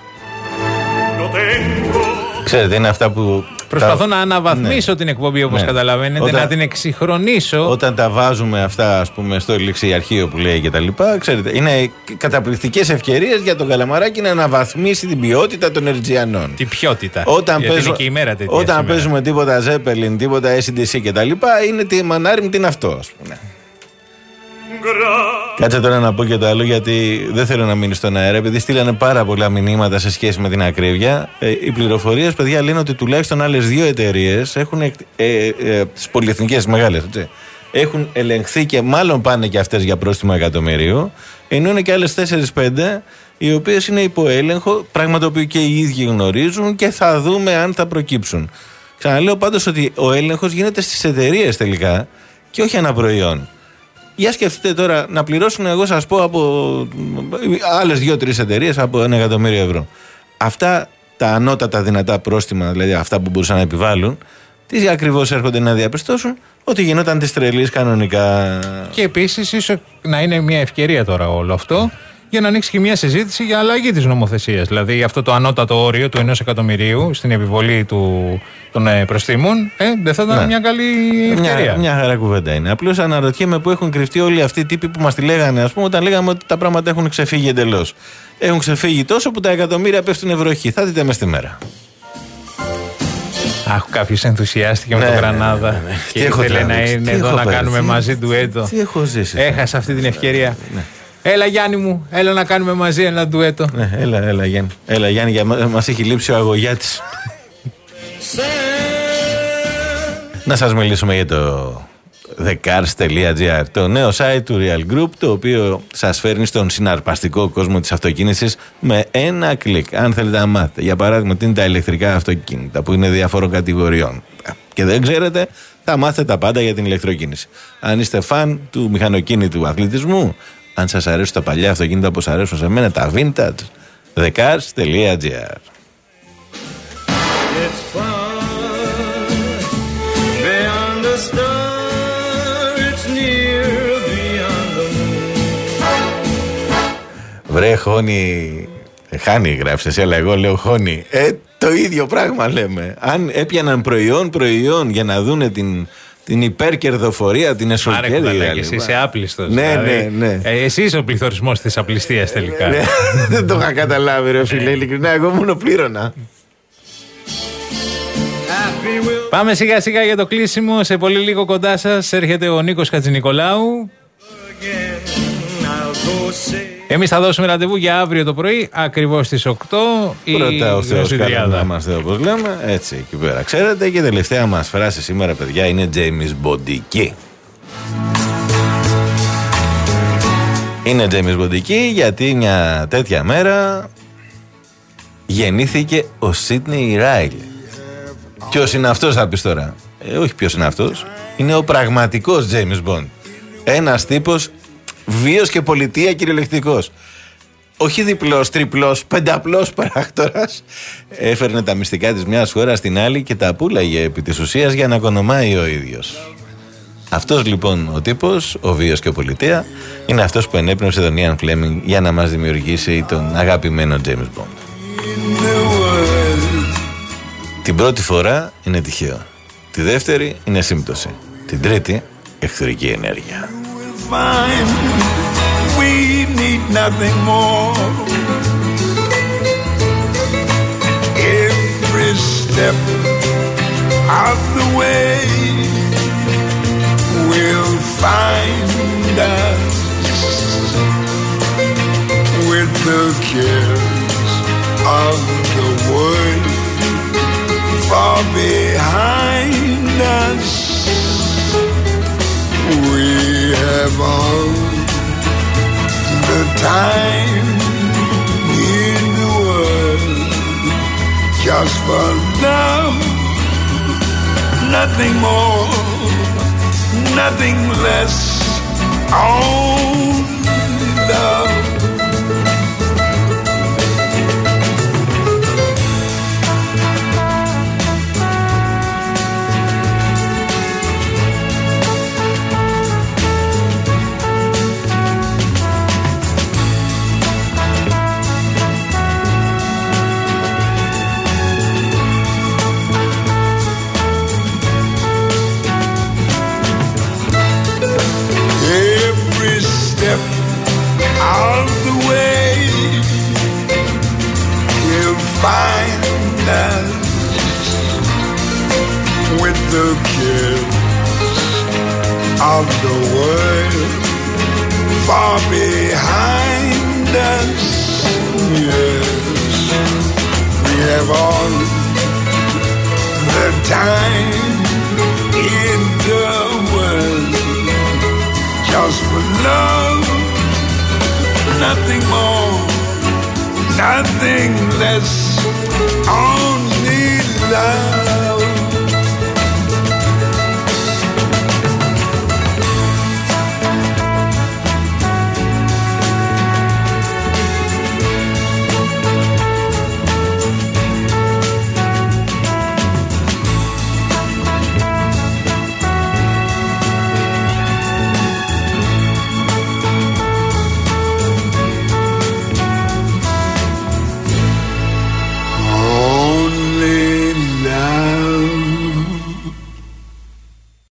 Ξέρετε, είναι αυτά που... Προσπαθώ τα... να αναβαθμίσω ναι. την εκπομπή, όπως ναι. καταλαβαίνετε, όταν... να την εξυγχρονίσω. Όταν τα βάζουμε αυτά, ας πούμε, στο λεξιαρχείο που λέει και τα λοιπά, ξέρετε, είναι καταπληκτικές ευκαιρίες για τον Καλαμαράκη να αναβαθμίσει την ποιότητα των Ερτζιανών. Την ποιότητα. Όταν, γιατί παίζω... είναι και η μέρα τέτοια όταν σήμερα. παίζουμε τίποτα Ζέπελιν, τίποτα έι σι ντι σι και τα λοιπά, είναι τη μανάριμ, τι είναι αυτό, ας πούμε. Κάτσε τώρα να πω και το άλλο, γιατί δεν θέλω να μείνει στον αέρα, επειδή στείλανε πάρα πολλά μηνύματα σε σχέση με την ακρίβεια. Ε, οι πληροφορίες, παιδιά, λένε ότι τουλάχιστον άλλες δύο εταιρείες έχουν, ε, ε, ε, τις πολυεθνικές μεγάλες, έτσι, έχουν ελεγχθεί και μάλλον πάνε και αυτές για πρόστιμο εκατομμυρίου, ενώ είναι και άλλες τέσσερις πέντε οι οποίες είναι υπό έλεγχο, πράγμα το οποίο και οι ίδιοι γνωρίζουν και θα δούμε αν θα προκύψουν. Ξαναλέω πάντως ότι ο έλεγχος γίνεται στις εταιρείες τελικά και όχι ένα προϊόν. Για σκεφτείτε τώρα να πληρώσουν, εγώ σας πω, από άλλες δύο-τρεις εταιρείες από ένα εκατομμύριο ευρώ. Αυτά τα ανώτατα δυνατά πρόστιμα, δηλαδή αυτά που μπορούσαν να επιβάλλουν, τι ακριβώς έρχονται να διαπιστώσουν? Ότι γινόταν της τρελής κανονικά. Και επίσης ίσως να είναι μια ευκαιρία τώρα όλο αυτό για να ανοίξει και μια συζήτηση για αλλαγή της νομοθεσίας. Δηλαδή αυτό το ανώτατο όριο του ενός εκατομμυρίου στην επιβολή του, των ε, προστίμων, ε, δεν θα ήταν ναι. μια καλή ευκαιρία. Μια, μια χαρά κουβέντα είναι. Απλώς αναρωτιέμαι που έχουν κρυφτεί όλοι αυτοί οι τύποι που μας τη λέγανε, ας πούμε, όταν λέγαμε ότι τα πράγματα έχουν ξεφύγει εντελώς. Έχουν ξεφύγει τόσο που τα εκατομμύρια πέφτουν βροχή. Θα δείτε μες τη μέρα. Αχ, κάποιος ενθουσιάστηκε ναι, με το Γρανάδα ναι, ναι, ναι. και ήθελε να είναι εδώ να κάνουμε μαζί ντουέτο. Τι έχω ζήσει. Έχασα αυτή την ευκαιρία. Ναι. Έλα Γιάννη μου, έλα να κάνουμε μαζί ένα ντουέτο. Ναι, έλα, έλα Γιάννη. Έλα Γιάννη, για μας έχει λείψει ο Αγωγιάτης. Να σας μιλήσουμε για το thecars τελεία gr, το νέο site του Real Group, το οποίο σας φέρνει στον συναρπαστικό κόσμο της αυτοκίνησης με ένα κλικ. Αν θέλετε να μάθετε, για παράδειγμα, τι είναι τα ηλεκτρικά αυτοκίνητα που είναι διάφορων κατηγοριών και δεν ξέρετε, θα μάθετε τα πάντα για την ηλεκτροκίνηση. Αν είστε φαν του μηχανοκίνητου αθλητισμού, αν σας αρέσουν τα παλιά αυτοκίνητα όπως αρέσουν σε μένα, τα vintage, thecars τελεία gr. Βρε χώνει, χάνει γράφεις εσύ, αλλά εγώ λέω χώνει. Ε, το ίδιο πράγμα λέμε. Αν έπιαναν προϊόν προϊόν για να δούνε την, την υπερκερδοφορία, την εσωτερική. Άρα και εσύ είσαι άπλιστος. Ναι, δηλαδή, ναι, ναι. Ε, εσύ είσαι ο πληθωρισμός της απληστίας τελικά. Ναι, δεν το είχα καταλάβει ρε φίλε, ειλικρινά, εγώ μόνο πλήρωνα. Πάμε σιγά σιγά για το κλείσιμο. Σε πολύ λίγο κοντά σας έρχεται ο Νίκος Χατζηνικολάου. Εμείς θα δώσουμε ραντεβού για αύριο το πρωί, ακριβώς στις οκτώ. Πρώτα ο Θεός κάνει να είμαστε, όπως λέμε, έτσι εκεί πέρα. Ξέρετε, και η τελευταία μας φράση σήμερα, παιδιά, είναι James Bondική. Είναι James Bondική γιατί μια τέτοια μέρα γεννήθηκε ο Σίδνεϊ Ράιλι. Ποιος είναι αυτός, θα πεις τώρα? Ε, όχι ποιος είναι αυτός. Είναι ο πραγματικός James Bond. Ένας τύπος βίος και πολιτεία κυριολεκτικός. Όχι διπλός, τριπλός, πενταπλός πράκτορας. Έφερνε τα μυστικά της μιας χώρας στην άλλη και τα πούλαγε επί της ουσίας για να κονομάει ο ίδιος. Αυτός λοιπόν ο τύπος, ο βίος και ο πολιτεία, είναι αυτός που ενέπνευσε τον Ιαν Φλέμινγκ για να μας δημιουργήσει τον αγαπημένο James Bond. Την πρώτη φορά είναι τυχαίο. Τη δεύτερη είναι σύμπτωση. Την τρίτη, εχθρική ενέργεια. We need nothing more. Every step of the way will find us with the cares of the world far behind us. We have all the time in the world just for love, nothing more, nothing less, only love. Out the way we'll find us with the kids of the world far behind us. Yes, we have all the time in the world just for love. Nothing more, nothing less.